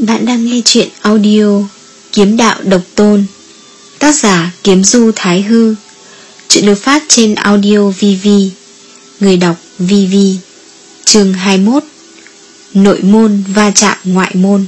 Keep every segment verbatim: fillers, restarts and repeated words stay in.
Bạn đang nghe chuyện audio Kiếm Đạo Độc Tôn, tác giả Kiếm Du Thái Hư. Chuyện được phát trên audio vê vê. Người đọc vê vê. Chương hai mươi mốt. Nội môn va chạm ngoại môn.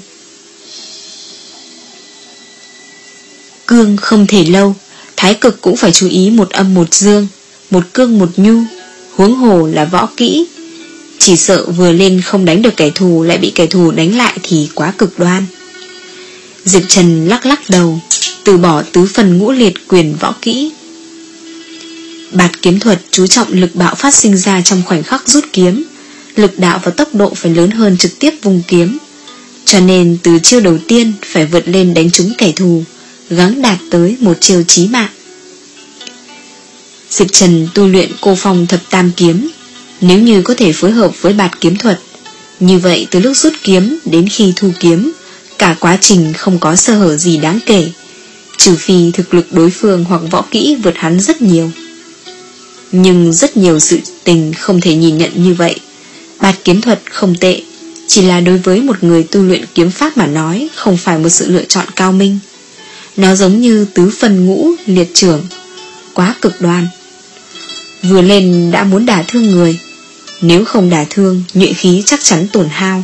Cương không thể lâu, thái cực cũng phải chú ý một âm một dương, một cương một nhu, huống hồ là võ kỹ. Chỉ sợ vừa lên không đánh được kẻ thù lại bị kẻ thù đánh lại thì quá cực đoan. Diệp Trần lắc lắc đầu, từ bỏ tứ phần ngũ liệt quyền võ kỹ. Bạt kiếm thuật chú trọng lực bạo phát sinh ra trong khoảnh khắc rút kiếm, lực đạo và tốc độ phải lớn hơn trực tiếp vung kiếm. Cho nên từ chiêu đầu tiên phải vượt lên đánh trúng kẻ thù, gắng đạt tới một chiêu chí mạng. Diệp Trần tu luyện Cô Phong thập tam kiếm. Nếu như có thể phối hợp với bạt kiếm thuật, như vậy từ lúc rút kiếm đến khi thu kiếm, cả quá trình không có sơ hở gì đáng kể, trừ phi thực lực đối phương hoặc võ kỹ vượt hắn rất nhiều. Nhưng rất nhiều sự tình không thể nhìn nhận như vậy. Bạt kiếm thuật không tệ, chỉ là đối với một người tu luyện kiếm pháp mà nói không phải một sự lựa chọn cao minh. Nó giống như tứ phần ngũ liệt trưởng, quá cực đoan. Vừa lên đã muốn đả thương người, nếu không đả thương, nhuệ khí chắc chắn tổn hao.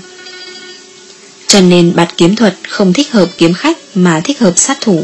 Cho nên bạt kiếm thuật không thích hợp kiếm khách mà thích hợp sát thủ.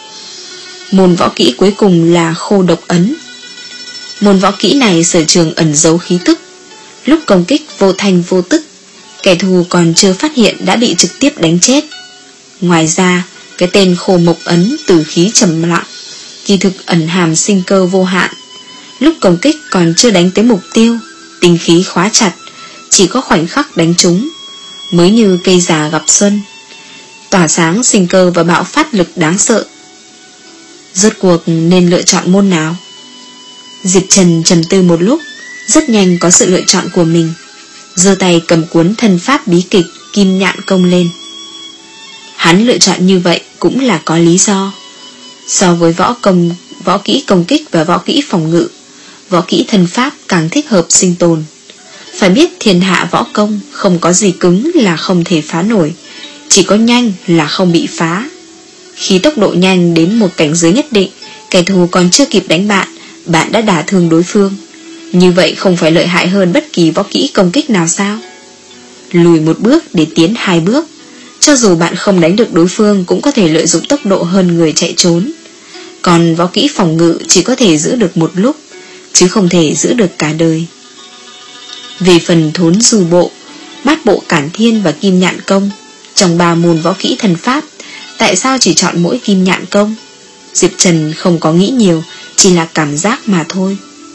Môn võ kỹ cuối cùng là khô độc ấn. Môn võ kỹ này sở trường ẩn giấu khí tức, lúc công kích vô thanh vô tức, kẻ thù còn chưa phát hiện đã bị trực tiếp đánh chết. Ngoài ra, cái tên khô mộc ấn tử khí trầm lặng, kỳ thực ẩn hàm sinh cơ vô hạn. Lúc công kích còn chưa đánh tới mục tiêu, tinh khí khóa chặt, chỉ có khoảnh khắc đánh trúng, mới như cây già gặp xuân, tỏa sáng sinh cơ và bạo phát lực đáng sợ. Rốt cuộc nên lựa chọn môn nào? Diệp Trần trầm tư một lúc, rất nhanh có sự lựa chọn của mình, giơ tay cầm cuốn thân pháp bí kịch Kim Nhạn Công lên. Hắn lựa chọn như vậy cũng là có lý do. So với võ công, võ kỹ công kích và võ kỹ phòng ngự, võ kỹ thân pháp càng thích hợp sinh tồn. Phải biết thiên hạ võ công không có gì cứng là không thể phá nổi, chỉ có nhanh là không bị phá. Khi tốc độ nhanh đến một cảnh giới nhất định, kẻ thù còn chưa kịp đánh bạn, bạn đã đả thương đối phương. Như vậy không phải lợi hại hơn bất kỳ võ kỹ công kích nào sao? Lùi một bước để tiến hai bước, cho dù bạn không đánh được đối phương cũng có thể lợi dụng tốc độ hơn người chạy trốn. Còn võ kỹ phòng ngự chỉ có thể giữ được một lúc, chứ không thể giữ được cả đời. Về phần thốn dù bộ, bát bộ cản thiên và kim nhạn công, trong ba môn võ kỹ thần pháp, tại sao chỉ chọn mỗi kim nhạn công? Diệp Trần không có nghĩ nhiều, chỉ là cảm giác mà thôi.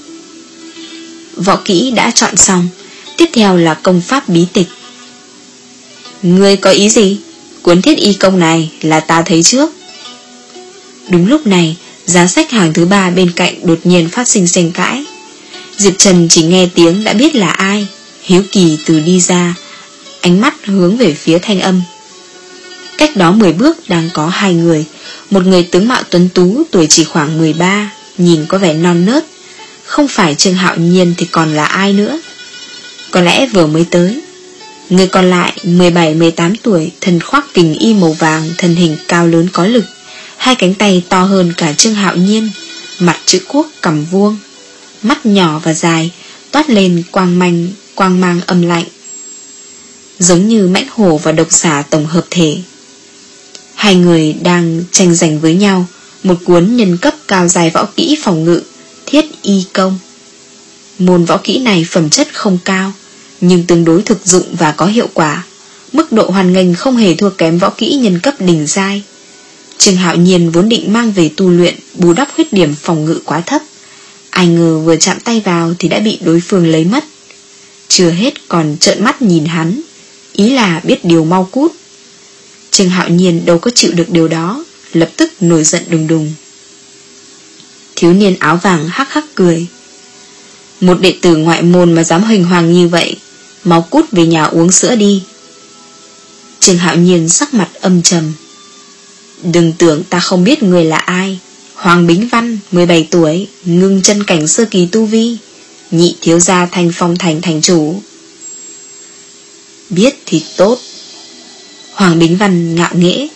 Võ kỹ đã chọn xong, tiếp theo là công pháp bí tịch. Ngươi có ý gì? Cuốn thiết y công này là ta thấy trước. Đúng lúc này, giá sách hàng thứ ba bên cạnh đột nhiên phát sinh tranh cãi. Diệp Trần chỉ nghe tiếng đã biết là ai, hiếu kỳ từ đi ra, ánh mắt hướng về phía thanh âm. Cách đó mười bước đang có hai người, một người tướng mạo tuấn tú, tuổi chỉ khoảng mười ba, nhìn có vẻ non nớt. Không phải Trương Hạo Nhiên thì còn là ai nữa? Có lẽ vừa mới tới. Người còn lại mười bảy mười tám tuổi, thân khoác kình y màu vàng, thân hình cao lớn có lực, hai cánh tay to hơn cả Trương Hạo Nhiên, mặt chữ quốc cằm vuông, mắt nhỏ và dài, toát lên quang manh, quang mang âm lạnh, giống như mãnh hổ và độc xà tổng hợp thể. Hai người đang tranh giành với nhau một cuốn nhân cấp cao dài võ kỹ phòng ngự Thiết y công. Môn võ kỹ này phẩm chất không cao, nhưng tương đối thực dụng và có hiệu quả, mức độ hoàn nghênh không hề thua kém võ kỹ nhân cấp đỉnh giai. Trương Hạo Nhiên vốn định mang về tu luyện, bù đắp khuyết điểm phòng ngự quá thấp, ai ngờ vừa chạm tay vào thì đã bị đối phương lấy mất. Chưa hết còn trợn mắt nhìn hắn, ý là biết điều mau cút. Trương Hạo Nhiên đâu có chịu được điều đó, lập tức nổi giận đùng đùng. Thiếu niên áo vàng hắc hắc cười. Một đệ tử ngoại môn mà dám huỳnh hoàng như vậy, mau cút về nhà uống sữa đi. Trương Hạo Nhiên sắc mặt âm trầm. Đừng tưởng ta không biết người là ai. Hoàng Bính Văn, mười bảy tuổi, ngưng chân cảnh sơ kỳ tu vi, nhị thiếu gia Thanh Phong Thành thành chủ. Biết thì tốt. Hoàng Bính Văn ngạo nghễ.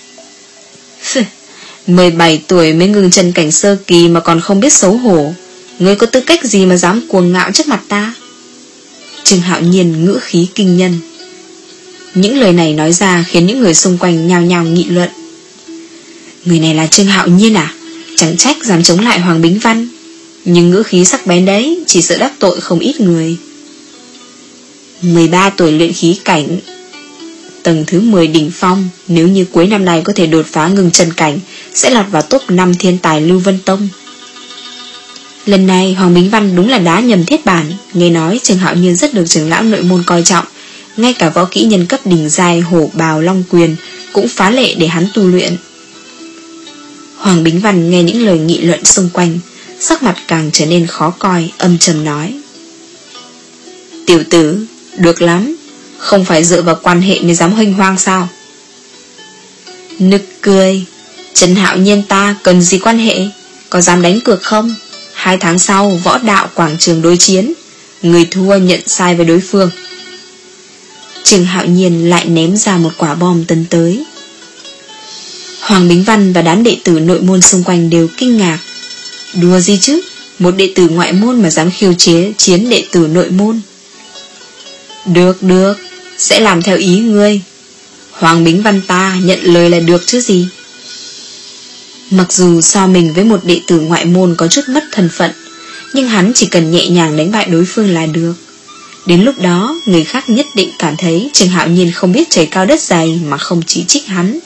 mười bảy tuổi mới ngừng chân cảnh sơ kỳ mà còn không biết xấu hổ. Ngươi có tư cách gì mà dám cuồng ngạo trước mặt ta? Trương Hạo Nhiên ngữ khí kinh nhân. Những lời này nói ra khiến những người xung quanh nhao nhao nghị luận. Người này là Trương Hạo Nhiên à? Chẳng trách dám chống lại Hoàng Bính Văn. Nhưng ngữ khí sắc bén đấy chỉ sợ đắc tội không ít người. Mười ba tuổi luyện khí cảnh, tầng thứ mười đỉnh phong. Nếu như cuối năm nay có thể đột phá ngưng chân cảnh, sẽ lọt vào top năm thiên tài Lưu Vân Tông. Lần này Hoàng Bính Văn đúng là đá nhầm thiết bản. Nghe nói Trương Hạo Nhiên rất được trưởng lão nội môn coi trọng, ngay cả võ kỹ nhân cấp đỉnh giai hổ bào long quyền cũng phá lệ để hắn tu luyện. Hoàng Bính Văn nghe những lời nghị luận xung quanh, sắc mặt càng trở nên khó coi, âm trầm nói: Tiểu tử, được lắm, không phải dựa vào quan hệ mới dám huênh hoang sao? Nực cười, Trần Hạo Nhiên ta cần gì quan hệ? Có dám đánh cược không? Hai tháng sau võ đạo quảng trường đối chiến, người thua nhận sai với đối phương. Trương Hạo Nhiên lại ném ra một quả bom tấn tới. Hoàng Bính Văn và đám đệ tử nội môn xung quanh đều kinh ngạc. Đùa gì chứ, một đệ tử ngoại môn mà dám khiêu chế chiến đệ tử nội môn. Được được, sẽ làm theo ý ngươi. Hoàng Bính Văn ta nhận lời là được chứ gì. Mặc dù so mình với một đệ tử ngoại môn có chút mất thân phận, nhưng hắn chỉ cần nhẹ nhàng đánh bại đối phương là được. Đến lúc đó người khác nhất định cảm thấy Trương Hạo Nhiên không biết trời cao đất dày mà không chỉ trích hắn.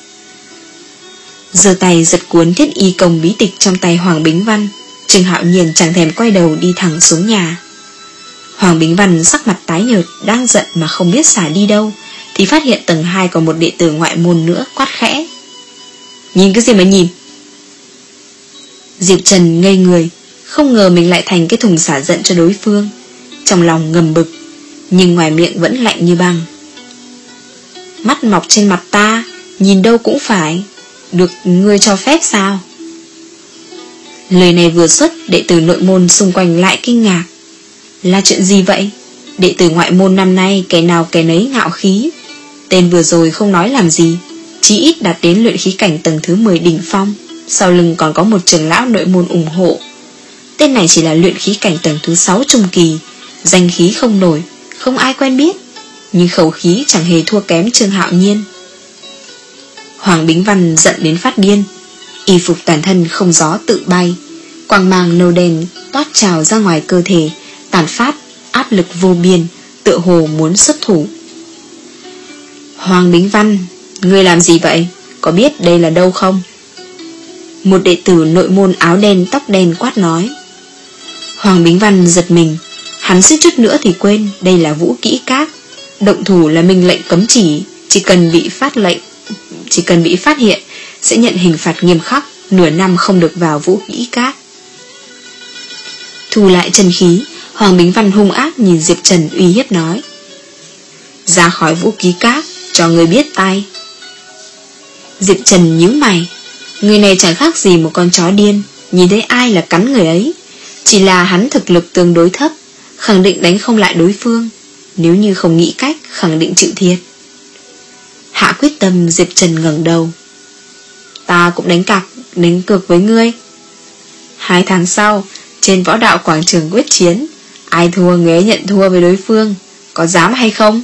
Giơ tay giật cuốn thiết y công bí tịch trong tay Hoàng Bính Văn, Trương Hạo Nhiên chẳng thèm quay đầu đi thẳng xuống nhà. Hoàng Bính Văn sắc mặt tái nhợt, đang giận mà không biết xả đi đâu, thì phát hiện tầng hai còn một đệ tử ngoại môn nữa, quát khẽ: Nhìn cái gì mà nhìn? Diệp Trần ngây người, không ngờ mình lại thành cái thùng xả giận cho đối phương. Trong lòng ngầm bực, nhưng ngoài miệng vẫn lạnh như băng. Mắt mọc trên mặt ta, nhìn đâu cũng phải, được ngươi cho phép sao? Lời này vừa xuất, đệ tử nội môn xung quanh lại kinh ngạc. Là chuyện gì vậy? Đệ tử ngoại môn năm nay kẻ nào kẻ nấy ngạo khí. Tên vừa rồi không nói làm gì, chí ít đạt đến luyện khí cảnh tầng thứ mười đỉnh phong, sau lưng còn có một trưởng lão nội môn ủng hộ. Tên này chỉ là luyện khí cảnh tầng thứ sáu trung kỳ, danh khí không nổi, không ai quen biết, nhưng khẩu khí chẳng hề thua kém Trương Hạo Nhiên. Hoàng Bính Văn giận đến phát điên, y phục toàn thân không gió tự bay, quang mang nâu đen toát trào ra ngoài cơ thể, tàn phát áp lực vô biên, tựa hồ muốn xuất thủ. Hoàng Bính Văn, ngươi làm gì vậy? Có biết đây là đâu không? Một đệ tử nội môn áo đen tóc đen quát nói. Hoàng Bính Văn giật mình, hắn suýt chút nữa thì quên đây là vũ kỹ các, động thủ là minh lệnh cấm chỉ, chỉ cần bị phát lệnh, chỉ cần bị phát hiện sẽ nhận hình phạt nghiêm khắc, nửa năm không được vào vũ kỹ các. Thu lại chân khí, Hoàng Bính Văn hung ác nhìn Diệp Trần uy hiếp nói: Ra khỏi vũ ký các, cho người biết tay. Diệp Trần nhíu mày, người này chẳng khác gì một con chó điên, nhìn thấy ai là cắn người ấy. Chỉ là hắn thực lực tương đối thấp, khẳng định đánh không lại đối phương, nếu như không nghĩ cách khẳng định chịu thiệt. Hạ quyết tâm, Diệp Trần ngẩng đầu. Ta cũng đánh cược, đánh cược với ngươi. Hai tháng sau, trên võ đạo quảng trường quyết chiến, ai thua người ấy nhận thua với đối phương, có dám hay không?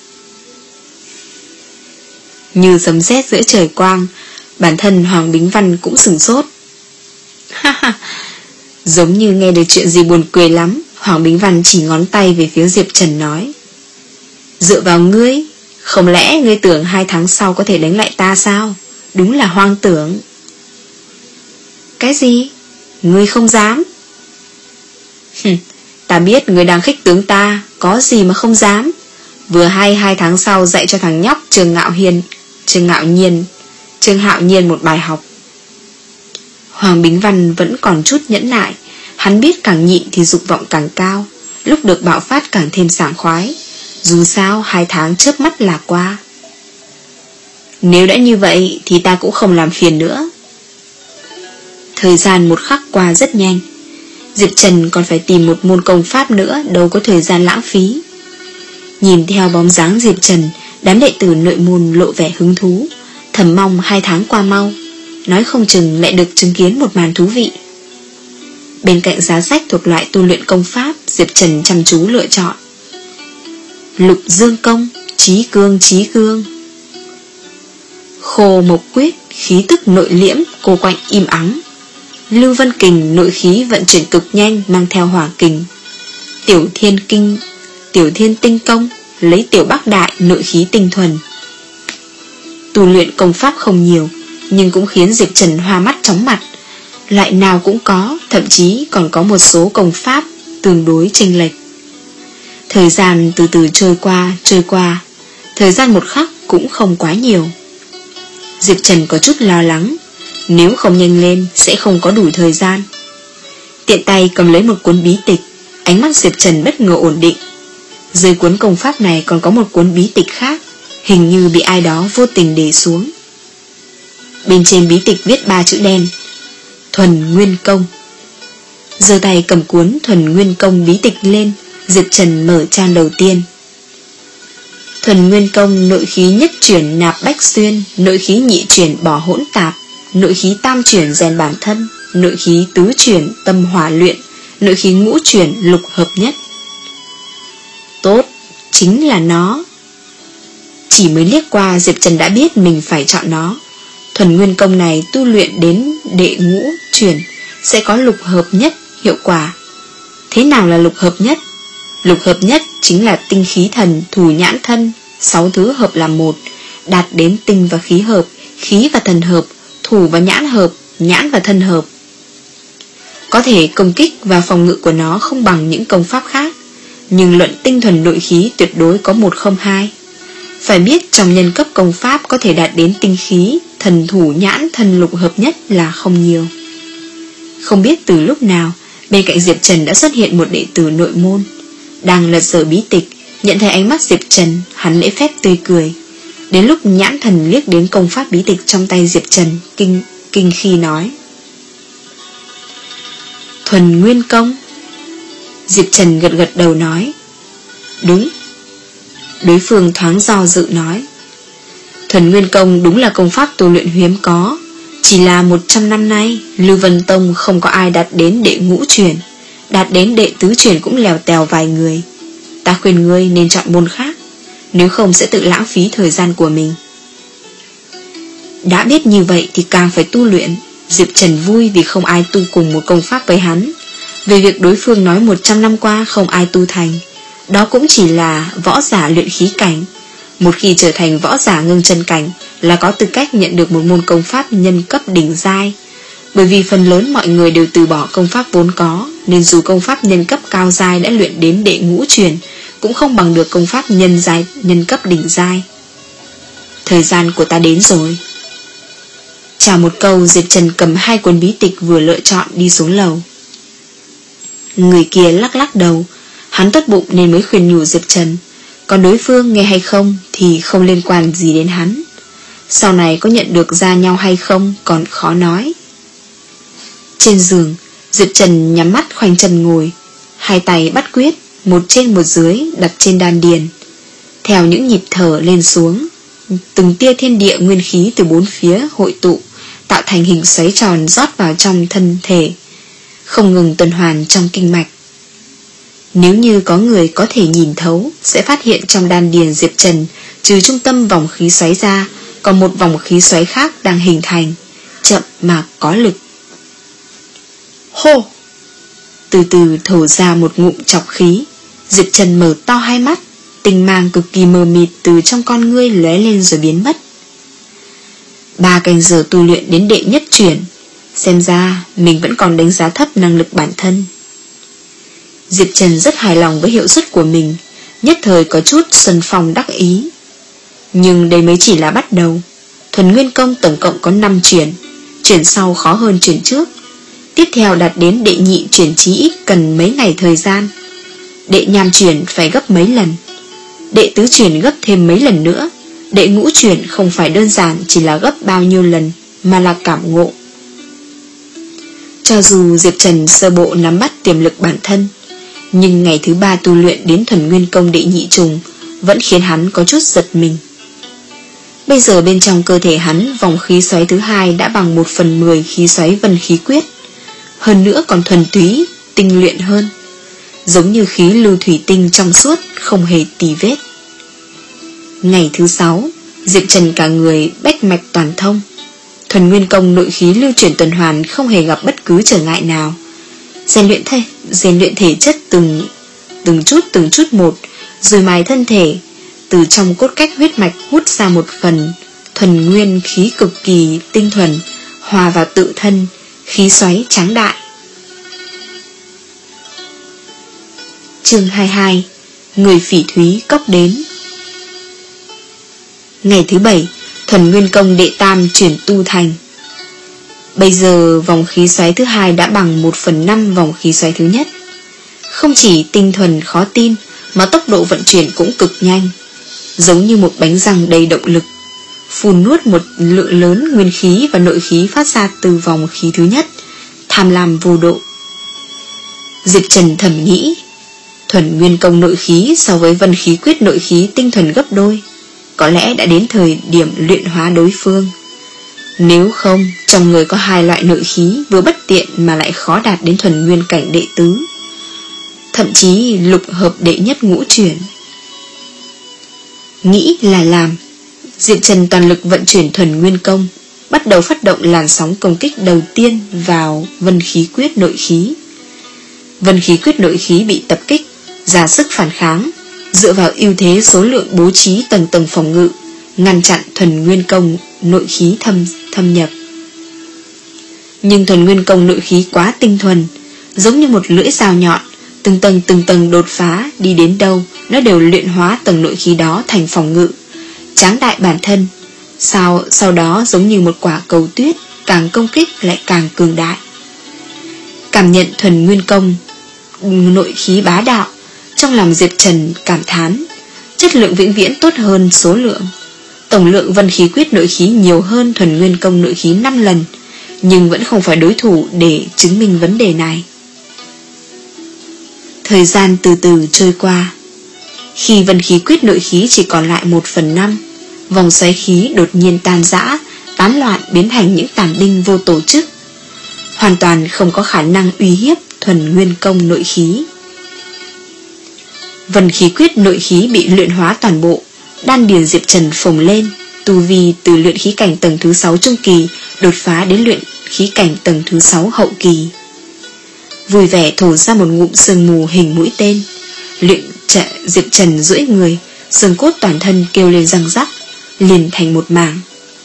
Như sấm sét giữa trời quang, bản thân Hoàng Bính Văn cũng sửng sốt. Ha ha, giống như nghe được chuyện gì buồn cười lắm. Hoàng Bính Văn chỉ ngón tay về phía Diệp Trần nói: Dựa vào ngươi, không lẽ ngươi tưởng hai tháng sau có thể đánh lại ta sao? Đúng là hoang tưởng. Cái gì? Ngươi không dám? Ta biết ngươi đang khích tướng ta, có gì mà không dám. Vừa hay hai tháng sau dạy cho thằng nhóc Trương Ngạo Hiên Trương Ngạo Nhiên Trương Hạo Nhiên một bài học. Hoàng Bính Văn vẫn còn chút nhẫn nại, hắn biết càng nhịn thì dục vọng càng cao, lúc được bạo phát càng thêm sảng khoái. Dù sao hai tháng chớp mắt là qua. Nếu đã như vậy thì ta cũng không làm phiền nữa. Thời gian một khắc qua rất nhanh. Diệp Trần còn phải tìm một môn công pháp nữa, đâu có thời gian lãng phí. Nhìn theo bóng dáng Diệp Trần, Đám đệ tử nội môn lộ vẻ hứng thú, thầm mong hai tháng qua mau, nói không chừng lại được chứng kiến một màn thú vị. Bên cạnh giá sách thuộc loại tu luyện công pháp, Diệp Trần chăm chú lựa chọn. Lục Dương Công, Chí Cương Chí Cương. Khô Mộc Quyết, khí tức nội liễm, cô quạnh im ắng. Lưu Vân Kình, nội khí vận chuyển cực nhanh, mang theo hỏa kình. Tiểu Thiên Kinh, Tiểu Thiên Tinh Công, lấy Tiểu Bắc Đại, nội khí tinh thuần. Tu luyện công pháp không nhiều, nhưng cũng khiến Diệp Trần hoa mắt chóng mặt. Loại nào cũng có, thậm chí còn có một số công pháp tương đối chênh lệch. Thời gian từ từ trôi qua, trôi qua, thời gian một khắc cũng không quá nhiều. Diệp Trần có chút lo lắng, nếu không nhanh lên sẽ không có đủ thời gian. Tiện tay cầm lấy một cuốn bí tịch, ánh mắt Diệp Trần bất ngờ ổn định. Dưới cuốn công pháp này còn có một cuốn bí tịch khác, hình như bị ai đó vô tình để xuống. Bên trên bí tịch viết ba chữ đen: Thuần Nguyên Công. Giơ tay cầm cuốn Thuần Nguyên Công bí tịch lên, Diệp Trần mở trang đầu tiên. Thuần Nguyên Công, nội khí nhất chuyển nạp bách xuyên, nội khí nhị chuyển bỏ hỗn tạp, nội khí tam chuyển rèn bản thân, nội khí tứ chuyển tâm hỏa luyện, nội khí ngũ chuyển lục hợp nhất. Tốt, chính là nó. Chỉ mới liếc qua, Diệp Trần đã biết mình phải chọn nó. Thuần Nguyên Công này tu luyện đến đệ ngũ chuyển sẽ có lục hợp nhất hiệu quả. Thế nào là lục hợp nhất? Lục hợp nhất chính là tinh khí thần, thủ nhãn thân, sáu thứ hợp làm một, đạt đến tinh và khí hợp, khí và thần hợp, thủ và nhãn hợp, nhãn và thân hợp. Có thể công kích và phòng ngự của nó không bằng những công pháp khác, nhưng luận tinh thuần nội khí tuyệt đối có một không hai. Phải biết trong nhân cấp công pháp có thể đạt đến tinh khí, thần thủ nhãn thân lục hợp nhất là không nhiều. Không biết từ lúc nào, bên cạnh Diệp Trần đã xuất hiện một đệ tử nội môn. Đang lật dở bí tịch, nhận thấy ánh mắt Diệp Trần, hắn lễ phép tươi cười. Đến lúc nhãn thần liếc đến công pháp bí tịch trong tay Diệp Trần, kinh, kinh khi nói: Thuần Nguyên Công. Diệp Trần gật gật đầu nói: Đúng. Đối phương thoáng do dự nói: Thuần Nguyên Công đúng là công pháp tu luyện hiếm có, chỉ là một trăm năm nay Lưu Vân Tông không có ai đạt đến đệ ngũ chuyển, đạt đến đệ tứ chuyển cũng lèo tèo vài người. Ta khuyên ngươi nên chọn môn khác, nếu không sẽ tự lãng phí thời gian của mình. Đã biết như vậy thì càng phải tu luyện. Diệp Trần vui vì không ai tu cùng một công pháp với hắn. Về việc đối phương nói một trăm năm qua không ai tu thành, đó cũng chỉ là võ giả luyện khí cảnh. Một khi trở thành võ giả ngưng chân cảnh là có tư cách nhận được một môn công pháp nhân cấp đỉnh giai. Bởi vì phần lớn mọi người đều từ bỏ công pháp vốn có, nên dù công pháp nhân cấp cao giai đã luyện đến đệ ngũ truyền cũng không bằng được công pháp nhân giai nhân cấp đỉnh giai. Thời gian của ta đến rồi. Chào một câu, Diệp Trần cầm hai cuốn bí tịch vừa lựa chọn đi xuống lầu. Người kia lắc lắc đầu, hắn tốt bụng nên mới khuyên nhủ Diệp Trần, còn đối phương nghe hay không thì không liên quan gì đến hắn. Sau này có nhận được ra nhau hay không còn khó nói. Trên giường, Diệp Trần nhắm mắt khoanh chân ngồi, hai tay bắt quyết, một trên một dưới đặt trên đan điền. Theo những nhịp thở lên xuống, từng tia thiên địa nguyên khí từ bốn phía hội tụ, tạo thành hình xoáy tròn rót vào trong thân thể, không ngừng tuần hoàn trong kinh mạch. Nếu như có người có thể nhìn thấu, sẽ phát hiện trong đan điền Diệp Trần, trừ trung tâm vòng khí xoáy ra, còn một vòng khí xoáy khác đang hình thành, chậm mà có lực. Hô! Từ từ thổ ra một ngụm trọc khí, Diệp Trần mở to hai mắt, tinh mang cực kỳ mờ mịt từ trong con ngươi lóe lên rồi biến mất. Ba canh giờ tu luyện đến đệ nhất chuyển, xem ra mình vẫn còn đánh giá thấp năng lực bản thân. Diệp Trần rất hài lòng với hiệu suất của mình, nhất thời có chút xuân phong đắc ý. Nhưng đây mới chỉ là bắt đầu. Thuần Nguyên Công tổng cộng có năm chuyển, chuyển sau khó hơn chuyển trước. Tiếp theo đạt đến đệ nhị chuyển chí ít cần mấy ngày thời gian. Đệ nham chuyển phải gấp mấy lần, đệ tứ chuyển gấp thêm mấy lần nữa. Đệ ngũ chuyển không phải đơn giản chỉ là gấp bao nhiêu lần, mà là cảm ngộ. Cho dù Diệp Trần sơ bộ nắm bắt tiềm lực bản thân, nhưng ngày thứ ba tu luyện đến Thuần Nguyên Công đệ nhị trùng vẫn khiến hắn có chút giật mình. Bây giờ bên trong cơ thể hắn, vòng khí xoáy thứ hai đã bằng một phần mười khí xoáy vân khí quyết, hơn nữa còn thuần túy, tinh luyện hơn, giống như khí lưu thủy tinh trong suốt, không hề tì vết. Ngày thứ sáu, Diệp Trần cả người bách mạch toàn thông, thuần nguyên công nội khí lưu chuyển tuần hoàn không hề gặp bất cứ trở ngại nào. Rèn luyện thể, rèn luyện thể chất từng từng chút từng chút một, rồi mài thân thể, từ trong cốt cách huyết mạch hút ra một phần thuần nguyên khí cực kỳ tinh thuần, hòa vào tự thân, khí xoáy tráng đại. Chương hai mươi hai. Người phỉ thúy cốc đến. Ngày thứ bảy, thuần nguyên công đệ tam chuyển tu thành. Bây giờ vòng khí xoáy thứ hai đã bằng một phần năm vòng khí xoáy thứ nhất. Không chỉ tinh thuần khó tin, mà tốc độ vận chuyển cũng cực nhanh, giống như một bánh răng đầy động lực, phun nuốt một lượng lớn nguyên khí và nội khí phát ra từ vòng khí thứ nhất, tham lam vô độ. Diệp Trần thầm nghĩ, thuần nguyên công nội khí so với vân khí quyết nội khí tinh thuần gấp đôi, có lẽ đã đến thời điểm luyện hóa đối phương. Nếu không, trong người có hai loại nội khí vừa bất tiện mà lại khó đạt đến thuần nguyên cảnh đệ tứ, thậm chí lục hợp đệ nhất ngũ chuyển. Nghĩ là làm, Diệp Trần toàn lực vận chuyển thuần nguyên công, bắt đầu phát động làn sóng công kích đầu tiên vào vân khí quyết nội khí. Vân khí quyết nội khí bị tập kích, ra sức phản kháng, dựa vào ưu thế số lượng bố trí tầng tầng phòng ngự, ngăn chặn thuần nguyên công nội khí thâm thâm nhập. Nhưng thuần nguyên công nội khí quá tinh thuần, giống như một lưỡi dao nhọn, từng tầng từng tầng đột phá, đi đến đâu nó đều luyện hóa tầng nội khí đó thành phòng ngự, tráng đại bản thân. Sau, sau đó giống như một quả cầu tuyết, càng công kích lại càng cường đại. Cảm nhận thuần nguyên công nội khí bá đạo, trong lòng Diệp Trần cảm thán, chất lượng vĩnh viễn tốt hơn số lượng. Tổng lượng vân khí quyết nội khí nhiều hơn thuần nguyên công nội khí năm lần, nhưng vẫn không phải đối thủ để chứng minh vấn đề này. Thời gian từ từ trôi qua. Khi vân khí quyết nội khí chỉ còn lại một phần năm, vòng xoáy khí đột nhiên tan rã, tán loạn biến thành những tàn binh vô tổ chức, hoàn toàn không có khả năng uy hiếp thuần nguyên công nội khí. Vân khí quyết nội khí bị luyện hóa toàn bộ, đan điền Diệp Trần phồng lên, tu vi từ luyện khí cảnh tầng thứ sáu trung kỳ đột phá đến luyện khí cảnh tầng thứ sáu hậu kỳ. Vui vẻ thổ ra một ngụm sương mù hình mũi tên, luyện trợ Diệp Trần duỗi người, xương cốt toàn thân kêu lên răng rắc, liền thành một mảng.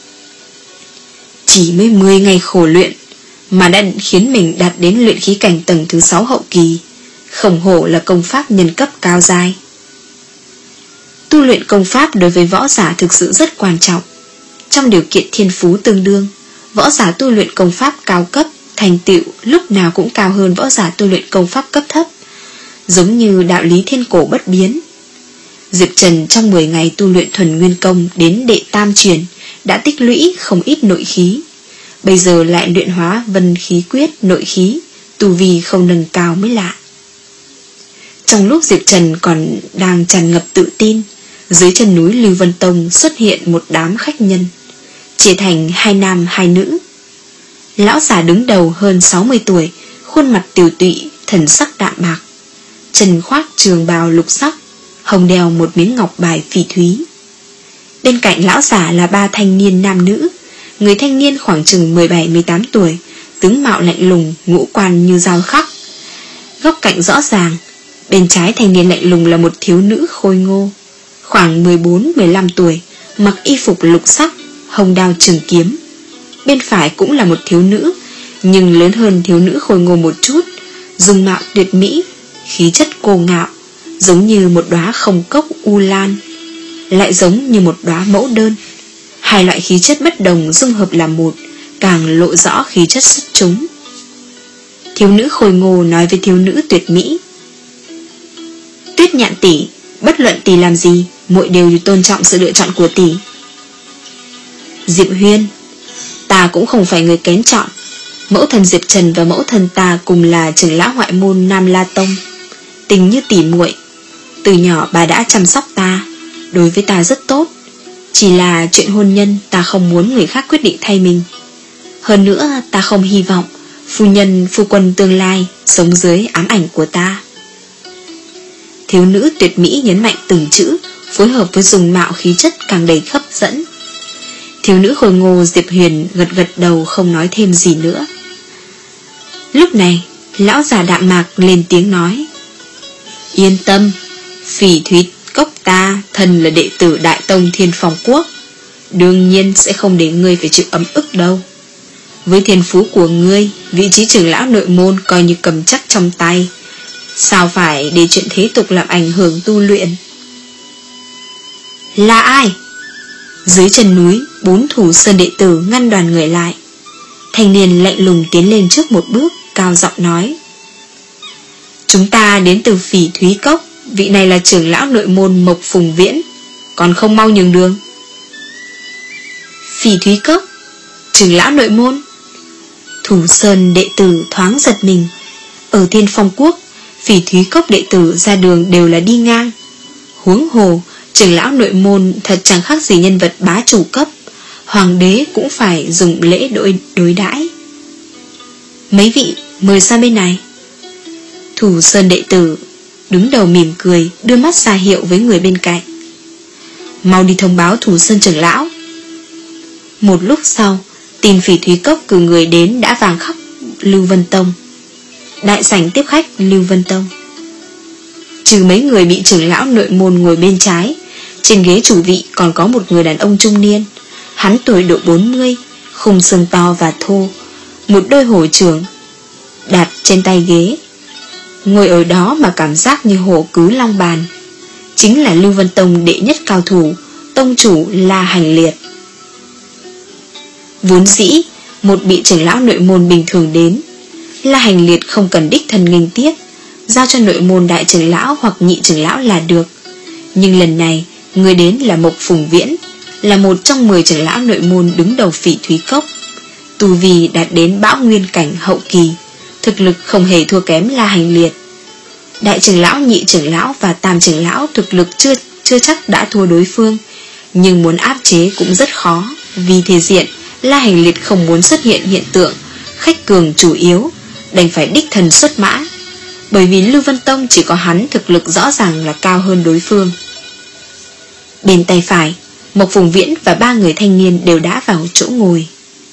Chỉ mới mười ngày khổ luyện mà đã khiến mình đạt đến luyện khí cảnh tầng thứ sáu hậu kỳ, không hổ là công pháp nhân cấp cao giai. Tu luyện công pháp đối với võ giả thực sự rất quan trọng. Trong điều kiện thiên phú tương đương, võ giả tu luyện công pháp cao cấp thành tựu lúc nào cũng cao hơn võ giả tu luyện công pháp cấp thấp, giống như đạo lý thiên cổ bất biến. Diệp Trần trong mười ngày tu luyện thuần nguyên công đến đệ tam truyền đã tích lũy không ít nội khí, bây giờ lại luyện hóa vân khí quyết nội khí, tu vi không nâng cao mới lạ. Trong lúc Diệp Trần còn đang tràn ngập tự tin, dưới chân núi Lưu Vân Tông xuất hiện một đám khách nhân, chia thành hai nam hai nữ. Lão già đứng đầu hơn sáu mươi tuổi, khuôn mặt tiều tụy, thần sắc đạm bạc, chân khoác trường bào lục sắc, hồng đeo một miếng ngọc bài phỉ thúy. Bên cạnh lão già là ba thanh niên nam nữ. Người thanh niên khoảng chừng mười bảy mười tám tuổi, tướng mạo lạnh lùng, ngũ quan như dao khắc, góc cạnh rõ ràng. Bên trái thanh niên lạnh lùng là một thiếu nữ khôi ngô, khoảng mười bốn mười lăm tuổi, mặc y phục lục sắc, hồng đao trường kiếm. Bên phải cũng là một thiếu nữ, nhưng lớn hơn thiếu nữ khôi ngô một chút, dung mạo tuyệt mỹ, khí chất cô ngạo, giống như một đóa không cốc u lan, lại giống như một đóa mẫu đơn. Hai loại khí chất bất đồng dung hợp làm một, càng lộ rõ khí chất xuất chúng. Thiếu nữ khôi ngô nói với thiếu nữ tuyệt mỹ: Tuyết Nhạn tỷ, bất luận tỷ làm gì, muội đều tôn trọng sự lựa chọn của tỷ. Diệp Huyên: Ta cũng không phải người kén chọn. Mẫu thân Diệp Trần và mẫu thân ta cùng là trưởng lão ngoại môn Nam La Tông, tình như tỷ muội. Từ nhỏ bà đã chăm sóc ta, đối với ta rất tốt. Chỉ là chuyện hôn nhân ta không muốn người khác quyết định thay mình. Hơn nữa ta không hy vọng phu nhân phu quân tương lai sống dưới ám ảnh của ta. Thiếu nữ tuyệt mỹ nhấn mạnh từng chữ, phối hợp với dùng mạo khí chất càng đầy hấp dẫn. Thiếu nữ khôi ngô Diệp Huyền gật gật đầu không nói thêm gì nữa. Lúc này lão già Đạm Mạc lên tiếng nói: Yên tâm, Phỉ Thúy Cốc ta thân là đệ tử Đại Tông Thiên Phong Quốc, đương nhiên sẽ không để ngươi phải chịu ấm ức đâu. Với thiên phú của ngươi, vị trí trưởng lão nội môn coi như cầm chắc trong tay, sao phải để chuyện thế tục làm ảnh hưởng tu luyện. Là ai? Dưới chân núi, bốn thủ sơn đệ tử ngăn đoàn người lại. Thanh niên lạnh lùng tiến lên trước một bước, cao giọng nói: Chúng ta đến từ Phỉ Thúy Cốc, vị này là trưởng lão nội môn Mộc Phùng Viễn, còn không mau nhường đường. Phỉ Thúy Cốc, trưởng lão nội môn. Thủ sơn đệ tử thoáng giật mình. Ở Thiên Phong Quốc, Phỉ Thúy Cốc đệ tử ra đường đều là đi ngang. Huống hồ trưởng lão nội môn thật chẳng khác gì nhân vật bá chủ cấp, hoàng đế cũng phải dùng lễ đối, đối đãi. Mấy vị mời sang bên này. Thủ sơn đệ tử đứng đầu mỉm cười, đưa mắt ra hiệu với người bên cạnh: Mau đi thông báo thủ sơn trưởng lão. Một lúc sau, tin Phỉ Thúy Cốc cử người đến đã vàng khắp Lưu Vân Tông. Đại sảnh tiếp khách Lưu Vân Tông. Trừ mấy người bị trưởng lão nội môn ngồi bên trái, trên ghế chủ vị còn có một người đàn ông trung niên. Hắn tuổi độ bốn mươi, khung xương to và thô, một đôi hổ trưởng đặt trên tay ghế. Ngồi ở đó mà cảm giác như hổ cứ long bàn. Chính là Lưu Vân Tông đệ nhất cao thủ, tông chủ La Hành Liệt. Vốn dĩ một vị trưởng lão nội môn bình thường đến, La Hành Liệt không cần đích thân nghênh tiếp, giao cho nội môn đại trưởng lão hoặc nhị trưởng lão là được. Nhưng lần này người đến là Mộc Phùng Viễn, là một trong mười trưởng lão nội môn đứng đầu Phỉ Thúy Cốc, tu vi đạt đến bão nguyên cảnh hậu kỳ, thực lực không hề thua kém La Hành Liệt. Đại trưởng lão, nhị trưởng lão và tam trưởng lão thực lực chưa chưa chắc đã thua đối phương, nhưng muốn áp chế cũng rất khó. Vì thể diện, La Hành Liệt không muốn xuất hiện hiện tượng khách cường chủ yếu, đành phải đích thân xuất mã, bởi vì Lưu Vân Tông chỉ có hắn thực lực rõ ràng là cao hơn đối phương. Bên tay phải, Mộc Phùng Viễn và ba người thanh niên đều đã vào chỗ ngồi.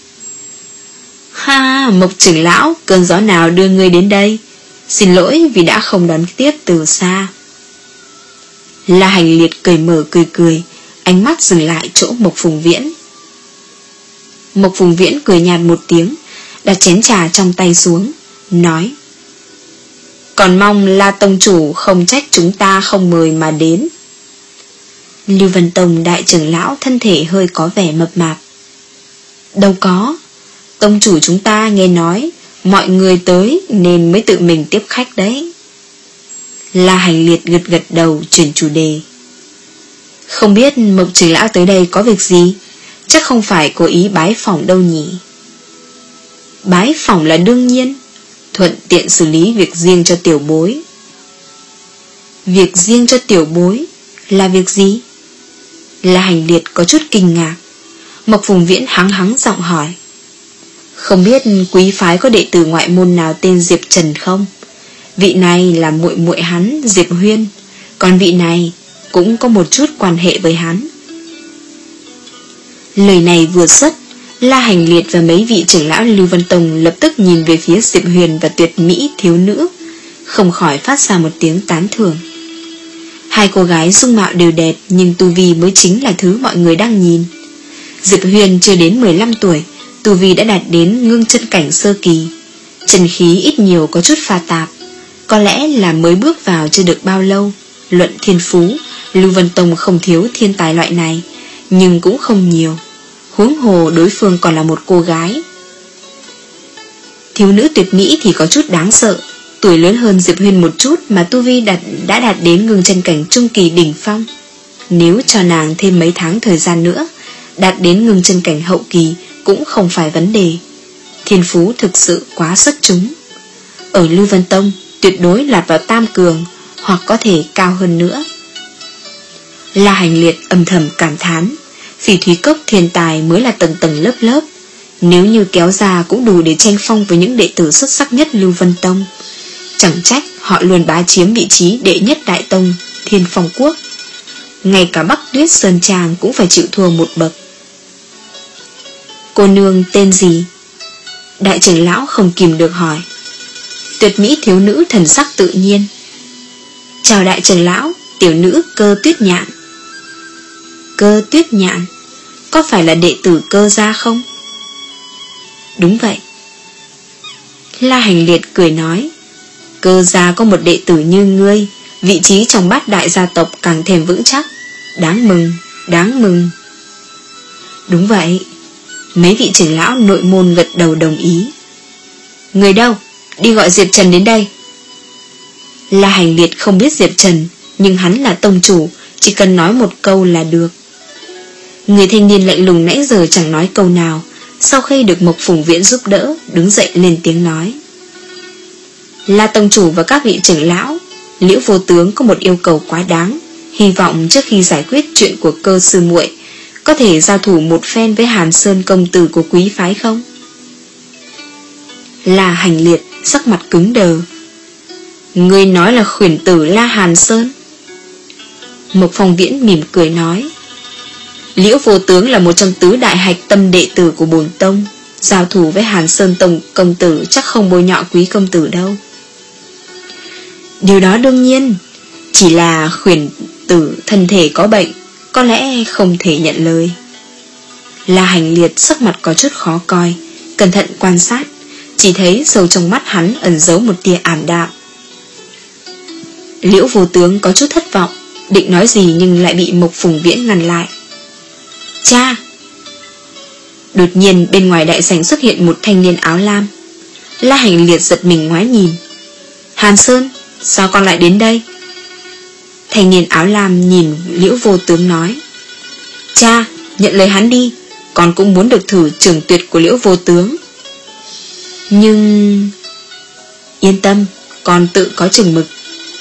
Ha, Mộc trưởng lão, cơn gió nào đưa ngươi đến đây? Xin lỗi vì đã không đón tiếp từ xa. La Hành Liệt cười mở cười cười, ánh mắt dừng lại chỗ Mộc Phùng Viễn. Mộc Phùng Viễn cười nhạt một tiếng, đặt chén trà trong tay xuống, nói: Còn mong La tông chủ không trách chúng ta không mời mà đến. Lưu Vân Tông đại trưởng lão thân thể hơi có vẻ mập mạp. Đâu có, tông chủ chúng ta nghe nói mọi người tới nên mới tự mình tiếp khách đấy. La Hành Liệt gật gật đầu, chuyển chủ đề: Không biết Mộc trưởng lão tới đây có việc gì? Chắc không phải cố ý bái phỏng đâu nhỉ? Bái phỏng là đương nhiên, thuận tiện xử lý việc riêng cho tiểu bối. Việc riêng cho tiểu bối là việc gì? La Hành Liệt có chút kinh ngạc. Mộc Phùng Viễn hắng hắng giọng hỏi: Không biết quý phái có đệ tử ngoại môn nào tên Diệp Trần không? Vị này là muội muội hắn, Diệp Huyên, còn vị này cũng có một chút quan hệ với hắn. Lời này vừa xuất, La Hành Liệt và mấy vị trưởng lão Lưu Vân Tông lập tức nhìn về phía Diệp Huyền và tuyệt mỹ thiếu nữ, không khỏi phát ra một tiếng tán thưởng. Hai cô gái dung mạo đều đẹp, nhưng tu vi mới chính là thứ mọi người đang nhìn. Diệp Huyền chưa đến mười lăm tuổi, tu vi đã đạt đến ngưng chân cảnh sơ kỳ, chân khí ít nhiều có chút pha tạp, có lẽ là mới bước vào chưa được bao lâu. Luận thiên phú, Lưu Vân Tông không thiếu thiên tài loại này, nhưng cũng không nhiều, huống hồ đối phương còn là một cô gái. Thiếu nữ tuyệt mỹ thì có chút đáng sợ, tuổi lớn hơn Diệp Huyên một chút mà tu vi đạt, đã đạt đến ngưng chân cảnh trung kỳ đỉnh phong. Nếu cho nàng thêm mấy tháng thời gian nữa, đạt đến ngưng chân cảnh hậu kỳ cũng không phải vấn đề. Thiên phú thực sự quá xuất chúng. Ở Lưu Vân Tông tuyệt đối lọt vào tam cường, hoặc có thể cao hơn nữa. La Hành Liệt âm thầm cảm thán, Phỉ thúy cốc thiên tài mới là tầng tầng lớp lớp, nếu như kéo ra cũng đủ để tranh phong với những đệ tử xuất sắc nhất Lưu Vân Tông. Chẳng trách họ luôn bá chiếm vị trí đệ nhất đại tông Thiên Phong Quốc. Ngay cả Bắc Tuyết Sơn Trang cũng phải chịu thua một bậc. Cô nương tên gì? Đại trưởng lão không kìm được hỏi. Tuyệt mỹ thiếu nữ thần sắc tự nhiên. Chào đại trưởng lão, tiểu nữ Cơ Tuyết Nhạn. Cơ Tuyết Nhạn? Có phải là đệ tử Cơ gia không? Đúng vậy. La Hành Liệt cười nói, Cơ gia có một đệ tử như ngươi, vị trí trong bát đại gia tộc càng thêm vững chắc. Đáng mừng, đáng mừng. Đúng vậy. Mấy vị trưởng lão nội môn gật đầu đồng ý. Người đâu? Đi gọi Diệp Trần đến đây. La Hành Liệt không biết Diệp Trần, nhưng hắn là tông chủ, chỉ cần nói một câu là được. Người thanh niên lạnh lùng nãy giờ chẳng nói câu nào, sau khi được Mộc Phùng Viễn giúp đỡ, đứng dậy lên tiếng nói. La tông chủ và các vị trưởng lão, Liễu vô tướng có một yêu cầu quá đáng, hy vọng trước khi giải quyết chuyện của Cơ sư muội có thể giao thủ một phen với Hàn Sơn công tử của quý phái không? La Hành Liệt sắc mặt cứng đờ. Ngươi nói là khuyển tử La Hàn Sơn? Mộc Phong Viễn mỉm cười nói, Liễu vô tướng là một trong tứ đại hạch tâm đệ tử của bổn tông, giao thủ với Hàn Sơn tông công tử chắc không bôi nhọ quý công tử đâu. Điều đó đương nhiên, chỉ là khuyển tử thân thể có bệnh, có lẽ không thể nhận lời. La Hành Liệt sắc mặt có chút khó coi, cẩn thận quan sát, chỉ thấy sâu trong mắt hắn ẩn giấu một tia ảm đạm. Liễu vô tướng có chút thất vọng, định nói gì nhưng lại bị Mộc Phùng Viễn ngăn lại. Cha! Đột nhiên bên ngoài đại sảnh xuất hiện một thanh niên áo lam. La Hành Liệt giật mình ngoái nhìn. Hàn Sơn, sao con lại đến đây? Thanh niên áo lam nhìn Liễu vô tướng nói, cha, nhận lời hắn đi, con cũng muốn được thử trường tuyệt của Liễu vô tướng. Nhưng... Yên tâm, con tự có chừng mực.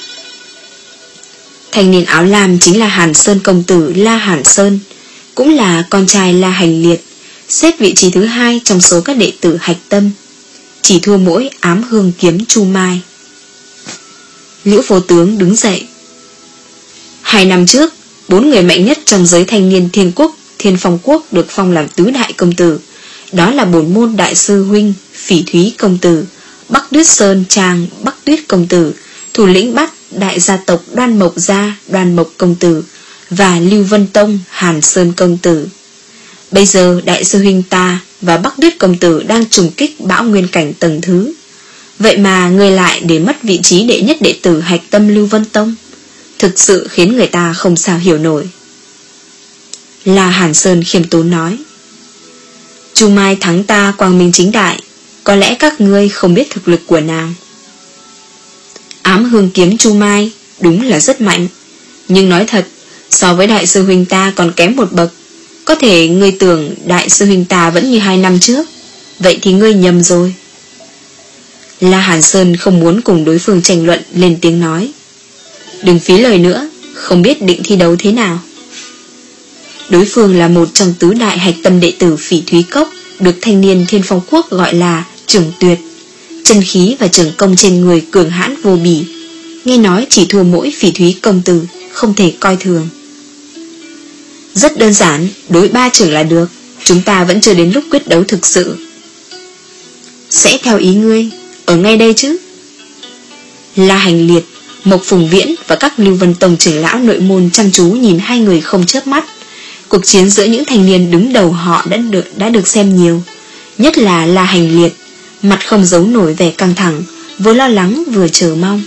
Thanh niên áo lam chính là Hàn Sơn công tử La Hàn Sơn, cũng là con trai La Hành Liệt, xếp vị trí thứ hai trong số các đệ tử hạch tâm, chỉ thua mỗi Ám Hương Kiếm Chu Mai. Liễu vô tướng đứng dậy. Hai năm trước, bốn người mạnh nhất trong giới thanh niên Thiên Quốc, Thiên Phong Quốc được phong làm tứ đại công tử. Đó là bổn môn đại sư huynh Phỉ Thúy công tử, Bắc Tuyết Sơn Trang Bắc Tuyết công tử, thủ lĩnh bát đại gia tộc Đoan Mộc gia Đoan Mộc công tử và Lưu Vân Tông Hàn Sơn công tử. Bây giờ đại sư huynh ta và Bắc Tuyết công tử đang trùng kích bão nguyên cảnh tầng thứ. Vậy mà người lại để mất vị trí đệ nhất đệ tử hạch tâm Lưu Vân Tông, thực sự khiến người ta không sao hiểu nổi. La Hàn Sơn khiêm tốn nói, Chu Mai thắng ta quang minh chính đại, có lẽ các ngươi không biết thực lực của nàng. Ám Hương Kiếm Chu Mai đúng là rất mạnh, nhưng nói thật, so với đại sư huynh ta còn kém một bậc. Có thể ngươi tưởng đại sư huynh ta vẫn như hai năm trước, vậy thì ngươi nhầm rồi. La Hàn Sơn không muốn cùng đối phương tranh luận, lên tiếng nói, đừng phí lời nữa, không biết định thi đấu thế nào. Đối phương là một trong tứ đại hạch tâm đệ tử Phỉ Thúy Cốc, được thanh niên Thiên Phong Quốc gọi là Trưởng Tuyệt. Chân khí và trường công trên người cường hãn vô bỉ, nghe nói chỉ thua mỗi Phỉ Thúy công tử, không thể coi thường. Rất đơn giản, đối ba trưởng là được, chúng ta vẫn chưa đến lúc quyết đấu thực sự. Sẽ theo ý ngươi, ở ngay đây chứ. La Hành Liệt, Mộc Phùng Viễn và các Lưu Vân Tông trưởng lão nội môn chăm chú nhìn hai người không chớp mắt. Cuộc chiến giữa những thanh niên đứng đầu họ đã được, đã được xem nhiều, nhất là La Hành Liệt, mặt không giấu nổi vẻ căng thẳng, vừa lo lắng vừa chờ mong.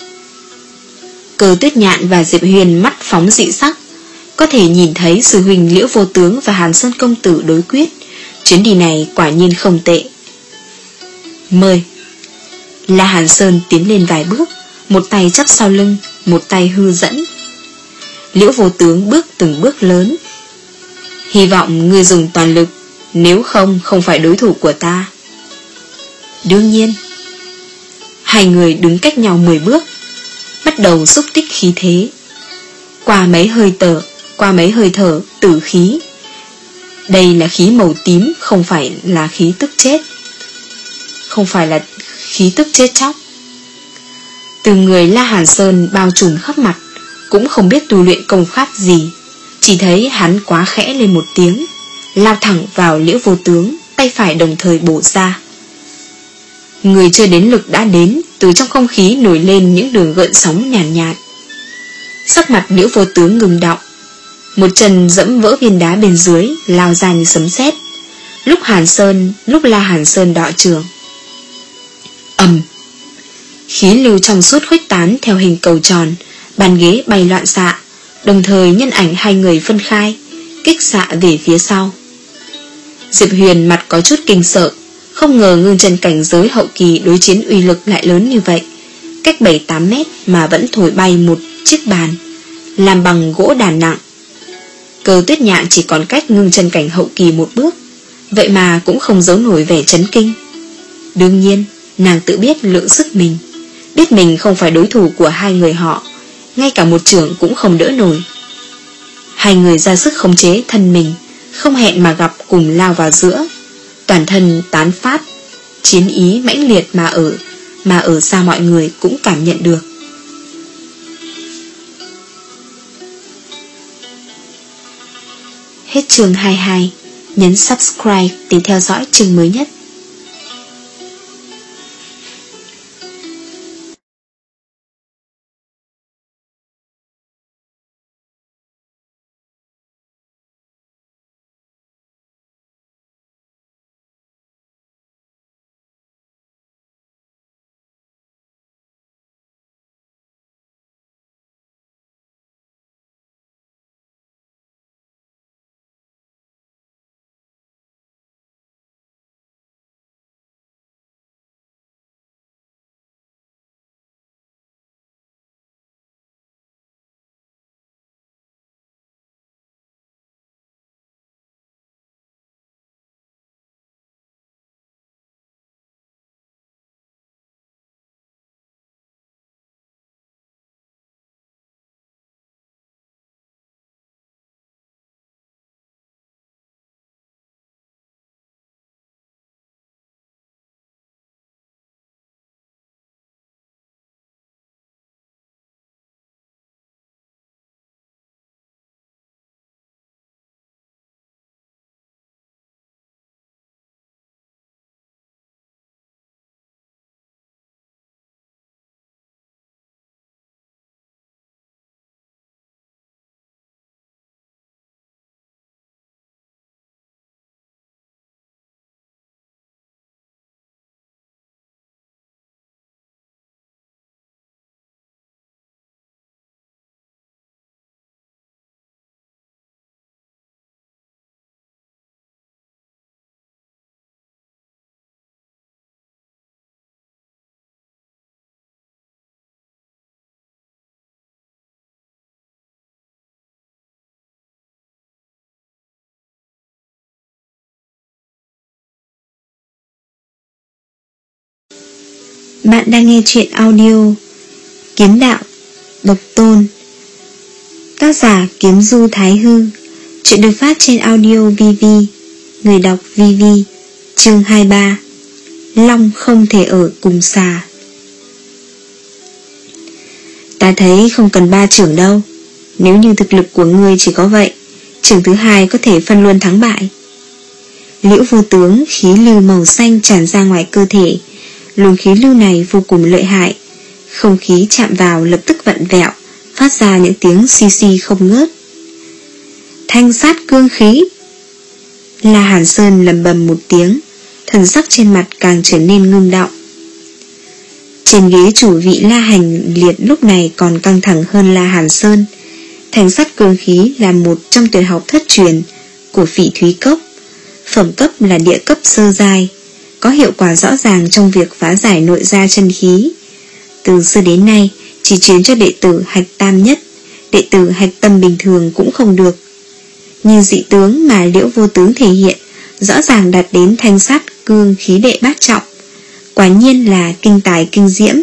Cơ Tuyết Nhạn và Diệp Huyền mắt phóng dị sắc, có thể nhìn thấy sư huynh Liễu vô tướng và Hàn Sơn công tử đối quyết. Chuyến đi này quả nhiên không tệ. Mời. La Hàn Sơn tiến lên vài bước, một tay chắp sau lưng, một tay hư dẫn. Liễu vô tướng bước từng bước lớn. Hy vọng ngươi dùng toàn lực, nếu không không phải đối thủ của ta. Đương nhiên. Hai người đứng cách nhau mười bước, bắt đầu xúc tích khí thế. Qua mấy hơi thở, qua mấy hơi thở tử khí, Đây là khí màu tím, không phải là khí tức chết. Không phải là khí tức chết chóc. Từ người La Hàn Sơn bao trùm khắp mặt, cũng không biết tu luyện công pháp gì. Chỉ thấy hắn quá khẽ lên một tiếng, lao thẳng vào Liễu Vô Tướng, tay phải đồng thời bổ ra. Người chưa đến lực đã đến, từ trong không khí nổi lên những đường gợn sóng nhàn nhạt, nhạt. Sắc mặt Liễu Vô Tướng ngừng động, một chân dẫm vỡ viên đá bên dưới, lao ra như sấm sét. Lúc Hàn Sơn, lúc La Hàn Sơn đọ trường. Ầm. Khí lưu trong suốt khuếch tán theo hình cầu tròn, bàn ghế bay loạn xạ, đồng thời nhân ảnh hai người phân khai, kích xạ về phía sau. Diệp Huyền mặt có chút kinh sợ, không ngờ ngưng chân cảnh giới hậu kỳ đối chiến uy lực lại lớn như vậy, cách bảy tám mét mà vẫn thổi bay một chiếc bàn làm bằng gỗ đàn nặng. Cơ Tuyết Nhạn chỉ còn cách ngưng chân cảnh hậu kỳ một bước, vậy mà cũng không giấu nổi vẻ chấn kinh. Đương nhiên, nàng tự biết lượng sức mình, biết mình không phải đối thủ của hai người họ, ngay cả một chưởng cũng không đỡ nổi. Hai người ra sức khống chế thân mình, không hẹn mà gặp cùng lao vào giữa, toàn thân tán phát chiến ý mãnh liệt mà ở mà ở xa mọi người cũng cảm nhận được. Hết chương hai mươi hai, nhấn subscribe để theo dõi chương mới nhất. Bạn đang nghe chuyện audio Kiếm Đạo Độc Tôn, tác giả Kiếm Du Thái Hư. Chuyện được phát trên audio vê vê. Người đọc vê vê. Chương hai mươi ba. Long không thể ở cùng xà. Ta thấy không cần ba trưởng đâu. Nếu như thực lực của ngươi chỉ có vậy, trưởng thứ hai có thể phân luôn thắng bại. Liễu Vô Tướng khí lưu màu xanh tràn ra ngoài cơ thể. Luồng khí lưu này vô cùng lợi hại, không khí chạm vào lập tức vặn vẹo, phát ra những tiếng xì xì không ngớt. Thanh sát cương khí. La Hàn Sơn lẩm bẩm một tiếng, thần sắc trên mặt càng trở nên ngưng động. Trên ghế chủ vị La Hành Liệt lúc này còn căng thẳng hơn La Hàn Sơn. Thanh sát cương khí là một trong tuyệt học thất truyền của Phỉ Thúy Cốc, phẩm cấp là địa cấp sơ giai, có hiệu quả rõ ràng trong việc phá giải nội gia chân khí. Từ xưa đến nay chỉ truyền cho đệ tử hạch tam nhất, đệ tử hạch tâm bình thường cũng không được. Như dị tướng mà Liễu Vô Tướng thể hiện, rõ ràng đạt đến thanh sát cương khí đệ bát trọng, quả nhiên là kinh tài kinh diễm.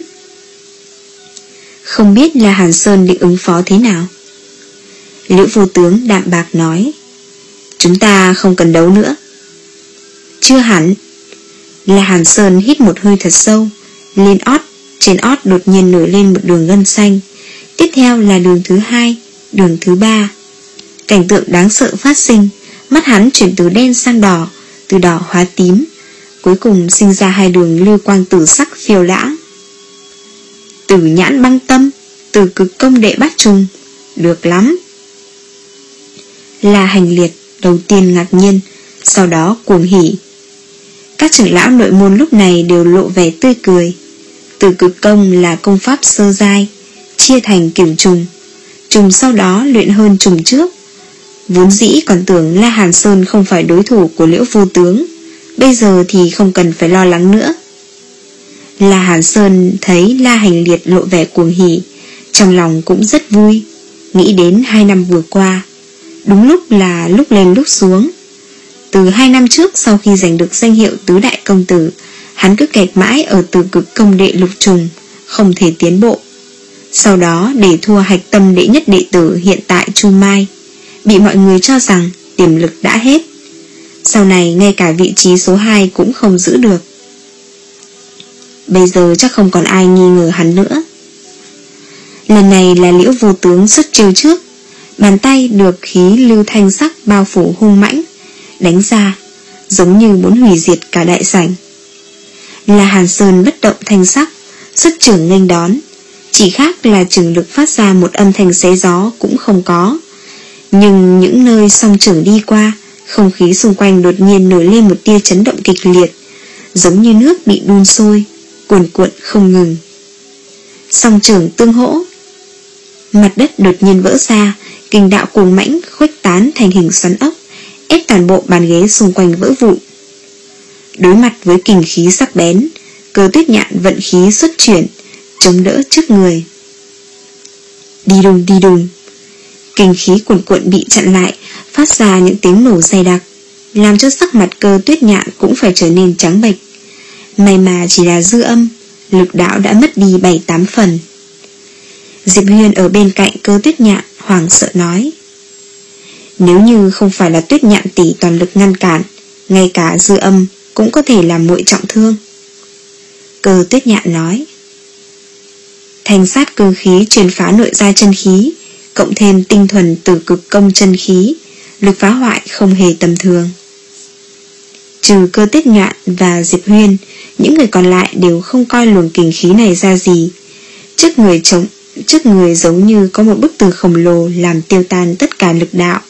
Không biết là Hàn Sơn định ứng phó thế nào? Liễu Vô Tướng đạm bạc nói, Chúng ta không cần đấu nữa. Chưa hẳn. La Hàn Sơn hít một hơi thật sâu. Lên ót, trên ót đột nhiên nổi lên một đường gân xanh. Tiếp theo là đường thứ hai, đường thứ ba. Cảnh tượng đáng sợ phát sinh. Mắt hắn chuyển từ đen sang đỏ, từ đỏ hóa tím, cuối cùng sinh ra hai đường lưu quang tử sắc phiêu lãng. Tử nhãn băng tâm, từ cực công đệ bát trùng. Được lắm. La Hành Liệt đầu tiên ngạc nhiên, sau đó cuồng hỉ. Các trưởng lão nội môn lúc này đều lộ vẻ tươi cười. Từ cực công là công pháp sơ giai, chia thành kiểu trùng, trùng sau đó luyện hơn trùng trước. Vốn dĩ còn tưởng La Hàn Sơn không phải đối thủ của Liễu Vô Tướng, bây giờ thì không cần phải lo lắng nữa. La Hàn Sơn thấy La Hành Liệt lộ vẻ cuồng hỉ, trong lòng cũng rất vui, nghĩ đến hai năm vừa qua, đúng lúc là lúc lên lúc xuống. Từ hai năm trước, sau khi giành được danh hiệu tứ đại công tử, hắn cứ kẹt mãi ở từ cực công đệ lục trùng, không thể tiến bộ. Sau đó để thua hạch tâm đệ nhất đệ tử hiện tại Chu Mai, bị mọi người cho rằng tiềm lực đã hết. Sau này ngay cả vị trí số hai cũng không giữ được. Bây giờ chắc không còn ai nghi ngờ hắn nữa. Lần này là Liễu Vô Tướng xuất chiêu trước. Bàn tay được khí lưu thanh sắc bao phủ hung mãnh, đánh ra giống như muốn hủy diệt cả đại sảnh. La Hàn Sơn bất động thanh sắc, xuất trưởng nghênh đón, chỉ khác là trường lực phát ra một âm thanh xé gió cũng không có. Nhưng những nơi song trưởng đi qua, không khí xung quanh đột nhiên nổi lên một tia chấn động kịch liệt, giống như nước bị đun sôi, cuồn cuộn không ngừng. Song trưởng tương hỗ, mặt đất đột nhiên vỡ ra, kình đạo cuồng mãnh khuếch tán thành hình xoắn ốc, ép toàn bộ bàn ghế xung quanh vỡ vụn. Đối mặt với kình khí sắc bén, Cơ Tuyết Nhạn vận khí xuất chuyển, chống đỡ trước người. Đi đùng đi đùng, kình khí cuồn cuộn bị chặn lại, phát ra những tiếng nổ dày đặc, làm cho sắc mặt Cơ Tuyết Nhạn cũng phải trở nên trắng bệch. May mà chỉ là dư âm, lực đạo đã mất đi bảy tám phần. Diệp Huyền ở bên cạnh Cơ Tuyết Nhạn hoảng sợ nói: nếu như không phải là Tuyết Nhạn tỷ toàn lực ngăn cản, ngay cả dư âm cũng có thể làm muội trọng thương. Cơ Tuyết Nhạn nói: thanh sát cơ khí truyền phá nội gia chân khí, cộng thêm tinh thuần tử cực công chân khí, lực phá hoại không hề tầm thường. Trừ Cơ Tuyết Nhạn và Diệp Huyên, những người còn lại đều không coi luồng kình khí này ra gì. Trước người chống Trước người giống như có một bức tường khổng lồ làm tiêu tan tất cả lực đạo.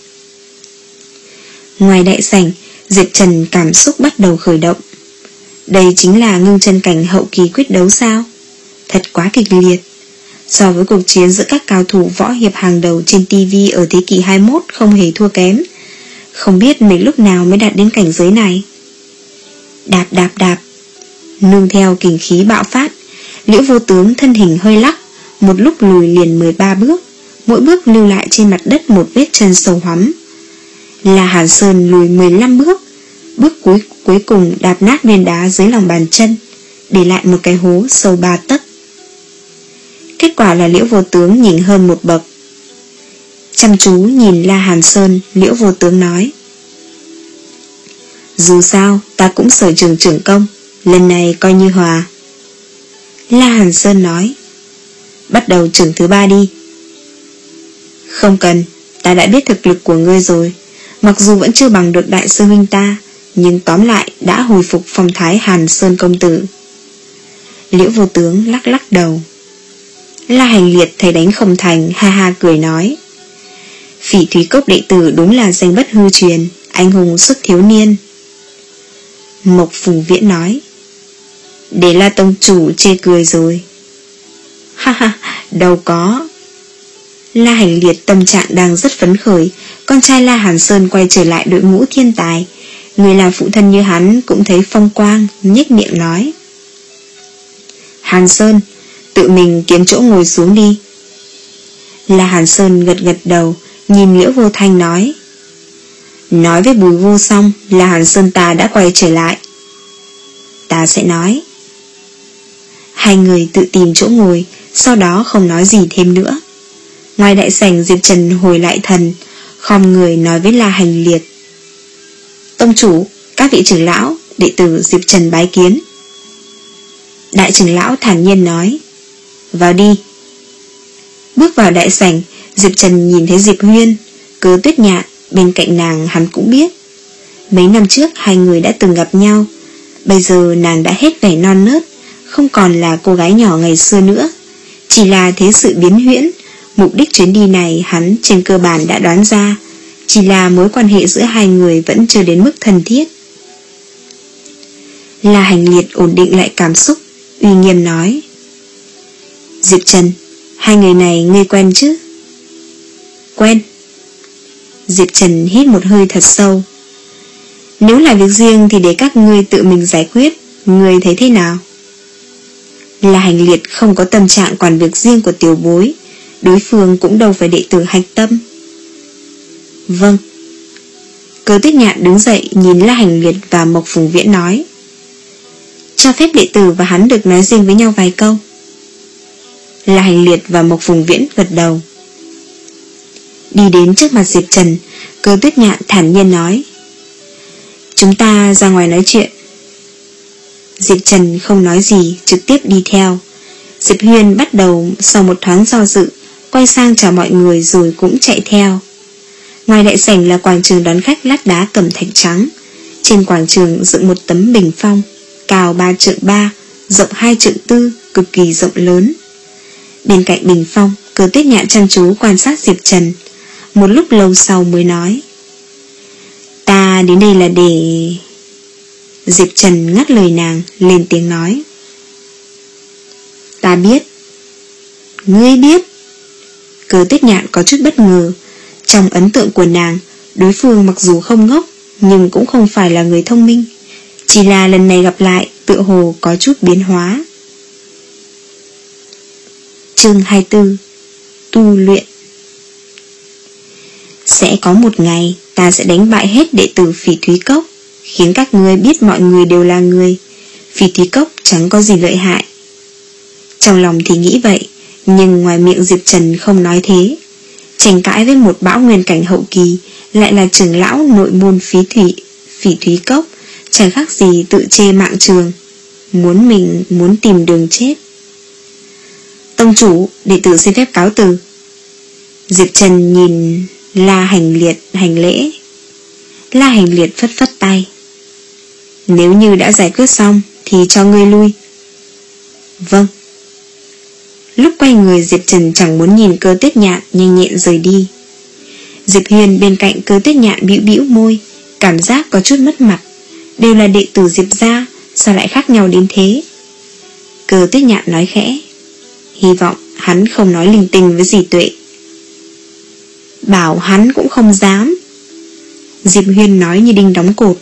Ngoài đại sảnh, Diệp Trần cảm xúc bắt đầu khởi động. Đây chính là ngưng chân cảnh hậu kỳ quyết đấu sao? Thật quá kịch liệt. So với cuộc chiến giữa các cao thủ võ hiệp hàng đầu trên tivi ở thế kỷ hai mươi mốt không hề thua kém. Không biết mình lúc nào mới đạt đến cảnh giới này. Đạp đạp đạp, nương theo kình khí bạo phát, Liễu Vô Tướng thân hình hơi lắc, một lúc lùi liền mười ba bước, mỗi bước lưu lại trên mặt đất một vết chân sâu hoắm. La Hàn Sơn lùi mười lăm bước, bước cuối cuối cùng đạp nát viên đá dưới lòng bàn chân, để lại một cái hố sâu ba tấc. Kết quả là Liễu Vô Tướng nhỉnh hơn một bậc. Chăm chú nhìn La Hàn Sơn, Liễu Vô Tướng nói: dù sao ta cũng sở trường trưởng công, lần này coi như hòa. La Hàn Sơn nói: bắt đầu trưởng thứ ba đi. Không cần, ta đã biết thực lực của ngươi rồi. Mặc dù vẫn chưa bằng được đại sư huynh ta, nhưng tóm lại đã hồi phục phong thái Hàn Sơn công tử. Liễu Vô Tướng lắc lắc đầu. La Hành Liệt thấy đánh không thành, ha ha cười nói: Phỉ Thúy Cốc đệ tử đúng là danh bất hư truyền, anh hùng xuất thiếu niên. Mộc Phù Viễn nói: để La tông chủ chê cười rồi. Ha ha, đâu có. La Hành Liệt tâm trạng đang rất phấn khởi. Con trai La Hàn Sơn quay trở lại đội ngũ thiên tài, người làm phụ thân như hắn cũng thấy phong quang, nhếch miệng nói: Hàn Sơn, tự mình kiếm chỗ ngồi xuống đi. La Hàn Sơn gật gật đầu, nhìn Liễu Vô Thanh nói: nói với Bùi Vô xong, La Hàn Sơn ta đã quay trở lại. Ta sẽ nói. Hai người tự tìm chỗ ngồi, sau đó không nói gì thêm nữa. Ngoài đại sảnh, Diệp Trần hồi lại thần, khom người nói với La Hành Liệt: Tông chủ, các vị trưởng lão, đệ tử Diệp Trần bái kiến. Đại trưởng lão thản nhiên nói: Vào đi. Bước vào đại sảnh, Diệp Trần nhìn thấy Diệp Huyên, Cơ Tuyết Nhạn, bên cạnh nàng hắn cũng biết. Mấy năm trước hai người đã từng gặp nhau. Bây giờ nàng đã hết vẻ non nớt, không còn là cô gái nhỏ ngày xưa nữa. Chỉ là thế sự biến huyễn. Mục đích chuyến đi này hắn trên cơ bản đã đoán ra, chỉ là mối quan hệ giữa hai người vẫn chưa đến mức thân thiết. La Hành Liệt ổn định lại cảm xúc, uy nghiêm nói: Diệp Trần, hai người này ngươi quen chứ? Quen. Diệp Trần hít một hơi thật sâu. Nếu là việc riêng thì để các ngươi tự mình giải quyết, ngươi thấy thế nào? La Hành Liệt không có tâm trạng quản việc riêng của tiểu bối, đối phương cũng đâu phải đệ tử hạch tâm. Vâng. Cơ Tuyết Nhạn đứng dậy nhìn La Hành Liệt và Mộc Phùng Viễn nói: Cho phép đệ tử và hắn được nói riêng với nhau vài câu. La Hành Liệt và Mộc Phùng Viễn gật đầu. Đi đến trước mặt Diệp Trần, Cơ Tuyết Nhạn thản nhiên nói: Chúng ta ra ngoài nói chuyện. Diệp Trần không nói gì, trực tiếp đi theo. Diệp Huyên bắt đầu sau một thoáng do dự, quay sang chào mọi người rồi cũng chạy theo. Ngoài đại sảnh là quảng trường đón khách lát đá cẩm thạch trắng. Trên quảng trường dựng một tấm bình phong, cao ba trượng ba, rộng hai trượng tư, cực kỳ rộng lớn. Bên cạnh bình phong, Cơ Tuyết Nhạn chăm chú quan sát Diệp Trần. Một lúc lâu sau mới nói: Ta đến đây là để... Diệp Trần ngắt lời nàng, lên tiếng nói: Ta biết. Ngươi biết? Cơ Tuyết Nhạn có chút bất ngờ. Trong ấn tượng của nàng, đối phương mặc dù không ngốc, nhưng cũng không phải là người thông minh. Chỉ là lần này gặp lại, tựa hồ có chút biến hóa. Chương hai mươi tư. Tu luyện. Sẽ có một ngày ta sẽ đánh bại hết đệ tử Phỉ Thúy Cốc, khiến các ngươi biết mọi người đều là người. Phỉ Thúy Cốc chẳng có gì lợi hại. Trong lòng thì nghĩ vậy, nhưng ngoài miệng Diệp Trần không nói thế. Tranh cãi với một bão nguyên cảnh hậu kỳ, lại là trưởng lão nội môn phí thủy Phỉ Thúy Cốc, chẳng khác gì tự chê mạng trường. Muốn mình muốn tìm đường chết. Tông chủ, đệ tử xin phép cáo từ. Diệp Trần nhìn La Hành Liệt hành lễ. La Hành Liệt phất phất tay: Nếu như đã giải quyết xong thì cho ngươi lui. Vâng. Lúc quay người, Diệp Trần chẳng muốn nhìn Cơ Tuyết Nhạn, nhanh nhẹn rời đi. Diệp Huyền bên cạnh Cơ Tuyết Nhạn bĩu bĩu môi, cảm giác có chút mất mặt. Đều là đệ tử Diệp gia, sao lại khác nhau đến thế? Cơ Tuyết Nhạn nói khẽ: Hy vọng hắn không nói linh tinh với dì Tuệ. Bảo hắn cũng không dám. Diệp Huyên nói như đinh đóng cột.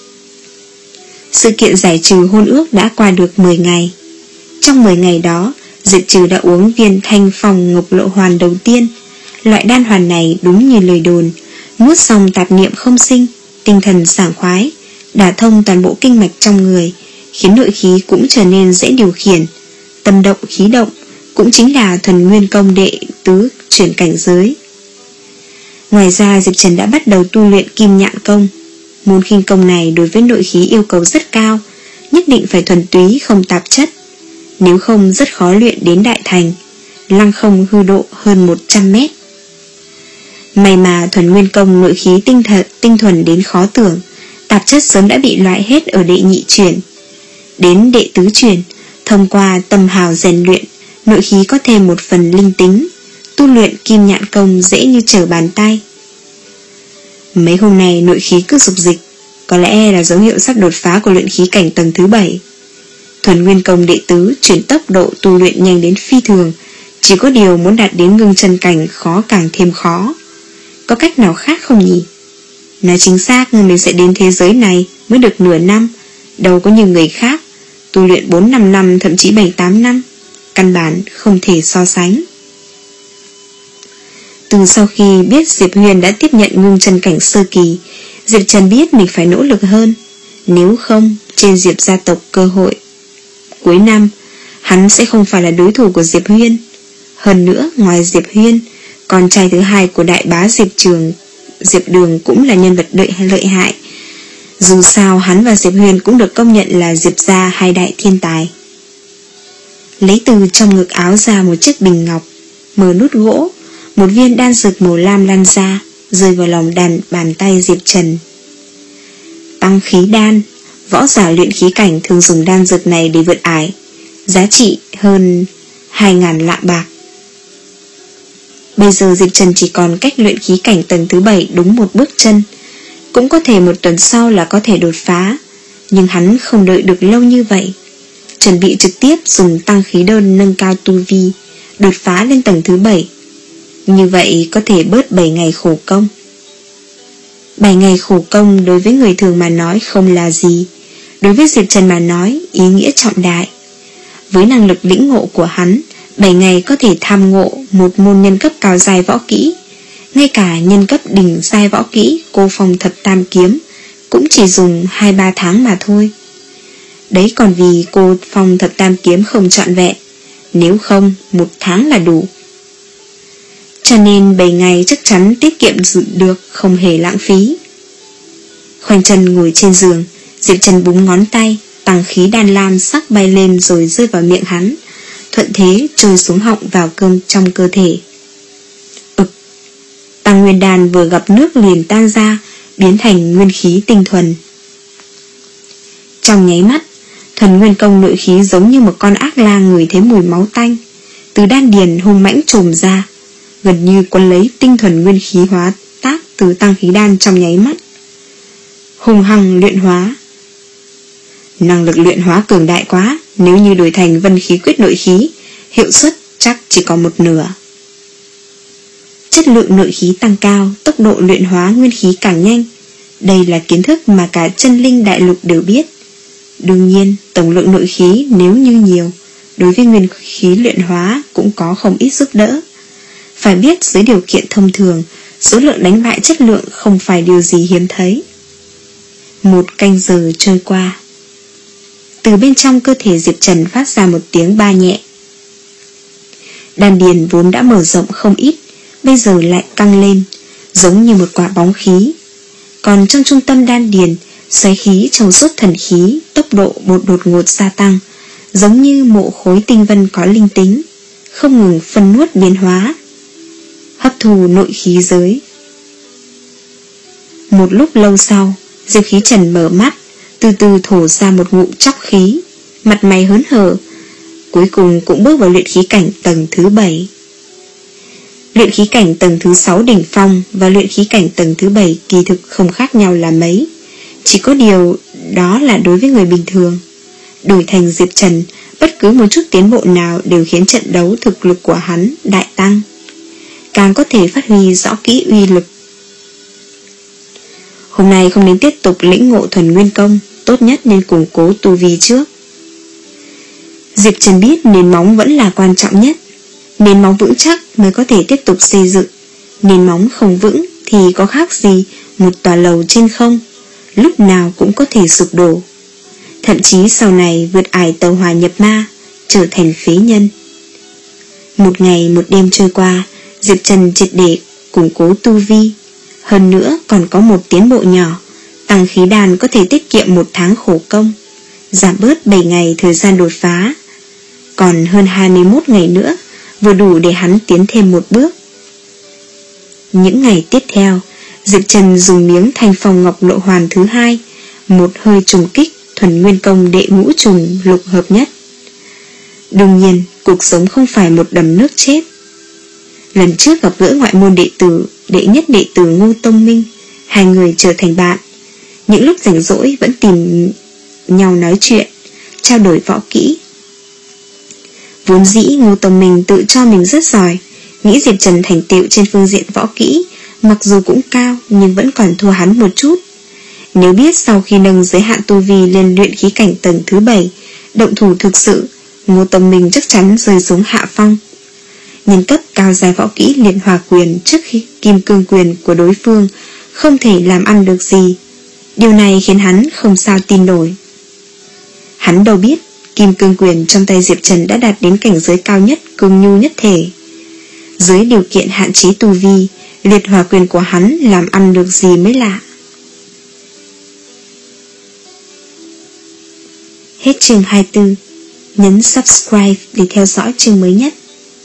Sự kiện giải trừ hôn ước đã qua được mười ngày. Trong mười ngày đó, Diệp Trừ đã uống viên Thanh Phong Ngọc Lộ Hoàn đầu tiên. Loại đan hoàn này đúng như lời đồn, nuốt xong tạp niệm không sinh, tinh thần sảng khoái, đả thông toàn bộ kinh mạch trong người, khiến nội khí cũng trở nên dễ điều khiển. Tâm động khí động, cũng chính là thuần nguyên công đệ tứ chuyển cảnh giới. Ngoài ra, Diệp Trần đã bắt đầu tu luyện Kim Nhạn Công. Môn khinh công này đối với nội khí yêu cầu rất cao, nhất định phải thuần túy không tạp chất, nếu không rất khó luyện đến đại thành, lăng không hư độ hơn một trăm mét. May mà thuần nguyên công nội khí tinh, thật, tinh thuần đến khó tưởng, tạp chất sớm đã bị loại hết ở đệ nhị chuyển. Đến đệ tứ chuyển, thông qua tâm hào rèn luyện, nội khí có thêm một phần linh tính, tu luyện Kim Nhạn Công dễ như trở bàn tay. Mấy hôm nay nội khí cứ dục dịch, có lẽ là dấu hiệu sắp đột phá của luyện khí cảnh tầng thứ bảy. Thuần nguyên công đệ tứ chuyển tốc độ tu luyện nhanh đến phi thường, chỉ có điều muốn đạt đến ngưng chân cảnh khó càng thêm khó. Có cách nào khác không nhỉ? Nói chính xác, mình sẽ đến thế giới này mới được nửa năm, đâu có như người khác tu luyện bốn năm năm, thậm chí bảy tám năm, căn bản không thể so sánh. Từ sau khi biết Diệp Huyền đã tiếp nhận ngưng chân cảnh sơ kỳ, Diệp Trần biết mình phải nỗ lực hơn, nếu không trên Diệp gia tộc cơ hội cuối năm hắn sẽ không phải là đối thủ của Diệp Huyên. Hơn nữa, ngoài Diệp Huyên, con trai thứ hai của đại bá Diệp Trường, Diệp Đường cũng là nhân vật lợi lợi hại. Dù sao hắn và Diệp Huyền cũng được công nhận là Diệp gia hai đại thiên tài. Lấy từ trong ngực áo ra một chiếc bình ngọc, mở nút gỗ, một viên đan dược màu lam lan ra, rơi vào lòng đàn bàn tay Diệp Trần. Tăng khí đan. Võ giả luyện khí cảnh thường dùng đan dược này để vượt ải, giá trị hơn hai ngàn lạng bạc. Bây giờ Diệp Trần chỉ còn cách luyện khí cảnh tầng thứ bảy đúng một bước chân. Cũng có thể một tuần sau là có thể đột phá, nhưng hắn không đợi được lâu như vậy, chuẩn bị trực tiếp dùng tăng khí đơn nâng cao tu vi, đột phá lên tầng thứ bảy. Như vậy có thể bớt bảy ngày khổ công. bảy ngày khổ công đối với người thường mà nói không là gì, đối với Diệp Trần mà nói ý nghĩa trọng đại. Với năng lực lĩnh ngộ của hắn, bảy ngày có thể tham ngộ một môn nhân cấp cao giai võ kỹ. Ngay cả nhân cấp đỉnh giai võ kỹ Cô Phong Thập Tam Kiếm cũng chỉ dùng hai ba tháng mà thôi. Đấy còn vì Cô Phong Thập Tam Kiếm không trọn vẹn, nếu không một tháng là đủ. Cho nên bảy ngày chắc chắn tiết kiệm dự được, không hề lãng phí. Khoanh chân ngồi trên giường, Diệp Trần búng ngón tay, tăng khí đan lam sắc bay lên rồi rơi vào miệng hắn, thuận thế trôi xuống họng vào cơm trong cơ thể. Ực, tăng nguyên đan vừa gặp nước liền tan ra, biến thành nguyên khí tinh thuần. Trong nháy mắt, thuần nguyên công nội khí giống như một con ác lang ngửi thấy mùi máu tanh, từ đan điền hung mãnh trồm ra, gần như quấn lấy tinh thuần nguyên khí hóa tác từ tăng khí đan trong nháy mắt. Hùng hăng luyện hóa. Năng lực luyện hóa cường đại quá, nếu như đổi thành vân khí quyết nội khí, hiệu suất chắc chỉ có một nửa. Chất lượng nội khí tăng cao, tốc độ luyện hóa nguyên khí càng nhanh. Đây là kiến thức mà cả chân linh đại lục đều biết. Đương nhiên, tổng lượng nội khí nếu như nhiều, đối với nguyên khí luyện hóa cũng có không ít giúp đỡ. Phải biết dưới điều kiện thông thường, số lượng đánh bại chất lượng không phải điều gì hiếm thấy. Một canh giờ trôi qua. Từ bên trong cơ thể Diệp Trần phát ra một tiếng ba nhẹ. Đan điền vốn đã mở rộng không ít, bây giờ lại căng lên, giống như một quả bóng khí. Còn trong trung tâm đan điền, xoáy khí trong suốt thần khí, tốc độ một đột ngột gia tăng, giống như mộ khối tinh vân có linh tính, không ngừng phân nuốt biến hóa, hấp thu nội khí giới. Một lúc lâu sau, Diệp Khí Trần mở mắt, từ từ thổ ra một ngụm chóc khí, mặt mày hớn hở, cuối cùng cũng bước vào luyện khí cảnh tầng thứ bảy. Luyện khí cảnh tầng thứ sáu đỉnh phong và luyện khí cảnh tầng thứ bảy kỳ thực không khác nhau là mấy, chỉ có điều đó là đối với người bình thường. Đổi thành Diệp Trần, bất cứ một chút tiến bộ nào đều khiến trận đấu thực lực của hắn đại tăng, càng có thể phát huy rõ kỹ uy lực. Hôm nay không nên tiếp tục lĩnh ngộ thuần nguyên công, tốt nhất nên củng cố tu vi trước. Diệp Trần biết nền móng vẫn là quan trọng nhất, nền móng vững chắc mới có thể tiếp tục xây dựng. Nền móng không vững thì có khác gì một tòa lầu trên không, lúc nào cũng có thể sụp đổ, thậm chí sau này vượt ải tàu hỏa nhập ma, trở thành phế nhân. Một ngày một đêm trôi qua, Diệp Trần triệt để củng cố tu vi. Hơn nữa còn có một tiến bộ nhỏ, tăng khí đan có thể tiết kiệm một tháng khổ công, giảm bớt bảy ngày thời gian đột phá. Còn hơn hai mươi mốt ngày nữa, vừa đủ để hắn tiến thêm một bước. Những ngày tiếp theo, Diệp Trần dùng miếng Thanh Phong Ngọc Lộ Hoàn thứ hai, một hơi trùng kích thuần nguyên công đệ ngũ trùng lục hợp nhất. Đương nhiên, cuộc sống không phải một đầm nước chết. Lần trước gặp gỡ ngoại môn đệ tử, đệ nhất đệ tử Ngô Tông Minh, hai người trở thành bạn. Những lúc rảnh rỗi vẫn tìm nhau nói chuyện, trao đổi võ kỹ. Vốn dĩ Ngô Tông Minh tự cho mình rất giỏi, nghĩ Diệp Trần thành tựu trên phương diện võ kỹ mặc dù cũng cao nhưng vẫn còn thua hắn một chút. Nếu biết sau khi nâng giới hạn tu vi lên luyện khí cảnh tầng thứ bảy, động thủ thực sự, Ngô Tông Minh chắc chắn rơi xuống hạ phong. Nhân cấp cao giai võ kỹ Liệt Hỏa Quyền trước khi Kim Cương Quyền của đối phương không thể làm ăn được gì. Điều này khiến hắn không sao tin nổi. Hắn đâu biết Kim Cương Quyền trong tay Diệp Trần đã đạt đến cảnh giới cao nhất, cương nhu nhất thể. Dưới điều kiện hạn chế tu vi, Liệt Hỏa Quyền của hắn làm ăn được gì mới lạ. Hết chương hai mươi tư. Nhấn subscribe để theo dõi chương mới nhất.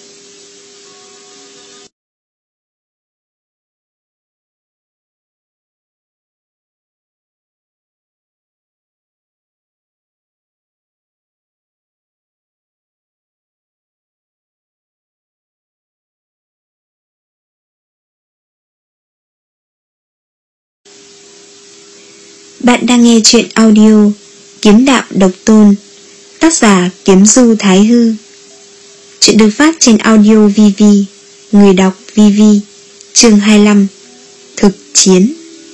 Bạn đang nghe chuyện audio Kiếm đạo độc tôn, tác giả Kiếm Du Thái Hư. Chuyện được phát trên audio vê vê, người đọc vê vê. Chương hai mươi lăm. Thực chiến.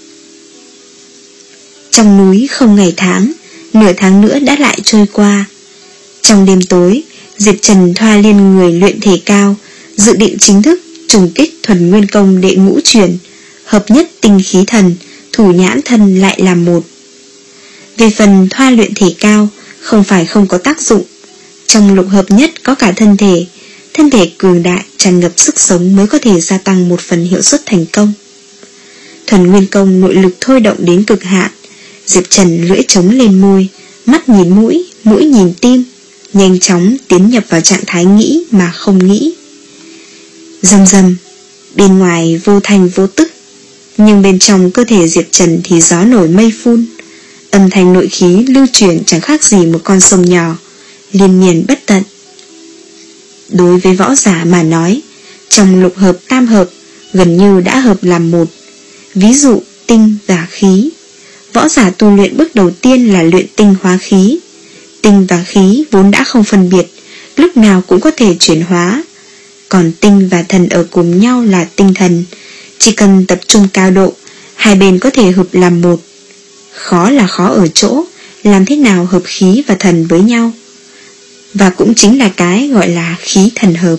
Trong núi không ngày tháng, nửa tháng nữa đã lại trôi qua. Trong đêm tối, Diệp Trần thoa liên người luyện thể cao, dự định chính thức trùng kích thuần nguyên công đệ ngũ truyền, hợp nhất tinh khí thần, thủ nhãn thân lại làm một. Về phần thoa luyện thể cao, không phải không có tác dụng. Trong lục hợp nhất có cả thân thể, thân thể cường đại tràn ngập sức sống mới có thể gia tăng một phần hiệu suất thành công. Thuần nguyên công nội lực thôi động đến cực hạn, Diệp Trần lưỡi trống lên môi, mắt nhìn mũi, mũi nhìn tim, nhanh chóng tiến nhập vào trạng thái nghĩ mà không nghĩ. Rầm rầm, bên ngoài vô thanh vô tức, nhưng bên trong cơ thể Diệp Trần thì gió nổi mây phun. Âm thanh nội khí lưu chuyển chẳng khác gì một con sông nhỏ, liên miên bất tận. Đối với võ giả mà nói, trong lục hợp tam hợp gần như đã hợp làm một. Ví dụ tinh và khí, võ giả tu luyện bước đầu tiên là luyện tinh hóa khí. Tinh và khí vốn đã không phân biệt, lúc nào cũng có thể chuyển hóa. Còn tinh và thần ở cùng nhau là tinh thần, chỉ cần tập trung cao độ, hai bên có thể hợp làm một. Khó là khó ở chỗ làm thế nào hợp khí và thần với nhau, và cũng chính là cái gọi là khí thần hợp.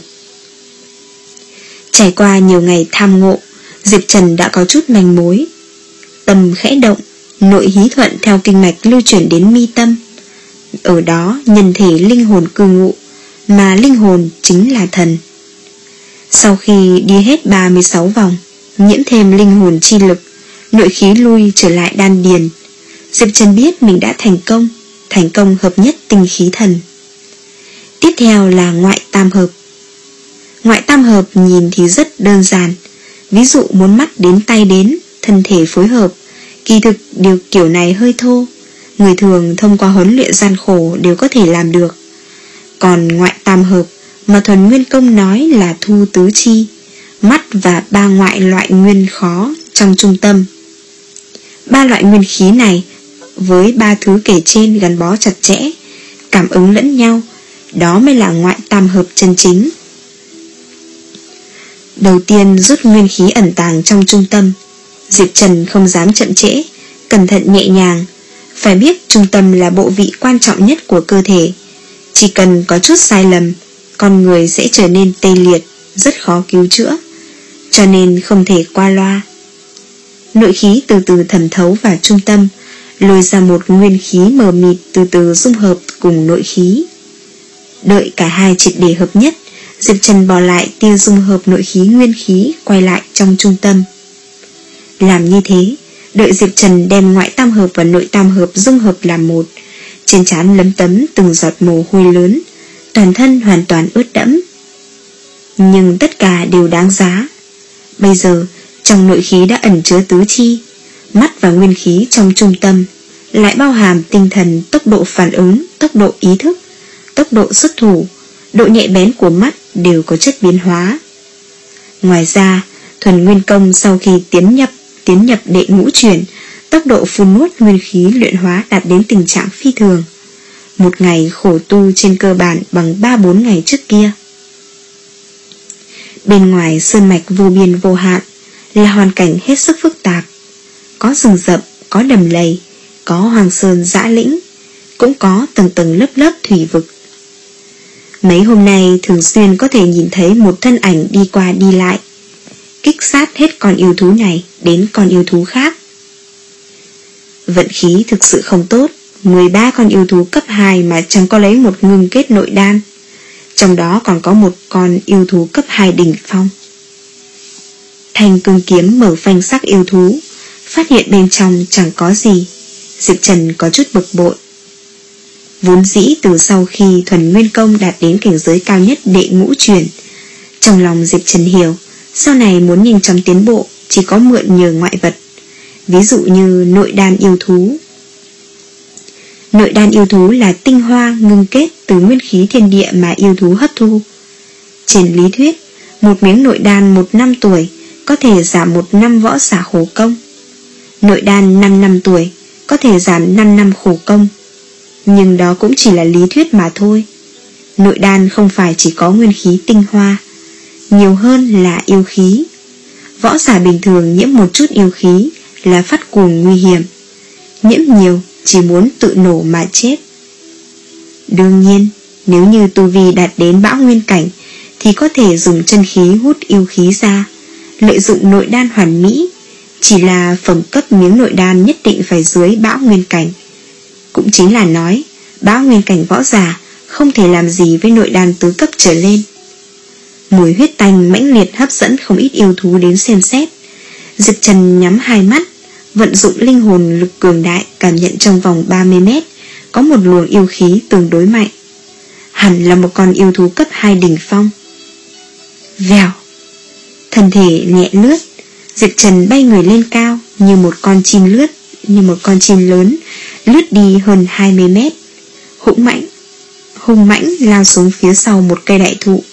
Trải qua nhiều ngày tham ngộ, Diệp Trần đã có chút manh mối. Tâm khẽ động, nội hí thuận theo kinh mạch lưu chuyển đến mi tâm. Ở đó nhân thể linh hồn cư ngụ, mà linh hồn chính là thần. Sau khi đi hết ba mươi sáu vòng, nhiễm thêm linh hồn chi lực, nội khí lui trở lại đan điền. Diệp Trần biết mình đã thành công, thành công hợp nhất tinh khí thần. Tiếp theo là ngoại tam hợp. Ngoại tam hợp nhìn thì rất đơn giản, ví dụ muốn mắt đến tay đến, thân thể phối hợp. Kỳ thực điều kiểu này hơi thô, người thường thông qua huấn luyện gian khổ đều có thể làm được. Còn ngoại tam hợp mà thuần nguyên công nói là thu tứ chi, mắt và ba ngoại loại nguyên khó trong trung tâm. Ba loại nguyên khí này với ba thứ kể trên gắn bó chặt chẽ, cảm ứng lẫn nhau, đó mới là ngoại tam hợp chân chính. Đầu tiên rút nguyên khí ẩn tàng trong trung tâm. Diệp Trần không dám chậm trễ, cẩn thận nhẹ nhàng. Phải biết trung tâm là bộ vị quan trọng nhất của cơ thể, chỉ cần có chút sai lầm, con người sẽ trở nên tê liệt, rất khó cứu chữa, cho nên không thể qua loa. Nội khí từ từ thẩm thấu vào trung tâm, lôi ra một nguyên khí mờ mịt từ từ dung hợp cùng nội khí. Đợi cả hai triệt để hợp nhất, Diệp Trần bỏ lại tia dung hợp nội khí nguyên khí quay lại trong trung tâm. Làm như thế, đợi Diệp Trần đem ngoại tam hợp và nội tam hợp dung hợp làm một, trên trán lấm tấm từng giọt mồ hôi lớn, toàn thân hoàn toàn ướt đẫm. Nhưng tất cả đều đáng giá. Bây giờ trong nội khí đã ẩn chứa tứ chi, mắt và nguyên khí trong trung tâm lại bao hàm tinh thần, tốc độ phản ứng, tốc độ ý thức, tốc độ xuất thủ, độ nhạy bén của mắt đều có chất biến hóa. Ngoài ra, thuần nguyên công sau khi tiến nhập tiến nhập đệ ngũ truyền, tốc độ phun nuốt nguyên khí luyện hóa đạt đến tình trạng phi thường. Một ngày khổ tu trên cơ bản bằng ba bốn ngày trước kia. Bên ngoài sơn mạch vô biên vô hạn là hoàn cảnh hết sức phức tạp. Có rừng rậm, có đầm lầy, có hoàng sơn dã lĩnh, cũng có tầng tầng lớp lớp thủy vực. Mấy hôm nay thường xuyên có thể nhìn thấy một thân ảnh đi qua đi lại, kích sát hết con yêu thú này đến con yêu thú khác. Vận khí thực sự không tốt, mười ba con yêu thú cấp hai mà chẳng có lấy một ngưng kết nội đan, trong đó còn có một con yêu thú cấp hai đỉnh phong. Thanh cương kiếm mở phanh sắc yêu thú, phát hiện bên trong chẳng có gì. Diệp Trần có chút bực bội. Vốn dĩ từ sau khi thuần nguyên công đạt đến cảnh giới cao nhất đệ ngũ truyền, trong lòng Diệp Trần hiểu, sau này muốn nhanh chóng tiến bộ chỉ có mượn nhờ ngoại vật, ví dụ như nội đan yêu thú. Nội đan yêu thú là tinh hoa ngưng kết từ nguyên khí thiên địa mà yêu thú hấp thu. Trên lý thuyết, một miếng nội đan một năm tuổi có thể giảm một năm võ giả khổ công. Nội đan năm năm tuổi có thể giảm năm năm khổ công. Nhưng đó cũng chỉ là lý thuyết mà thôi. Nội đan không phải chỉ có nguyên khí tinh hoa, nhiều hơn là yêu khí. Võ giả bình thường nhiễm một chút yêu khí là phát cuồng nguy hiểm, nhiễm nhiều chỉ muốn tự nổ mà chết. Đương nhiên, nếu như tu vi đạt đến bão nguyên cảnh thì có thể dùng chân khí hút yêu khí ra, lợi dụng nội đan hoàn mỹ. Chỉ là phẩm cấp miếng nội đan nhất định phải dưới bão nguyên cảnh. Cũng chính là nói, bão nguyên cảnh võ giả không thể làm gì với nội đan tứ cấp trở lên. Mùi huyết tanh mãnh liệt hấp dẫn không ít yêu thú đến xem xét. Diệp Trần nhắm hai mắt, vận dụng linh hồn lực cường đại, cảm nhận trong vòng ba mươi mét có một luồng yêu khí tương đối mạnh. Hẳn là một con yêu thú cấp hai đỉnh phong. Vèo, thân thể nhẹ lướt, Diệp Trần bay người lên cao như một con chim lướt, như một con chim lớn, lướt đi hơn hai mươi mét. Hung mãnh, hung mãnh lao xuống phía sau một cây đại thụ.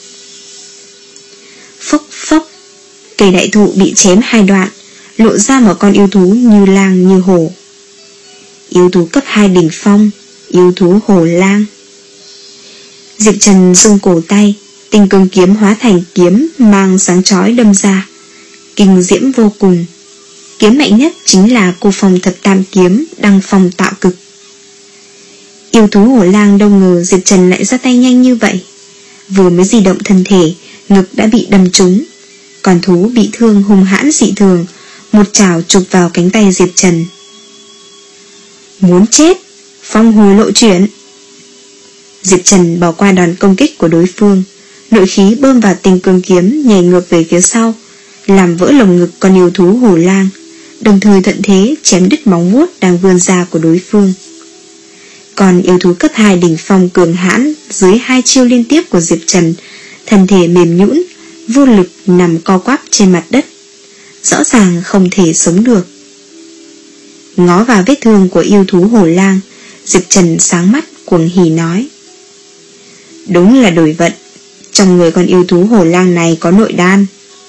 Phốc phốc, cây đại thụ bị chém hai đoạn, lộ ra một con yêu thú như lang như hổ. Yêu thú cấp hai đỉnh phong, yêu thú hổ lang. Diệp Trần rung cổ tay, tinh cương kiếm hóa thành kiếm mang sáng chói đâm ra, kinh diễm vô cùng. Kiếm mạnh nhất chính là Cô Phong Thập Tam Kiếm, đăng phong tạo cực. Yêu thú hổ lang đâu ngờ Diệp Trần lại ra tay nhanh như vậy. Vừa mới di động thân thể, ngực đã bị đâm trúng. Còn thú bị thương hung hãn dị thường, một chảo chụp vào cánh tay Diệp Trần. Muốn chết, phong hồi lộ chuyển. Diệp Trần bỏ qua đòn công kích của đối phương, nội khí bơm vào tinh cương kiếm, nhảy ngược về phía sau, làm vỡ lồng ngực con yêu thú hổ lang, đồng thời thuận thế chém đứt móng vuốt đang vươn ra của đối phương. Còn yêu thú cấp hai đỉnh phong cường hãn dưới hai chiêu liên tiếp của Diệp Trần, thân thể mềm nhũn, vô lực nằm co quắp trên mặt đất, rõ ràng không thể sống được. Ngó vào vết thương của yêu thú hổ lang, Diệp Trần sáng mắt cuồng hỉ nói: đúng là đổi vận, trong người con yêu thú hổ lang này có nội đan.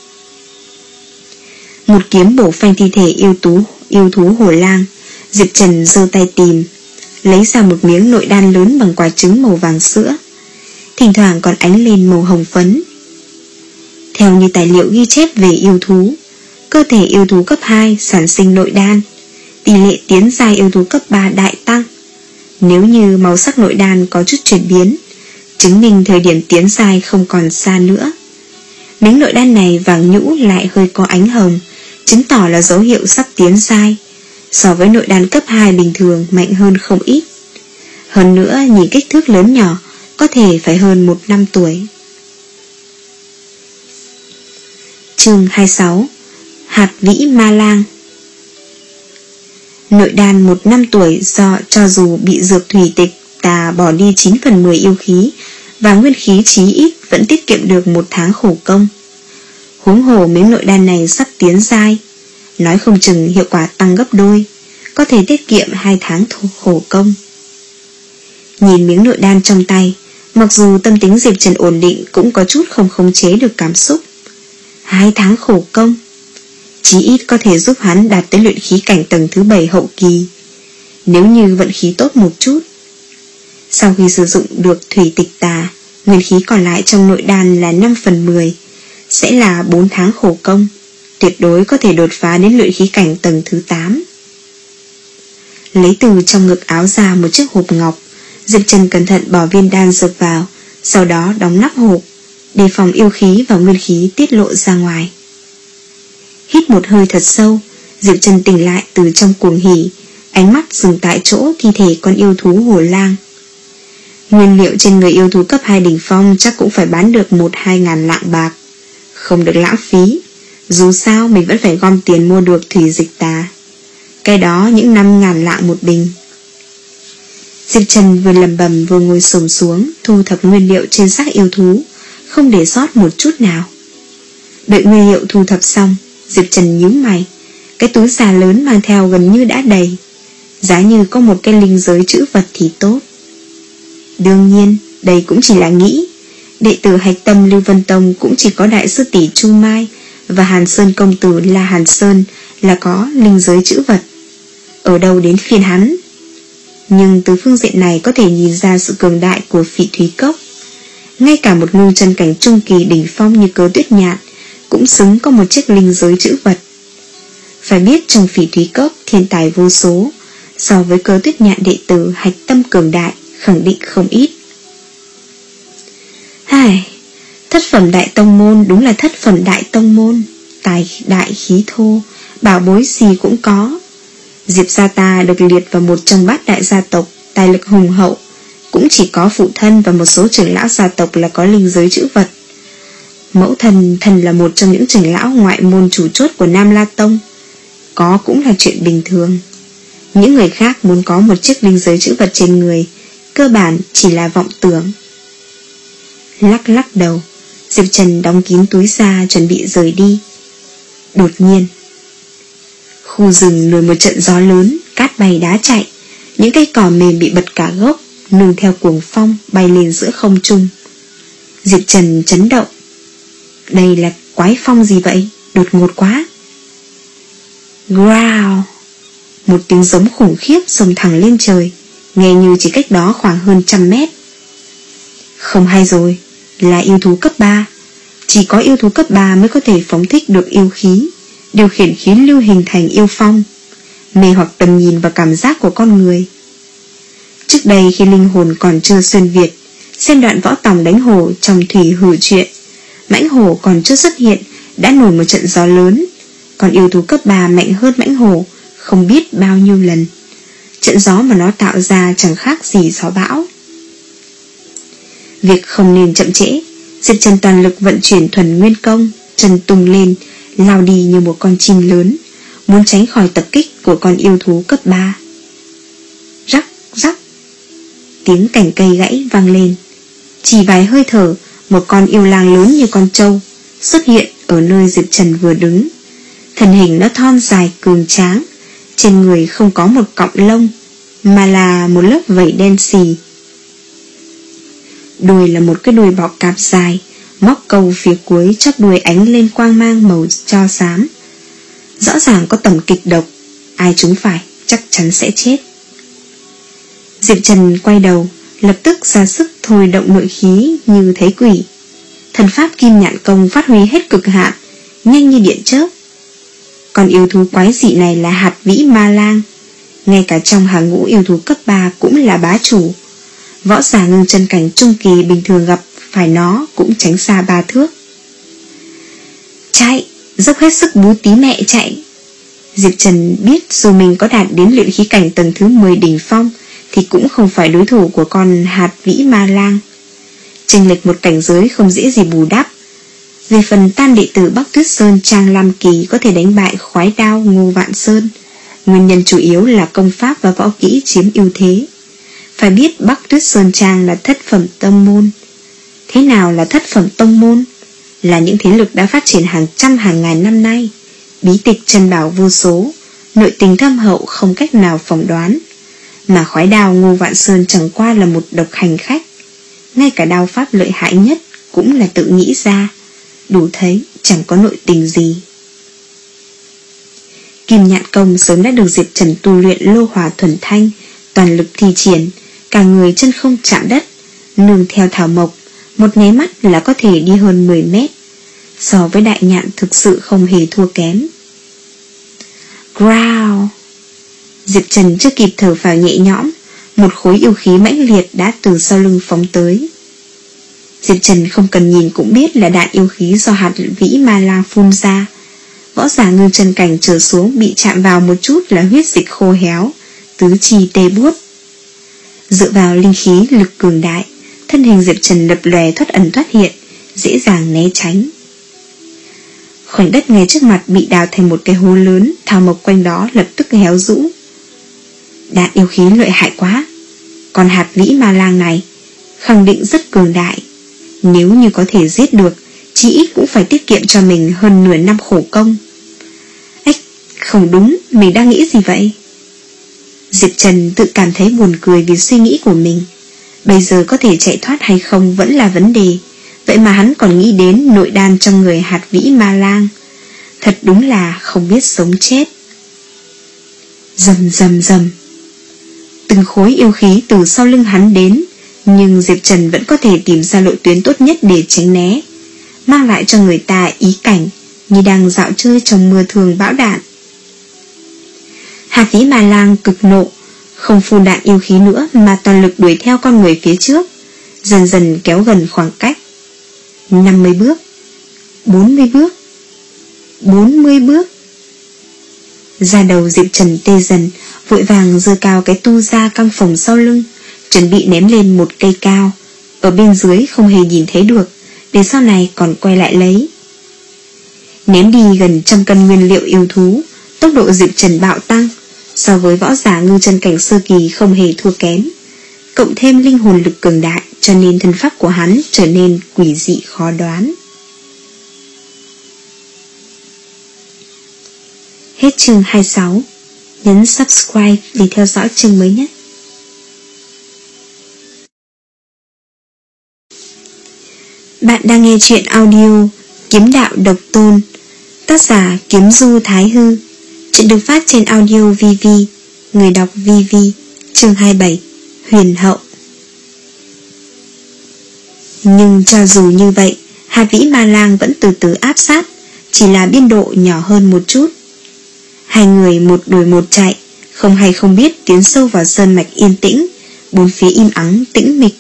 Một kiếm bổ phanh thi thể yêu tú yêu thú hổ lang, Diệp Trần giơ tay tìm, lấy ra một miếng nội đan lớn bằng quả trứng màu vàng sữa, thỉnh thoảng còn ánh lên màu hồng phấn. Theo như tài liệu ghi chép về yêu thú, cơ thể yêu thú cấp hai sản sinh nội đan, tỷ lệ tiến giai yêu thú cấp ba đại tăng. Nếu như màu sắc nội đan có chút chuyển biến, chứng minh thời điểm tiến giai không còn xa nữa. Miếng nội đan này vàng nhũ lại hơi có ánh hồng, chứng tỏ là dấu hiệu sắp tiến giai, so với nội đan cấp hai bình thường mạnh hơn không ít. Hơn nữa nhìn kích thước lớn nhỏ, có thể phải hơn một năm tuổi. Chương hai mươi sáu. Hạt vĩ ma lang. Nội đan một năm tuổi do cho dù bị dược thủy tịch tà bỏ đi chín phần mười yêu khí và nguyên khí chí ít vẫn tiết kiệm được một tháng khổ công. Huống hồ miếng nội đan này sắp tiến giai, nói không chừng hiệu quả tăng gấp đôi, có thể tiết kiệm hai tháng khổ công. Nhìn miếng nội đan trong tay, mặc dù tâm tính Diệp Trần ổn định cũng có chút không khống chế được cảm xúc. Hai tháng khổ công, chí ít có thể giúp hắn đạt tới luyện khí cảnh tầng thứ bảy hậu kỳ, nếu như vận khí tốt một chút. Sau khi sử dụng được thủy tịch tà, nguyên khí còn lại trong nội đan là năm phần mười, sẽ là bốn tháng khổ công, tuyệt đối có thể đột phá đến luyện khí cảnh tầng thứ tám. Lấy từ trong ngực áo ra một chiếc hộp ngọc, Diệp Trần cẩn thận bỏ viên đan dược vào, sau đó đóng nắp hộp, đề phòng yêu khí và nguyên khí tiết lộ ra ngoài. Hít một hơi thật sâu, Diệp Trần tỉnh lại từ trong cuồng hỉ, ánh mắt dừng tại chỗ thi thể con yêu thú hổ lang. Nguyên liệu trên người yêu thú cấp hai đỉnh phong chắc cũng phải bán được một hai ngàn lạng bạc, không được lãng phí. Dù sao mình vẫn phải gom tiền mua được thủy dịch tà, cái đó những năm ngàn lạng một bình. Diệp Trần vừa lẩm bẩm vừa ngồi xổm xuống thu thập nguyên liệu trên xác yêu thú, không để sót một chút nào. Đợi nguyên liệu thu thập xong, Diệp Trần nhíu mày. Cái túi xà lớn mang theo gần như đã đầy. Giá như có một cái linh giới trữ vật thì tốt. Đương nhiên, đây cũng chỉ là nghĩ. Đệ tử hạch tâm Lưu Vân Tông cũng chỉ có đại sư tỷ Chu Mai và Hàn Sơn công tử La Hàn Sơn là có linh giới trữ vật. Ở đâu đến phiên hắn? Nhưng từ phương diện này có thể nhìn ra sự cường đại của Phỉ Thúy Cốc. Ngay cả một ngư chân cảnh trung kỳ đỉnh phong như Cơ Tuyết Nhạn cũng xứng có một chiếc linh giới trữ vật. Phải biết trong Phỉ Thúy Cốc thiên tài vô số, so với Cơ Tuyết Nhạn đệ tử hạch tâm cường đại khẳng định không ít. Ai, thất phẩm đại tông môn đúng là thất phẩm đại tông môn, tài đại khí thô, bảo bối gì cũng có. Diệp gia ta được liệt vào một trong bát đại gia tộc, tài lực hùng hậu, cũng chỉ có phụ thân và một số trưởng lão gia tộc là có linh giới trữ vật. Mẫu thần thần là một trong những trưởng lão ngoại môn chủ chốt của Nam La Tông, có cũng là chuyện bình thường. Những người khác muốn có một chiếc linh giới trữ vật trên người, cơ bản chỉ là vọng tưởng. Lắc lắc đầu, Diệp Trần đóng kín túi ra chuẩn bị rời đi. Đột nhiên, khu rừng nổi một trận gió lớn, cát bay đá chạy, những cây cỏ mềm bị bật cả gốc, nương theo cuồng phong bay lên giữa không trung. Diệp Trần chấn động. Đây là quái phong gì vậy? Đột ngột quá. Growl! Một tiếng giống khủng khiếp xông thẳng lên trời, nghe như chỉ cách đó khoảng hơn trăm mét. Không hay rồi, là yêu thú cấp ba. Chỉ có yêu thú cấp ba mới có thể phóng thích được yêu khí, điều khiển khí lưu hình thành yêu phong, mê hoặc tầm nhìn và cảm giác của con người. Trước đây khi linh hồn còn chưa xuyên Việt, xem đoạn võ tòng đánh hổ trong thủy hử chuyện, mãnh hổ còn chưa xuất hiện đã nổi một trận gió lớn, còn yêu thú cấp ba mạnh hơn mãnh hổ không biết bao nhiêu lần. Trận gió mà nó tạo ra chẳng khác gì gió bão. Việc không nên chậm trễ, Diệp Trần toàn lực vận chuyển thuần nguyên công, chân tung lên, lao đi như một con chim lớn, muốn tránh khỏi tập kích của con yêu thú cấp ba. Rắc rắc, tiếng cành cây gãy vang lên. Chỉ vài hơi thở, một con yêu lang lớn như con trâu xuất hiện ở nơi Diệp Trần vừa đứng. Thân hình nó thon dài cường tráng, trên người không có một cọng lông, mà là một lớp vảy đen xì. Đuôi là một cái đuôi bọ cạp dài, móc câu phía cuối chóp đuôi ánh lên quang mang màu tro xám. Rõ ràng có tầm kịch độc, ai trúng phải chắc chắn sẽ chết. Diệp Trần quay đầu, lập tức ra sức thôi động nội khí như thấy quỷ. Thần pháp Kim Nhạn Công phát huy hết cực hạn, nhanh như điện chớp. Còn yêu thú quái dị này là hạt vĩ ma lang, ngay cả trong hàng ngũ yêu thú cấp ba cũng là bá chủ. Võ giả ngưng chân cảnh trung kỳ bình thường gặp phải nó cũng tránh xa ba thước. Chạy, dốc hết sức bú tí mẹ chạy. Diệp Trần biết dù mình có đạt đến luyện khí cảnh tầng thứ mười đỉnh phong thì cũng không phải đối thủ của con hạt vĩ ma lang. Chênh lệch một cảnh giới không dễ gì bù đắp. Về phần tam đệ tử Bắc Tuyết Sơn Trang Lam Kỳ có thể đánh bại khoái đao Ngô Vạn Sơn, nguyên nhân chủ yếu là công pháp và võ kỹ chiếm ưu thế. Phải biết Bắc Tuyết Sơn Trang là thất phẩm tông môn. Thế nào là thất phẩm tông môn? Là những thế lực đã phát triển hàng trăm hàng ngàn năm nay, bí tịch chân bảo vô số, nội tình thâm hậu không cách nào phỏng đoán. Mà khoái đao Ngô Vạn Sơn chẳng qua là một độc hành khách, ngay cả đao pháp lợi hại nhất cũng là tự nghĩ ra, đủ thấy chẳng có nội tình gì. Kim Nhạn Công sớm đã được Diệp Trần tu luyện lô hỏa thuần thanh, toàn lực thi triển, cả người chân không chạm đất, nương theo thảo mộc, một nháy mắt là có thể đi hơn mười mét. So với đại nhạn thực sự không hề thua kém. Growl! Diệp Trần chưa kịp thở phào nhẹ nhõm, một khối yêu khí mãnh liệt đã từ sau lưng phóng tới. Diệp Trần không cần nhìn cũng biết là đạn yêu khí do hạt vĩ ma lang phun ra. Võ giả ngưng chân cảnh trở xuống bị chạm vào một chút là huyết dịch khô héo, tứ chi tê buốt. Dựa vào linh khí lực cường đại, thân hình Diệp Trần lập lòe thoát ẩn thoát hiện, dễ dàng né tránh. Khoảnh đất ngay trước mặt bị đào thành một cái hố lớn, thảo mộc quanh đó lập tức héo rũ. Đạn yêu khí lợi hại quá. Còn hạt vĩ ma lang này khẳng định rất cường đại. Nếu như có thể giết được, chí ít cũng phải tiết kiệm cho mình hơn nửa năm khổ công. Ếch, không đúng, mình đang nghĩ gì vậy? Diệp Trần tự cảm thấy buồn cười vì suy nghĩ của mình. Bây giờ có thể chạy thoát hay không vẫn là vấn đề. Vậy mà hắn còn nghĩ đến nội đan trong người hạt vĩ ma lang. Thật đúng là không biết sống chết. Rầm rầm rầm. Từng khối yêu khí từ sau lưng hắn đến, nhưng Diệp Trần vẫn có thể tìm ra lộ tuyến tốt nhất để tránh né, mang lại cho người ta ý cảnh như đang dạo chơi trong mưa thường bão đạn. Hạt vĩ ma lang cực nộ, không phun đạn yêu khí nữa mà toàn lực đuổi theo con người phía trước, dần dần kéo gần khoảng cách. Năm mươi bước, bốn mươi bước, bốn mươi bước. Da đầu Diệp Trần tê dần, vội vàng giơ cao cái tu ra căng phồng sau lưng, chuẩn bị ném lên một cây cao, ở bên dưới không hề nhìn thấy được, để sau này còn quay lại lấy. Ném đi gần trăm cân nguyên liệu yêu thú, tốc độ Diệp Trần bạo tăng, so với võ giả ngư chân cảnh sơ kỳ không hề thua kém. Cộng thêm linh hồn lực cường đại, cho nên thân pháp của hắn trở nên quỷ dị khó đoán. Hết chương hai mươi sáu. Nhấn subscribe để theo dõi chương mới nhất. Bạn đang nghe chuyện audio Kiếm Đạo Độc Tôn, tác giả Kiếm Du Thái Hư. Chuyện được phát trên audio vê vê. Người đọc vê vê. Chương hai mươi bảy. Huyền Hậu. Nhưng cho dù như vậy, hạt vĩ ma lang vẫn từ từ áp sát, chỉ là biên độ nhỏ hơn một chút. Hai người một đuổi một chạy, không hay không biết tiến sâu vào sơn mạch yên tĩnh, bốn phía im ắng tĩnh mịch.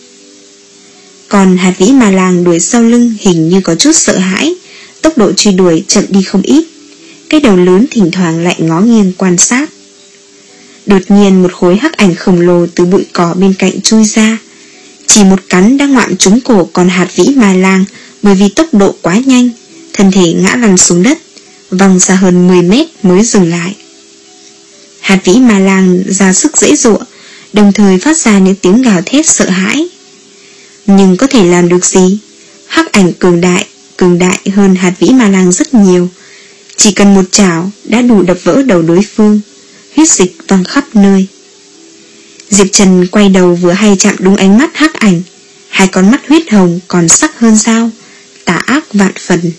Còn hạt vĩ ma lang đuổi sau lưng hình như có chút sợ hãi, tốc độ truy đuổi chậm đi không ít. Cái đầu lớn thỉnh thoảng lại ngó nghiêng quan sát. Đột nhiên một khối hắc ảnh khổng lồ từ bụi cỏ bên cạnh chui ra, chỉ một cắn đã ngoạm trúng cổ con hạt vĩ ma lang. Bởi vì tốc độ quá nhanh, thân thể ngã lăn xuống đất, văng ra hơn mười mét mới dừng lại. Hạt vĩ ma lang ra sức giãy giụa, đồng thời phát ra những tiếng gào thét sợ hãi. Nhưng có thể làm được gì? Hắc ảnh cường đại, cường đại hơn hạt vĩ ma lang rất nhiều. Chỉ cần một chảo đã đủ đập vỡ đầu đối phương, huyết dịch văng khắp nơi. Diệp Trần quay đầu vừa hay chạm đúng ánh mắt hắc ảnh, hai con mắt huyết hồng còn sắc hơn dao, tà ác vạn phần.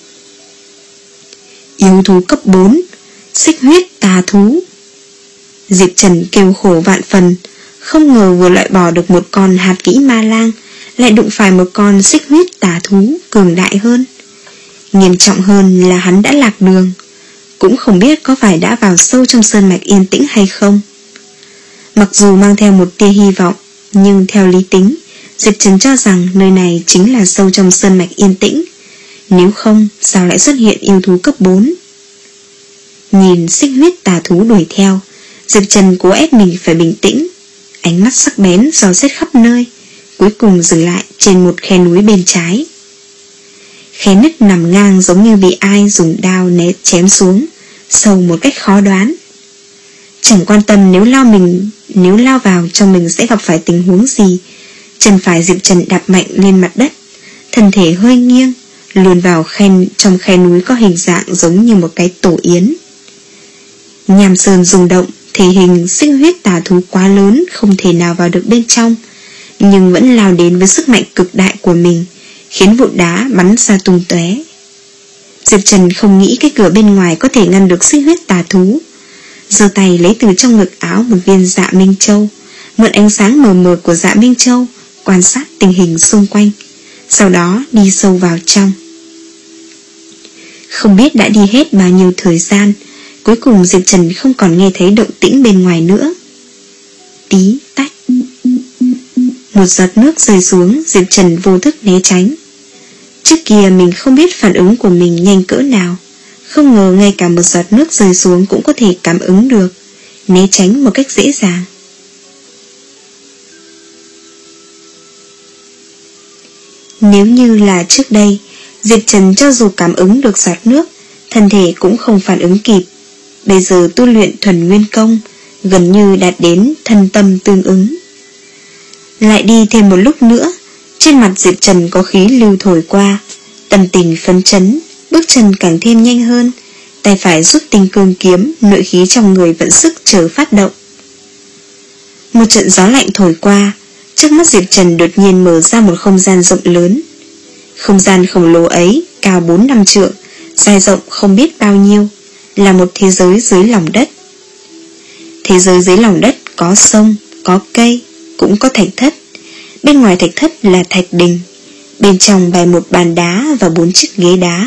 Yêu thú cấp bốn, xích huyết tà thú. Diệp Trần kêu khổ vạn phần, không ngờ vừa loại bỏ được một con hạt vĩ ma lang, lại đụng phải một con xích huyết tà thú cường đại hơn. Nghiêm trọng hơn là hắn đã lạc đường, cũng không biết có phải đã vào sâu trong sơn mạch yên tĩnh hay không. Mặc dù mang theo một tia hy vọng, nhưng theo lý tính, Diệp Trần cho rằng nơi này chính là sâu trong sơn mạch yên tĩnh. Nếu không, sao lại xuất hiện yêu thú cấp bốn? Nhìn xích huyết tà thú đuổi theo, Diệp Trần cố ép mình phải bình tĩnh, ánh mắt sắc bén dò xét khắp nơi, cuối cùng dừng lại trên một khe núi bên trái. Khe nứt nằm ngang giống như bị ai dùng đao né chém xuống, sâu một cách khó đoán. Chẳng quan tâm nếu lao mình Nếu lao vào trong mình sẽ gặp phải tình huống gì, chân phải Diệp Trần đạp mạnh lên mặt đất, thân thể hơi nghiêng, luồn vào khe trong khe núi có hình dạng giống như một cái tổ yến. Nham sơn rung động, thể hình xích huyết tà thú quá lớn, không thể nào vào được bên trong, nhưng vẫn lao đến với sức mạnh cực đại của mình, khiến vụn đá bắn ra tung tóe. Diệp Trần không nghĩ cái cửa bên ngoài có thể ngăn được xích huyết tà thú, giơ tay lấy từ trong ngực áo một viên dạ minh châu, mượn ánh sáng mờ mờ của dạ minh châu quan sát tình hình xung quanh, sau đó đi sâu vào trong. Không biết đã đi hết bao nhiêu thời gian, cuối cùng Diệp Trần không còn nghe thấy động tĩnh bên ngoài nữa. Tí tách, một giọt nước rơi xuống, Diệp Trần vô thức né tránh. Trước kia mình không biết phản ứng của mình nhanh cỡ nào, không ngờ ngay cả một giọt nước rơi xuống cũng có thể cảm ứng được, né tránh một cách dễ dàng. Nếu như là trước đây, Diệp Trần cho dù cảm ứng được giọt nước, thân thể cũng không phản ứng kịp. Bây giờ tu luyện thuần nguyên công, gần như đạt đến thân tâm tương ứng. Lại đi thêm một lúc nữa, trên mặt Diệp Trần có khí lưu thổi qua, tâm tình phấn chấn, bước chân càng thêm nhanh hơn, tay phải rút tinh cương kiếm, nội khí trong người vận sức chờ phát động. Một trận gió lạnh thổi qua, trước mắt Diệp Trần đột nhiên mở ra một không gian rộng lớn. Không gian khổng lồ ấy cao bốn năm trượng, dài rộng không biết bao nhiêu, là một thế giới dưới lòng đất. Thế giới dưới lòng đất có sông, có cây, cũng có thạch thất. Bên ngoài thạch thất là thạch đình, bên trong bày một bàn đá và bốn chiếc ghế đá.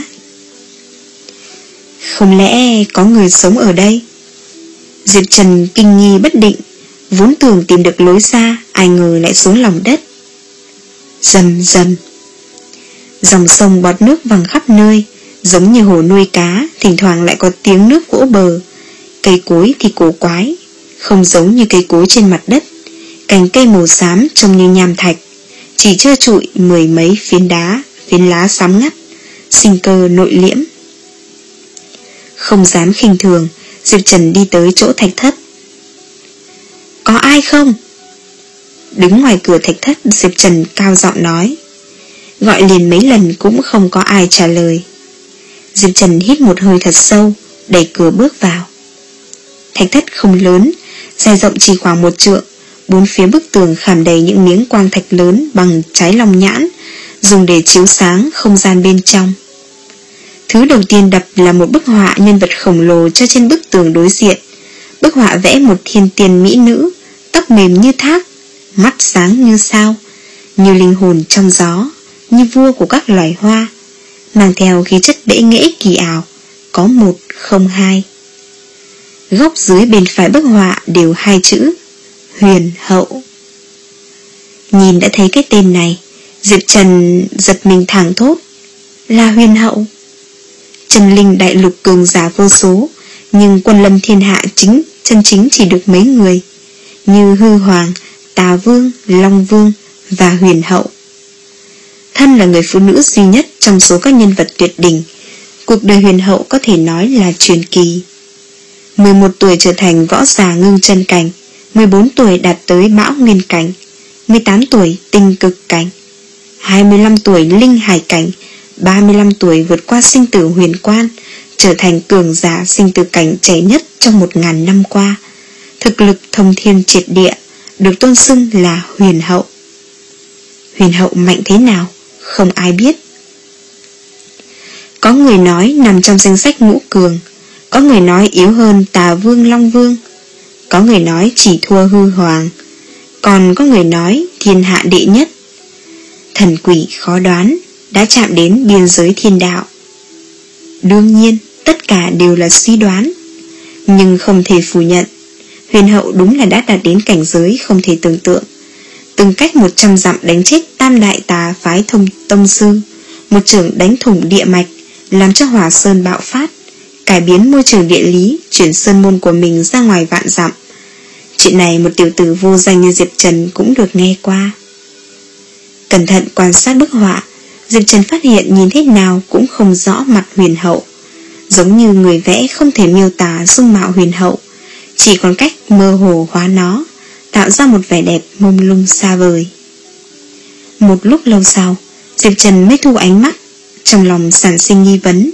Không lẽ có người sống ở đây? Diệp Trần kinh nghi bất định, vốn tưởng tìm được lối ra, ai ngờ lại xuống lòng đất. Rầm rầm, dòng sông bọt nước văng khắp nơi, giống như hồ nuôi cá, thỉnh thoảng lại có tiếng nước vỗ bờ. Cây cối thì cổ quái, không giống như cây cối trên mặt đất, cành cây màu xám trông như nham thạch, chỉ trơ trụi mười mấy phiến đá, phiến lá xám ngắt, sinh cơ nội liễm. Không dám khinh thường, Diệp Trần đi tới chỗ thạch thất. Có ai không? Đứng ngoài cửa thạch thất, Diệp Trần cao giọng nói. Gọi liền mấy lần cũng không có ai trả lời. Diệp Trần hít một hơi thật sâu, đẩy cửa bước vào. Thạch thất không lớn, dài rộng chỉ khoảng một trượng, bốn phía bức tường khảm đầy những miếng quang thạch lớn bằng trái lòng nhãn, dùng để chiếu sáng không gian bên trong. Thứ đầu tiên đập là một bức họa nhân vật khổng lồ cho trên bức tường đối diện. Bức họa vẽ một thiên tiên mỹ nữ, tóc mềm như thác, mắt sáng như sao, như linh hồn trong gió, như vua của các loài hoa, mang theo khí chất bệ nghệ kỳ ảo, có một không hai. Góc dưới bên phải bức họa đều hai chữ Huyền Hậu. Nhìn đã thấy cái tên này, Diệp Trần giật mình thảng thốt. Là Huyền Hậu. Chân linh đại lục cường giả vô số, nhưng quân lâm thiên hạ chính chân chính chỉ được mấy người, như Hư Hoàng, Tà Vương, Long Vương và Huyền Hậu. Thân là người phụ nữ duy nhất trong số các nhân vật tuyệt đỉnh, cuộc đời Huyền Hậu có thể nói là truyền kỳ. mười một tuổi trở thành võ giả ngưng chân cảnh, mười bốn tuổi đạt tới bão nguyên cảnh, mười tám tuổi tinh cực cảnh, hai mươi lăm tuổi linh hải cảnh, ba mươi lăm tuổi vượt qua sinh tử huyền quan, trở thành cường giả sinh tử cảnh trẻ nhất trong một ngàn năm qua. Thực lực thông thiên triệt địa, được tôn xưng là Huyền Hậu. Huyền Hậu mạnh thế nào, không ai biết. Có người nói nằm trong danh sách ngũ cường, có người nói yếu hơn Tà Vương, Long Vương, có người nói chỉ thua Hư Hoàng, còn có người nói thiên hạ đệ nhất. Thần quỷ khó đoán, đã chạm đến biên giới thiên đạo. Đương nhiên, tất cả đều là suy đoán, nhưng không thể phủ nhận, Huyền Hậu đúng là đã đạt đến cảnh giới không thể tưởng tượng. Từng cách một trăm dặm đánh chết tam đại tà phái thông tông sư, một chưởng đánh thủng địa mạch, làm cho Hỏa Sơn bạo phát, cải biến môi trường địa lý, chuyển sơn môn của mình ra ngoài vạn dặm. Chuyện này một tiểu tử vô danh như Diệp Trần cũng được nghe qua. Cẩn thận quan sát bức họa, Diệp Trần phát hiện nhìn thế nào cũng không rõ mặt Huyền Hậu, giống như người vẽ không thể miêu tả dung mạo Huyền Hậu, chỉ còn cách mơ hồ hóa nó, tạo ra một vẻ đẹp mông lung xa vời. Một lúc lâu sau, Diệp Trần mới thu ánh mắt, trong lòng sản sinh nghi vấn.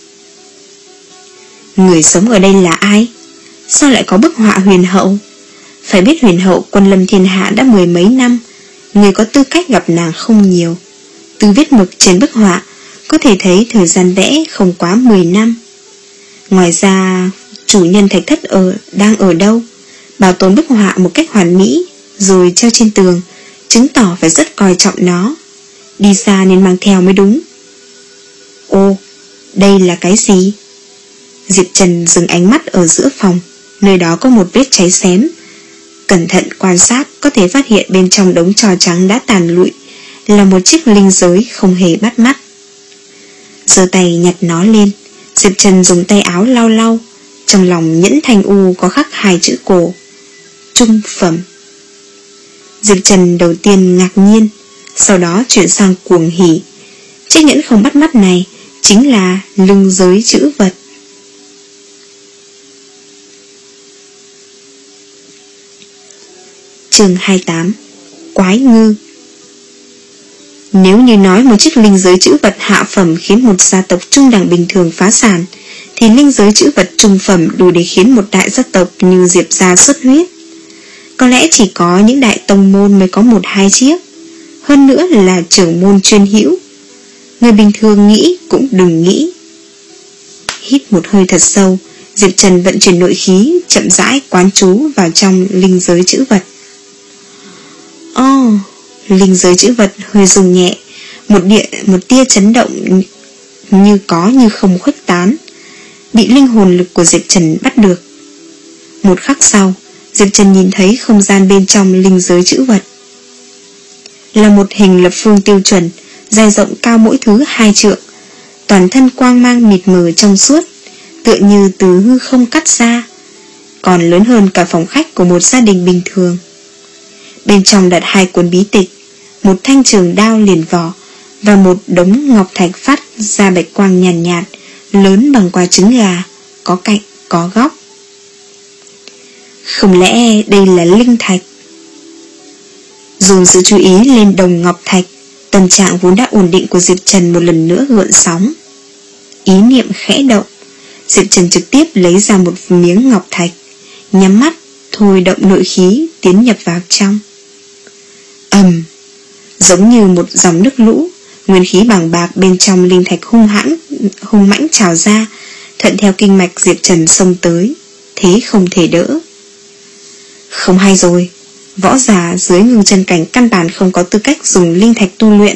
Người sống ở đây là ai? Sao lại có bức họa Huyền Hậu? Phải biết Huyền Hậu quân lâm thiên hạ đã mười mấy năm, người có tư cách gặp nàng không nhiều. Từ viết mực trên bức họa có thể thấy thời gian vẽ không quá mười năm. Ngoài ra, chủ nhân thạch thất ở đang ở đâu? Bảo tồn bức họa một cách hoàn mỹ, rồi treo trên tường, chứng tỏ phải rất coi trọng nó. Đi xa nên mang theo mới đúng. Ô, đây là cái gì? Diệp Trần dừng ánh mắt ở giữa phòng, nơi đó có một vết cháy xém. Cẩn thận quan sát có thể phát hiện bên trong đống tro trắng đã tàn lụi là một chiếc linh giới không hề bắt mắt. Giơ tay nhặt nó lên, Diệp Trần dùng tay áo lau lau, trong lòng nhẫn thanh u có khắc hai chữ cổ: trung phẩm. Diệp Trần đầu tiên ngạc nhiên, sau đó chuyển sang cuồng hỉ. Chiếc nhẫn không bắt mắt này chính là lưng giới chữ vật. Chương hai mươi tám. quái ngư. Nếu như nói một chiếc linh giới chữ vật hạ phẩm khiến một gia tộc trung đẳng bình thường phá sản, thì linh giới chữ vật trung phẩm đủ để khiến một đại gia tộc như Diệp gia xuất huyết. Có lẽ chỉ có những đại tông môn mới có một hai chiếc, hơn nữa là trưởng môn chuyên hữu. Người bình thường nghĩ cũng đừng nghĩ. Hít một hơi thật sâu, Diệp Trần vận chuyển nội khí, chậm rãi quán trú vào trong linh giới chữ vật. Ồ, oh, linh giới chữ vật hơi rung nhẹ, một địa một tia chấn động như có như không khuếch tán, bị linh hồn lực của Diệp Trần bắt được. Một khắc sau, Diệp Trần nhìn thấy không gian bên trong linh giới chữ vật là một hình lập phương tiêu chuẩn, dài rộng cao mỗi thứ hai trượng, toàn thân quang mang mịt mờ trong suốt, tựa như từ hư không cắt ra, còn lớn hơn cả phòng khách của một gia đình bình thường. Bên trong đặt hai cuốn bí tịch, một thanh trường đao liền vỏ và một đống ngọc thạch phát ra bạch quang nhàn nhạt, nhạt, lớn bằng quả trứng gà, có cạnh, có góc. Không lẽ đây là linh thạch? Dồn sự chú ý lên đồng ngọc thạch, tâm trạng vốn đã ổn định của Diệp Trần một lần nữa gợn sóng. Ý niệm khẽ động, Diệp Trần trực tiếp lấy ra một miếng ngọc thạch, nhắm mắt, thôi động nội khí tiến nhập vào trong. Ầm, giống như một dòng nước lũ, nguyên khí bàng bạc bên trong linh thạch hung hãn, hung mãnh trào ra, thuận theo kinh mạch Diệp Trần xông tới, thế không thể đỡ. Không hay rồi, võ giả dưới ngưng chân cảnh căn bản không có tư cách dùng linh thạch tu luyện.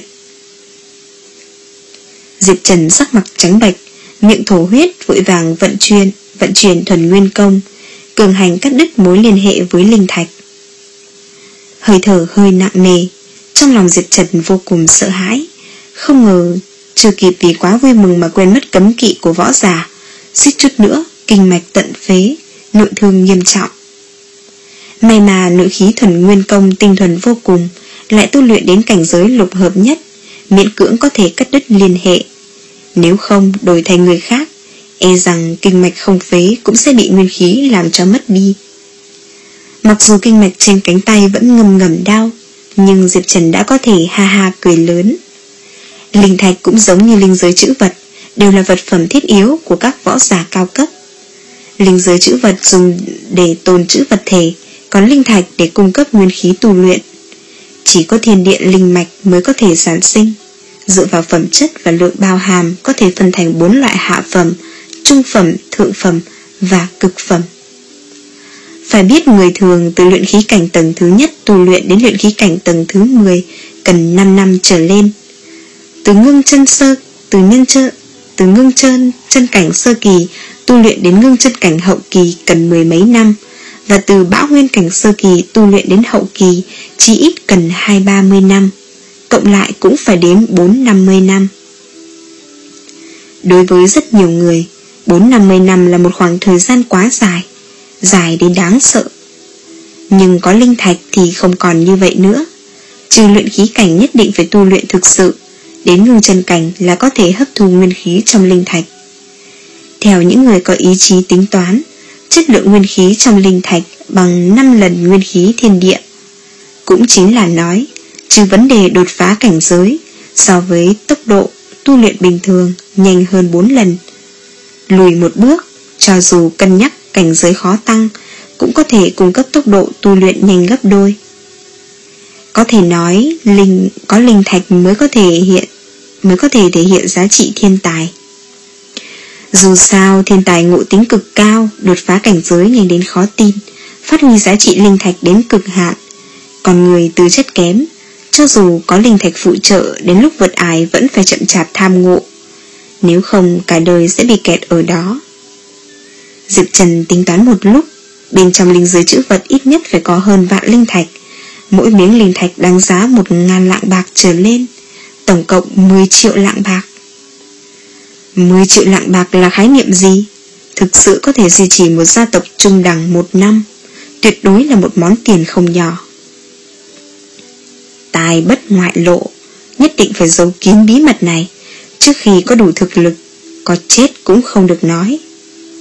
Diệp Trần sắc mặt trắng bệch, miệng thổ huyết, vội vàng vận chuyển, vận chuyển thuần nguyên công, cường hành cắt đứt mối liên hệ với linh thạch. Hơi thở hơi nặng nề, trong lòng Diệp Trần vô cùng sợ hãi, không ngờ chưa kịp vì quá vui mừng mà quên mất cấm kỵ của võ giả, suýt chút nữa kinh mạch tận phế, nội thương nghiêm trọng. May mà nội khí thuần nguyên công tinh thuần vô cùng, lại tu luyện đến cảnh giới lục hợp nhất, miễn cưỡng có thể cắt đứt liên hệ. Nếu không đổi thành người khác, e rằng kinh mạch không phế cũng sẽ bị nguyên khí làm cho mất đi. Mặc dù kinh mạch trên cánh tay vẫn ngầm ngầm đau, nhưng Diệp Trần đã có thể ha ha cười lớn. Linh thạch cũng giống như linh giới chữ vật, đều là vật phẩm thiết yếu của các võ giả cao cấp. Linh giới chữ vật dùng để tồn trữ vật thể, còn linh thạch để cung cấp nguyên khí tu luyện. Chỉ có thiên địa linh mạch mới có thể sản sinh, dựa vào phẩm chất và lượng bao hàm có thể phân thành bốn loại hạ phẩm, trung phẩm, thượng phẩm và cực phẩm. Phải biết người thường từ luyện khí cảnh tầng thứ nhất tu luyện đến luyện khí cảnh tầng thứ mười cần năm năm trở lên. Từ ngưng chân sơ, từ nhân chân, từ ngưng chân chân cảnh sơ kỳ tu luyện đến ngưng chân cảnh hậu kỳ cần mười mấy năm, và từ bão nguyên cảnh sơ kỳ tu luyện đến hậu kỳ chỉ ít cần hai ba mươi năm, cộng lại cũng phải đến bốn năm mươi năm. Đối với rất nhiều người, bốn năm mươi năm là một khoảng thời gian quá dài, dài đến đáng sợ. Nhưng có linh thạch thì không còn như vậy nữa. Trừ luyện khí cảnh nhất định phải tu luyện thực sự, đến ngưng chân cảnh là có thể hấp thu nguyên khí trong linh thạch. Theo những người có ý chí tính toán, chất lượng nguyên khí trong linh thạch bằng năm lần nguyên khí thiên địa. Cũng chính là nói, trừ vấn đề đột phá cảnh giới, so với tốc độ tu luyện bình thường nhanh hơn bốn lần. Lùi một bước, cho dù cân nhắc cảnh giới khó tăng, cũng có thể cung cấp tốc độ tu luyện nhanh gấp đôi. Có thể nói, linh có linh thạch mới có thể hiện mới có thể thể hiện giá trị thiên tài. Dù sao, thiên tài ngộ tính cực cao, đột phá cảnh giới nhanh đến khó tin, phát huy giá trị linh thạch đến cực hạn. Còn người tư chất kém, cho dù có linh thạch phụ trợ, đến lúc vượt ải vẫn phải chậm chạp tham ngộ, nếu không cả đời sẽ bị kẹt ở đó. Diệp Trần tính toán một lúc, bên trong linh giới chữ vật ít nhất phải có hơn vạn linh thạch, mỗi miếng linh thạch đáng giá một ngàn lạng bạc trở lên, tổng cộng mười triệu lạng bạc. Mười triệu lạng bạc là khái niệm gì? Thực sự có thể duy trì một gia tộc trung đẳng một năm, tuyệt đối là một món tiền không nhỏ. Tài bất ngoại lộ, nhất định phải giấu kín bí mật này, trước khi có đủ thực lực, có chết cũng không được nói.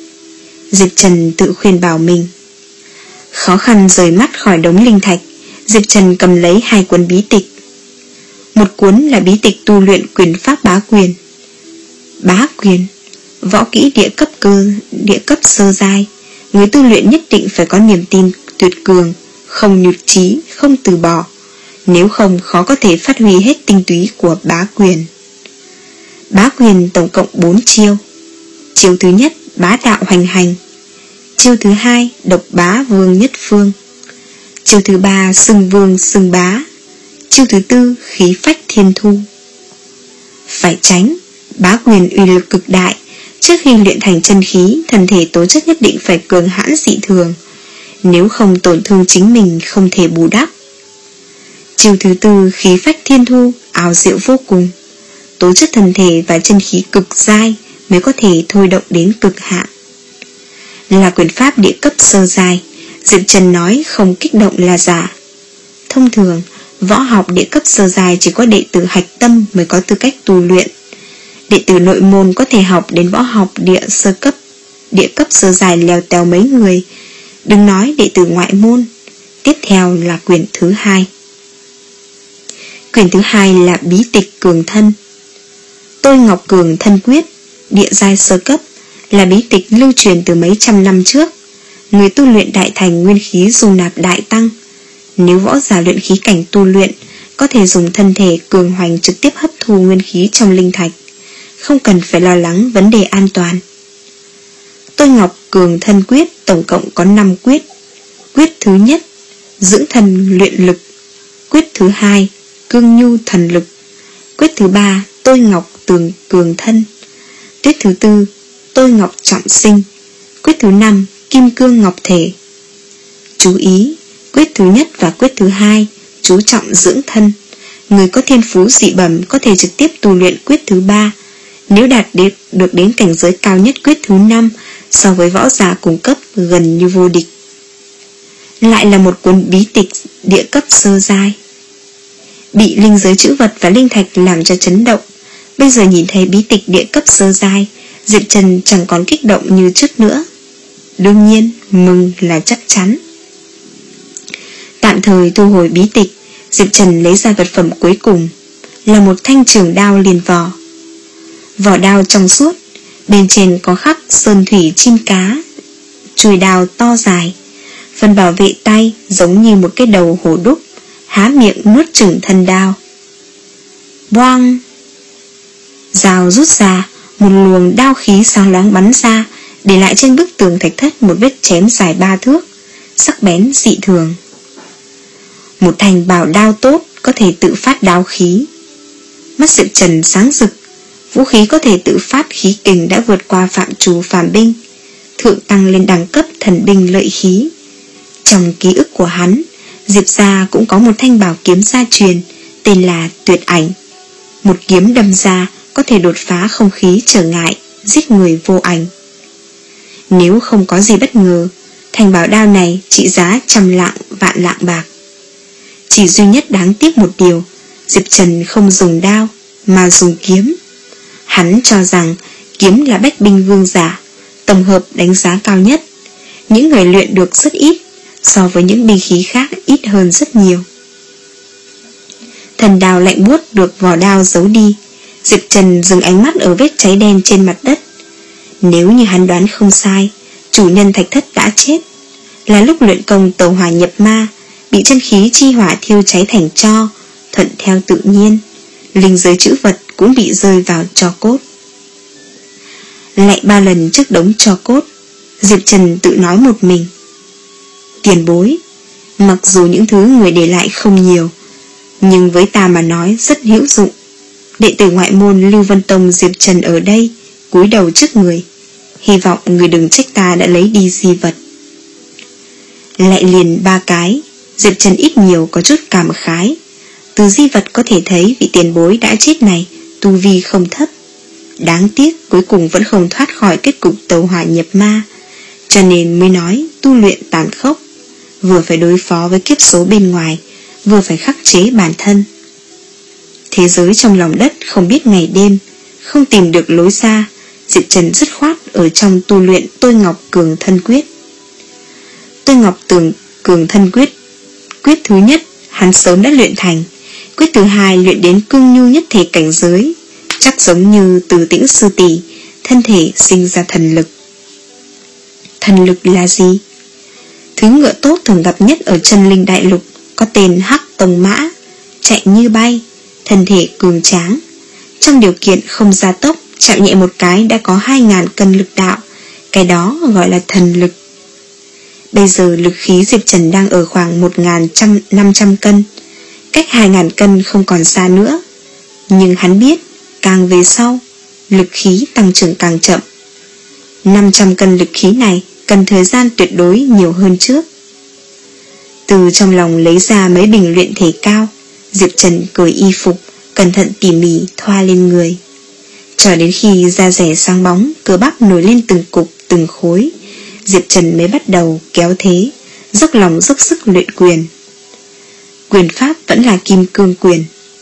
Diệp Trần tự khuyên bảo mình. Khó khăn rời mắt khỏi đống linh thạch, Diệp Trần cầm lấy hai cuốn bí tịch. Một cuốn là bí tịch tu luyện quyền pháp bá quyền. Bá quyền, võ kỹ địa cấp cơ, địa cấp sơ giai. Người tu luyện nhất định phải có niềm tin tuyệt cường, không nhụt chí, không từ bỏ. Nếu không khó có thể phát huy hết tinh túy của bá quyền. Bá quyền tổng cộng bốn chiêu. Chiêu thứ nhất bá đạo hoành hành. Chiêu thứ hai độc bá vương nhất phương. Chiêu thứ ba xưng vương xưng bá. Chiêu thứ tư khí phách thiên thu. Phải tránh, bá quyền uy lực cực đại. Trước khi luyện thành chân khí, thân thể tố chất nhất định phải cường hãn dị thường. Nếu không tổn thương chính mình không thể bù đắp. Chiêu thứ tư khí phách thiên thu, ảo diệu vô cùng. Tố chất thân thể và chân khí cực dai mới có thể thôi động đến cực hạn. Là quyền pháp địa cấp sơ giai, Diệp Trần nói không kích động là giả. Thông thường, võ học địa cấp sơ giai chỉ có đệ tử hạch tâm mới có tư cách tu luyện. Đệ tử nội môn có thể học đến võ học địa sơ cấp, địa cấp sơ giai lèo tèo mấy người. Đừng nói đệ tử ngoại môn. Tiếp theo là quyển thứ hai. Quyển thứ hai là bí tịch cường thân. Tôi Ngọc Cường Thân Quyết, địa giai sơ cấp, là bí tịch lưu truyền từ mấy trăm năm trước. Người tu luyện đại thành nguyên khí dung nạp đại tăng. Nếu võ giả luyện khí cảnh tu luyện, có thể dùng thân thể cường hoành trực tiếp hấp thu nguyên khí trong linh thạch, không cần phải lo lắng vấn đề an toàn. Tôi Ngọc Cường Thân Quyết tổng cộng có năm quyết. Quyết thứ nhất dưỡng thần luyện lực. Quyết thứ hai cương nhu thần lực. Quyết thứ ba Tôi Ngọc Tường Cường Thân. Quyết thứ tư Tôi Ngọc Trọng Sinh. Quyết thứ năm Kim Cương Ngọc Thể. Chú ý, quyết thứ nhất và quyết thứ hai chú trọng dưỡng thân. Người có thiên phú dị bẩm có thể trực tiếp tu luyện quyết thứ ba. Nếu đạt được đến cảnh giới cao nhất quyết thứ năm, so với võ giả cùng cấp gần như vô địch. Lại là một cuốn bí tịch địa cấp sơ giai. Bị linh giới chữ vật và linh thạch làm cho chấn động. Bây giờ nhìn thấy bí tịch địa cấp sơ giai, Diệp Trần chẳng còn kích động như trước nữa. Đương nhiên, mừng là chắc chắn. Tạm thời thu hồi bí tịch, Diệp Trần lấy ra vật phẩm cuối cùng, là một thanh trường đao liền vỏ. Vỏ đao trong suốt, bên trên có khắc sơn thủy chim cá, chùi đao to dài. Phần bảo vệ tay giống như một cái đầu hổ đúc, há miệng nuốt chửng thân đao. Boang! Dao rút ra, một luồng đao khí sáng loáng bắn ra, để lại trên bức tường thạch thất một vết chém dài ba thước, sắc bén dị thường. Một thanh bảo đao tốt có thể tự phát đao khí. Mắt Diệp Trần sáng rực. Vũ khí có thể tự phát khí kình đã vượt qua phạm trù phàm binh, thượng tăng lên đẳng cấp thần binh lợi khí. Trong ký ức của hắn, Diệp gia cũng có một thanh bảo kiếm gia truyền tên là Tuyệt Ảnh. Một kiếm đâm ra có thể đột phá không khí trở ngại, giết người vô ảnh. Nếu không có gì bất ngờ, thanh bảo đao này trị giá trăm lạng vạn lạng bạc. Chỉ duy nhất đáng tiếc một điều, Diệp Trần không dùng đao mà dùng kiếm. Hắn cho rằng kiếm là bách binh vương giả, tổng hợp đánh giá cao nhất. Những người luyện được rất ít, so với những binh khí khác ít hơn rất nhiều. Thần đao lạnh buốt được vỏ đao giấu đi. Diệp Trần dừng ánh mắt ở vết cháy đen trên mặt đất. Nếu như hắn đoán không sai, chủ nhân thạch thất đã chết, là lúc luyện công tẩu hỏa nhập ma, bị chân khí chi hỏa thiêu cháy thành tro. Thuận theo tự nhiên, linh giới chữ vật cũng bị rơi vào tro cốt. Lại ba lần trước đống tro cốt, Diệp Trần tự nói một mình: tiền bối, mặc dù những thứ người để lại không nhiều, nhưng với ta mà nói rất hữu dụng. Đệ tử ngoại môn Lưu Vân Tông Diệp Trần ở đây, cúi đầu trước người, hy vọng người đừng trách ta đã lấy đi di vật. Lại liền ba cái, Diệp Trần ít nhiều có chút cảm khái. Từ di vật có thể thấy vị tiền bối đã chết này tu vi không thấp. Đáng tiếc cuối cùng vẫn không thoát khỏi kết cục tẩu hỏa nhập ma, cho nên mới nói tu luyện tàn khốc, vừa phải đối phó với kiếp số bên ngoài, vừa phải khắc chế bản thân. Thế giới trong lòng đất không biết ngày đêm, không tìm được lối ra. Diệp Trần dứt khoát ở trong tu luyện Tôi Ngọc Cường Thân Quyết. Tôi Ngọc Tường Cường Thân Quyết, quyết thứ nhất hắn sớm đã luyện thành. Quyết thứ hai luyện đến cương nhu nhất thể cảnh giới, chắc giống như Từ Tĩnh sư tỷ, thân thể sinh ra thần lực. Thần lực là gì? Thứ ngựa tốt thường gặp nhất ở chân linh đại lục, có tên Hắc Tông Mã, chạy như bay, thân thể cường tráng. Trong điều kiện không gia tốc, chạm nhẹ một cái đã có hai ngàn cân lực đạo, cái đó gọi là thần lực. Bây giờ lực khí Diệp Trần đang ở khoảng một nghìn năm trăm cân, cách hai ngàn cân không còn xa nữa. Nhưng hắn biết, càng về sau, lực khí tăng trưởng càng chậm. năm trăm cân lực khí này cần thời gian tuyệt đối nhiều hơn trước. Từ trong lòng lấy ra mấy bình luyện thể cao, Diệp Trần cởi y phục, cẩn thận tỉ mỉ thoa lên người. Cho đến khi da rẻ sáng bóng, cơ bắp nổi lên từng cục, từng khối, Diệp Trần mới bắt đầu kéo thế, dốc lòng dốc sức luyện quyền. Quyền pháp vẫn là kim cương quyền.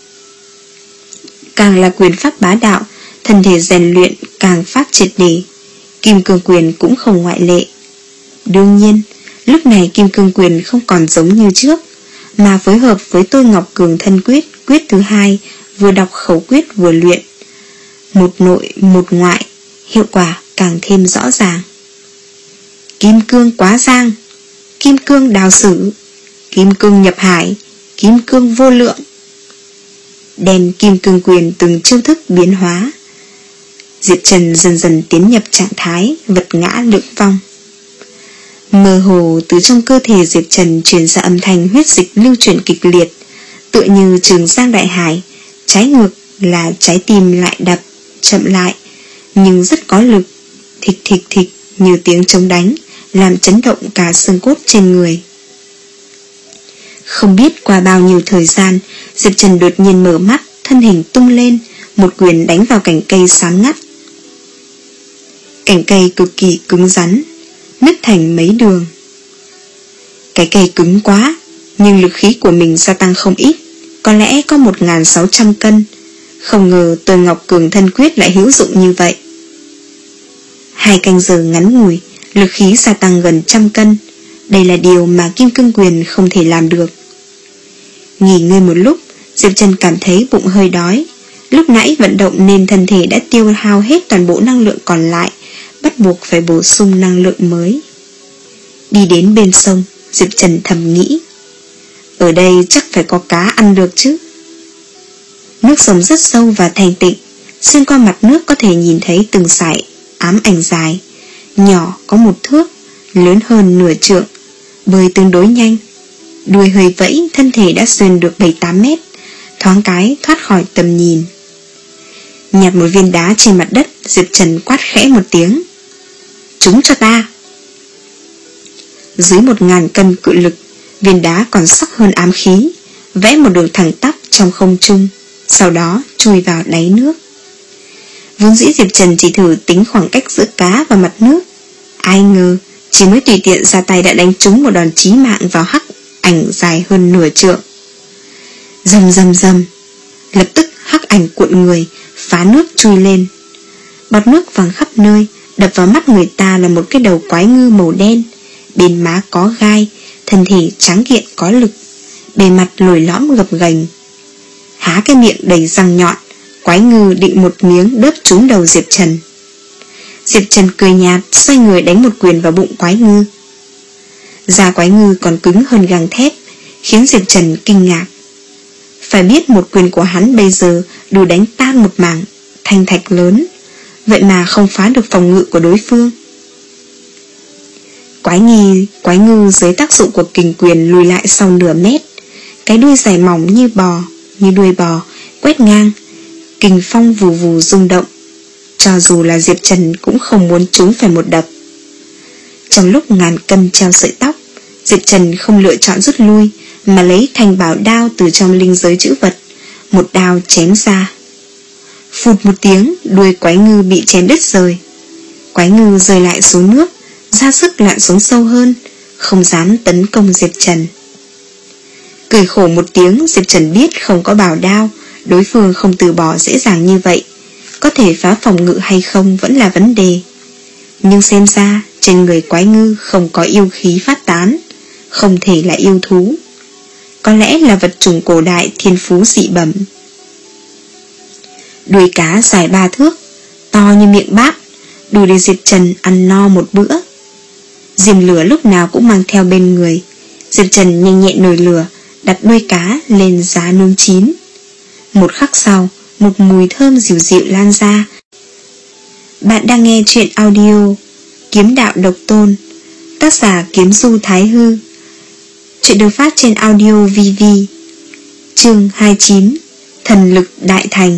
Càng là quyền pháp bá đạo, thân thể rèn luyện càng phát triệt để. Kim cương quyền cũng không ngoại lệ. Đương nhiên, lúc này kim cương quyền không còn giống như trước, mà phối hợp với Tôi Ngọc Cường thân quyết, quyết thứ hai, vừa đọc khẩu quyết vừa luyện. Một nội một ngoại, hiệu quả càng thêm rõ ràng. Kim cương quá giang, kim cương đào sử, kim cương nhập hải, kim cương vô lượng. Đem kim cương quyền từng chiêu thức biến hóa, Diệp Trần dần dần tiến nhập trạng thái vật ngã lượng vong. Mơ hồ từ trong cơ thể Diệp Trần truyền ra âm thanh huyết dịch lưu chuyển kịch liệt, tựa như Trường Giang đại hải. Trái ngược là trái tim lại đập chậm lại, nhưng rất có lực, thịch thịch thịch như tiếng trống đánh, làm chấn động cả xương cốt trên người. Không biết qua bao nhiêu thời gian, Diệp Trần đột nhiên mở mắt, thân hình tung lên, một quyền đánh vào cành cây xám ngắt. Cành cây cực kỳ cứng rắn, nứt thành mấy đường. Cái cây cứng quá, nhưng lực khí của mình gia tăng không ít, có lẽ có một nghìn sáu trăm cân. Không ngờ Tôi Ngọc Cường thân quyết lại hữu dụng như vậy. Hai canh giờ ngắn ngủi, lực khí gia tăng gần trăm cân. Đây là điều mà kim cương quyền không thể làm được. Nghỉ ngơi một lúc, Diệp Trần cảm thấy bụng hơi đói. Lúc nãy vận động nên thân thể đã tiêu hao hết toàn bộ năng lượng còn lại, bắt buộc phải bổ sung năng lượng mới. Đi đến bên sông, Diệp Trần thầm nghĩ, ở đây chắc phải có cá ăn được chứ. Nước sông rất sâu và thanh tịnh, xuyên qua mặt nước có thể nhìn thấy từng dải ám ảnh dài, nhỏ có một thước, lớn hơn nửa trượng, bơi tương đối nhanh. Đuôi hơi vẫy, thân thể đã xuyên được bảy tám mét, thoáng cái thoát khỏi tầm nhìn. Nhặt một viên đá trên mặt đất, Diệp Trần quát khẽ một tiếng, trúng cho ta. Dưới một ngàn cân cự lực, viên đá còn sắc hơn ám khí, vẽ một đường thẳng tắp trong không trung, sau đó chui vào đáy nước. Vốn dĩ Diệp Trần chỉ thử tính khoảng cách giữa cá và mặt nước, ai ngờ chỉ mới tùy tiện ra tay đã đánh trúng một đòn chí mạng vào hắc ảnh dài hơn nửa trượng. Rầm rầm rầm, lập tức hắc ảnh cuộn người, phá nước chui lên. Bọt nước văng khắp nơi, đập vào mắt người ta là một cái đầu quái ngư màu đen, bên má có gai, thân thể trắng kiện có lực, bề mặt lồi lõm gập ghềnh. Há cái miệng đầy răng nhọn, quái ngư định một miếng đớp trúng đầu Diệp Trần. Diệp Trần cười nhạt, xoay người đánh một quyền vào bụng quái ngư. Da quái ngư còn cứng hơn gang thép, khiến Diệp Trần kinh ngạc. Phải biết một quyền của hắn bây giờ đủ đánh tan một mảng thanh thạch lớn, vậy mà không phá được phòng ngự của đối phương. Quái nghi, quái ngư dưới tác dụng của kình quyền lùi lại sau nửa mét, cái đuôi dài mỏng như bò, như đuôi bò, quét ngang, kình phong vù vù rung động. Cho dù là Diệp Trần cũng không muốn chúng phải một đập. Trong lúc ngàn cân treo sợi tóc, Diệp Trần không lựa chọn rút lui, mà lấy thanh bảo đao từ trong linh giới chữ vật, một đao chém ra. Phụt một tiếng, đuôi quái ngư bị chém đứt rời. Quái ngư rơi lại xuống nước, ra sức lặn xuống sâu hơn, không dám tấn công Diệp Trần. Cười khổ một tiếng, Diệp Trần biết không có bảo đao, đối phương không từ bỏ dễ dàng như vậy. Có thể phá phòng ngự hay không vẫn là vấn đề. Nhưng xem ra trên người quái ngư không có yêu khí phát tán, không thể là yêu thú. có lẽ là vật chủng cổ đại thiên phú dị bẩm. Đuôi cá dài ba thước, to như miệng bát, đủ để Diệp Trần ăn no một bữa. Diêm lửa lúc nào cũng mang theo bên người. Diệp Trần nhanh nhẹn nồi lửa, đặt đuôi cá lên giá nướng chín. Một khắc sau, một mùi thơm dịu dịu lan ra. Bạn đang nghe truyện audio Kiếm Đạo Độc Tôn, tác giả Kiếm Du Thái Hư. Chuyện được phát trên audio vê vê. Chương hai mươi chín, Thần lực đại thành.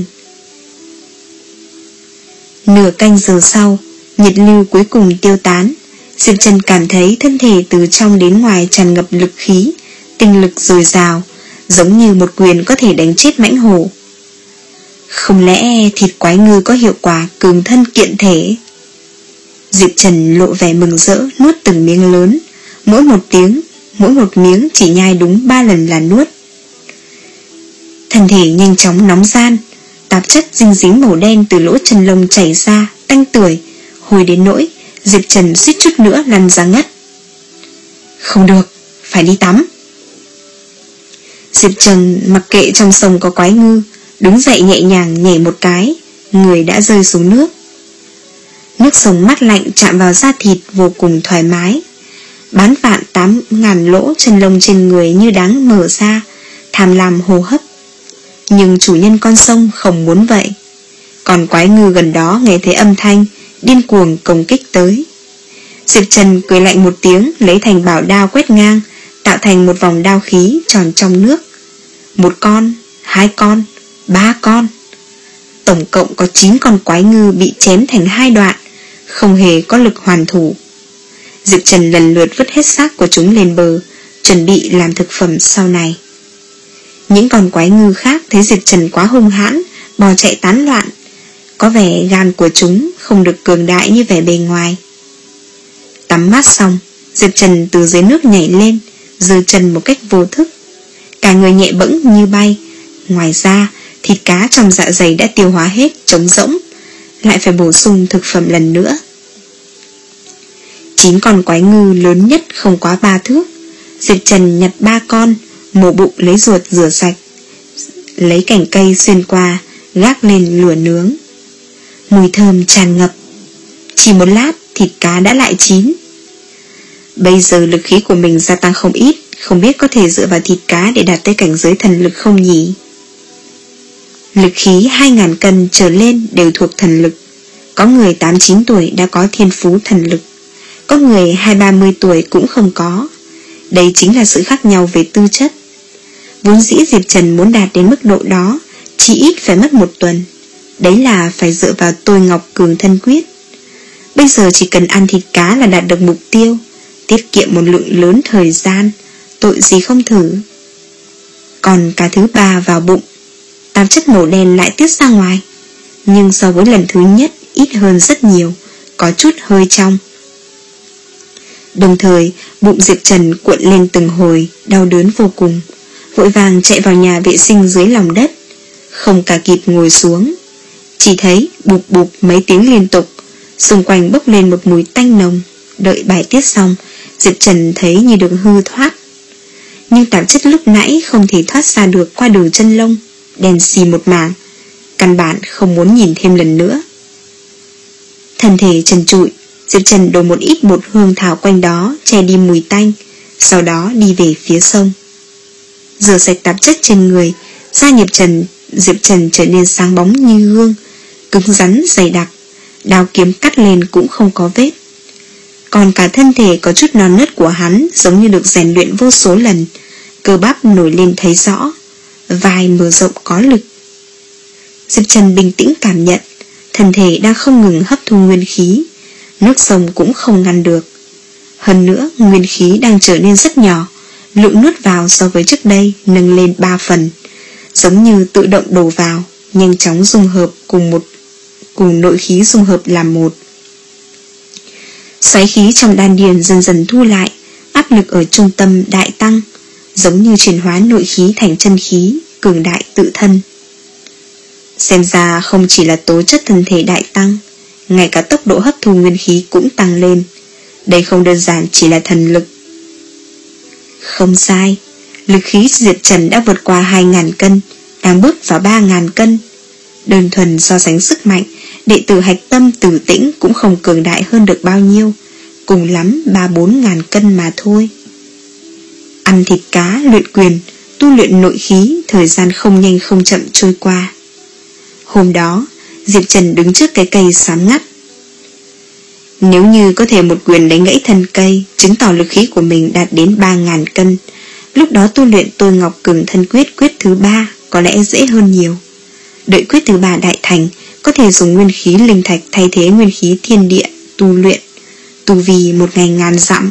Nửa canh giờ sau, nhiệt lưu cuối cùng tiêu tán. Diệp Trần cảm thấy thân thể từ trong đến ngoài tràn ngập lực khí, tinh lực dồi dào, giống như một quyền có thể đánh chết mãnh hổ. Không lẽ thịt quái ngư có hiệu quả cường thân kiện thể? Diệp Trần lộ vẻ mừng rỡ, nuốt từng miếng lớn, mỗi một tiếng, mỗi một miếng chỉ nhai đúng ba lần là nuốt. Thân thể nhanh chóng nóng gian, tạp chất dinh dính màu đen từ lỗ chân lông chảy ra, tanh tưởi, hôi đến nỗi Diệp Trần suýt chút nữa lăn ra ngất. Không được, phải đi tắm. Diệp Trần mặc kệ trong sông có quái ngư, đứng dậy nhẹ nhàng nhảy một cái, người đã rơi xuống nước. Nước sông mát lạnh chạm vào da thịt vô cùng thoải mái. Bán vạn tám ngàn lỗ chân lông trên người như đáng mở ra, tham lam hô hấp. Nhưng chủ nhân con sông không muốn vậy. Còn quái ngư gần đó nghe thấy âm thanh, điên cuồng công kích tới. Diệp Trần cười lạnh một tiếng, lấy thành bảo đao quét ngang, tạo thành một vòng đao khí tròn trong nước. Một con, hai con, ba con. Tổng cộng có chín con quái ngư bị chém thành hai đoạn, không hề có lực hoàn thủ. Diệp Trần lần lượt vứt hết xác của chúng lên bờ, chuẩn bị làm thực phẩm sau này. Những con quái ngư khác thấy Diệp Trần quá hung hãn, bò chạy tán loạn. Có vẻ gan của chúng không được cường đại như vẻ bề ngoài. Tắm mát xong, Diệp Trần từ dưới nước nhảy lên, giơ chân một cách vô thức. Cả người nhẹ bẫng như bay. Ngoài ra, thịt cá trong dạ dày đã tiêu hóa hết, trống rỗng, lại phải bổ sung thực phẩm lần nữa. Chín con quái ngư lớn nhất không quá ba thước. Diệp Trần nhặt ba con, mổ bụng lấy ruột rửa sạch, lấy cành cây xuyên qua, gác lên lửa nướng. Mùi thơm tràn ngập. Chỉ một lát thịt cá đã lại chín. Bây giờ lực khí của mình gia tăng không ít, không biết có thể dựa vào thịt cá để đạt tới cảnh giới thần lực không nhỉ? Lực khí hai ngàn cân trở lên đều thuộc thần lực. Có người tám chín tuổi đã có thiên phú thần lực, có người hai ba mươi tuổi cũng không có. Đây chính là sự khác nhau về tư chất. Vốn dĩ Diệp Trần muốn đạt đến mức độ đó, chỉ ít phải mất một tuần. Đấy là phải dựa vào tôi ngọc cường thân quyết. Bây giờ chỉ cần ăn thịt cá là đạt được mục tiêu, tiết kiệm một lượng lớn thời gian, tội gì không thử. Còn cả thứ ba vào bụng, tạp chất màu đen lại tiết ra ngoài, nhưng so với lần thứ nhất ít hơn rất nhiều, có chút hơi trong. Đồng thời bụng Diệp Trần cuộn lên từng hồi, đau đớn vô cùng, vội vàng chạy vào nhà vệ sinh dưới lòng đất. Không cả kịp ngồi xuống, chỉ thấy bụp bụp mấy tiếng liên tục, xung quanh bốc lên một mùi tanh nồng. Đợi bài tiết xong, Diệp Trần thấy như được hư thoát. Nhưng tạp chất lúc nãy không thể thoát ra được qua đường chân lông, đen xì một mảng, căn bản không muốn nhìn thêm lần nữa. Thân thể trần trụi, Diệp Trần đổ một ít bột hương thảo quanh đó che đi mùi tanh, sau đó đi về phía sông. Rửa sạch tạp chất trên người, da Diệp Trần Diệp Trần trở nên sáng bóng như gương, cứng rắn dày đặc, đao kiếm cắt lên cũng không có vết. Còn cả thân thể có chút non nớt của hắn giống như được rèn luyện vô số lần, cơ bắp nổi lên thấy rõ, vai mở rộng có lực. Diệp Trần bình tĩnh cảm nhận, thân thể đang không ngừng hấp thu nguyên khí, nước sông cũng không ngăn được. Hơn nữa, nguyên khí đang trở nên rất nhỏ, lượng nuốt vào so với trước đây nâng lên ba phần, giống như tự động đổ vào, nhanh chóng dung hợp cùng một cùng nội khí dung hợp làm một. Xoáy khí trong đan điền dần dần thu lại, áp lực ở trung tâm đại tăng, giống như chuyển hóa nội khí thành chân khí, cường đại tự thân. Xem ra không chỉ là tố chất thân thể đại tăng, ngay cả tốc độ hấp thu nguyên khí cũng tăng lên. Đây không đơn giản chỉ là thần lực. Không sai, Lực khí Diệp Trần đã vượt qua hai ngàn cân, đang bước vào ba ngàn cân. Đơn thuần so sánh sức mạnh, đệ tử hạch tâm Tử Tĩnh cũng không cường đại hơn được bao nhiêu, cùng lắm ba bốn ngàn cân mà thôi. Ăn thịt cá, luyện quyền, tu luyện nội khí, thời gian không nhanh không chậm trôi qua. Hôm đó, Diệp Trần đứng trước cái cây xám ngắt. Nếu như có thể một quyền đánh gãy thân cây, chứng tỏ lực khí của mình đạt đến ba ngàn cân, lúc đó tu luyện Tôi Ngọc Cường Thân Quyết quyết thứ ba có lẽ dễ hơn nhiều. Đợi quyết thứ ba đại thành, có thể dùng nguyên khí linh thạch thay thế nguyên khí thiên địa tu luyện, tu vi một ngày ngàn dặm.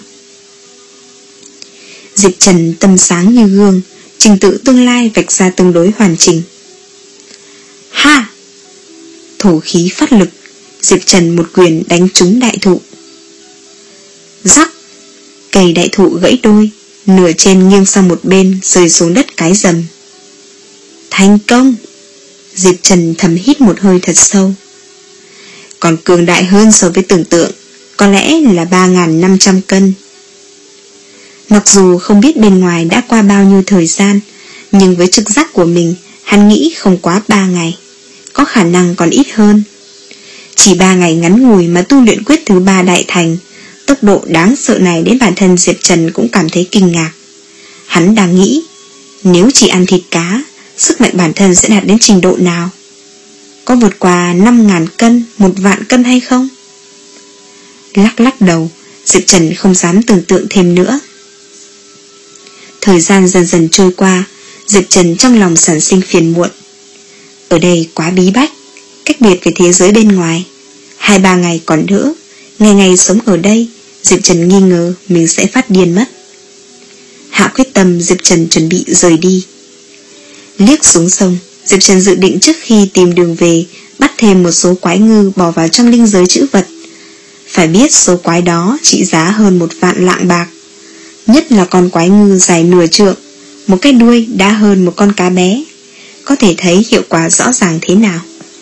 Diệp Trần tâm sáng như gương, trình tự tương lai vạch ra tương đối hoàn chỉnh. Ha! Thổ khí phát lực, Diệp Trần một quyền đánh trúng đại thụ. Rắc! Cây đại thụ gãy đôi, nửa trên nghiêng sang một bên, rơi xuống đất cái rầm. Thành công! Diệp Trần thầm hít một hơi thật sâu. Còn cường đại hơn so với tưởng tượng, có lẽ là ba nghìn năm trăm cân. Mặc dù không biết bên ngoài đã qua bao nhiêu thời gian, nhưng với trực giác của mình, hắn nghĩ không quá ba ngày, có khả năng còn ít hơn. Chỉ ba ngày ngắn ngủi mà tu luyện quyết thứ ba đại thành, tốc độ đáng sợ này đến bản thân Diệp Trần cũng cảm thấy kinh ngạc. Hắn đang nghĩ, nếu chỉ ăn thịt cá, sức mạnh bản thân sẽ đạt đến trình độ nào? Có vượt qua năm ngàn cân, một vạn cân hay không? Lắc lắc đầu, Diệp Trần không dám tưởng tượng thêm nữa. Thời gian dần dần trôi qua, Diệp Trần trong lòng sản sinh phiền muộn. Ở đây quá bí bách, cách biệt với thế giới bên ngoài. Hai ba ngày còn nữa, ngày ngày sống ở đây, Diệp Trần nghi ngờ mình sẽ phát điên mất. Hạ quyết tâm, Diệp Trần chuẩn bị rời đi. Liếc xuống sông, Diệp Trần dự định trước khi tìm đường về, bắt thêm một số quái ngư bỏ vào trong linh giới trữ vật. Phải biết số quái đó trị giá hơn một vạn lạng bạc, nhất là con quái ngư dài nửa trượng, một cái đuôi đã hơn một con cá bé, có thể thấy hiệu quả rõ ràng thế nào.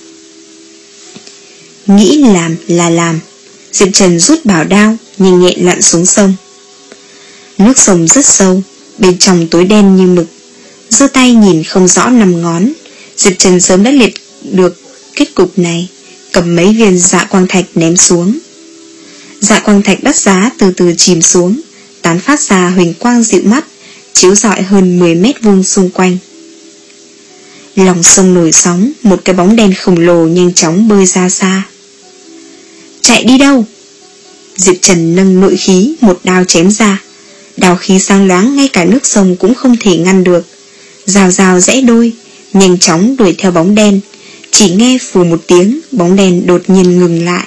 Nghĩ làm là làm, Diệp Trần rút bảo đao, nhanh nhẹn lặn xuống sông. Nước sông rất sâu, bên trong tối đen như mực, giơ tay nhìn không rõ năm ngón. Diệp Trần sớm đã liệt được kết cục này, cầm mấy viên dạ quang thạch ném xuống. Dạ quang thạch đắt giá từ từ chìm xuống, tán phát ra huỳnh quang dịu mắt, chiếu rọi hơn mười mét vuông xung quanh. Lòng sông nổi sóng, một cái bóng đen khổng lồ nhanh chóng bơi ra xa. Chạy đi đâu? Diệp Trần nâng nội khí, một đao chém ra. Đao khí sáng loáng, ngay cả nước sông cũng không thể ngăn được. Rào rào rẽ đôi, nhanh chóng đuổi theo bóng đen. Chỉ nghe phù một tiếng, bóng đen đột nhiên ngừng lại.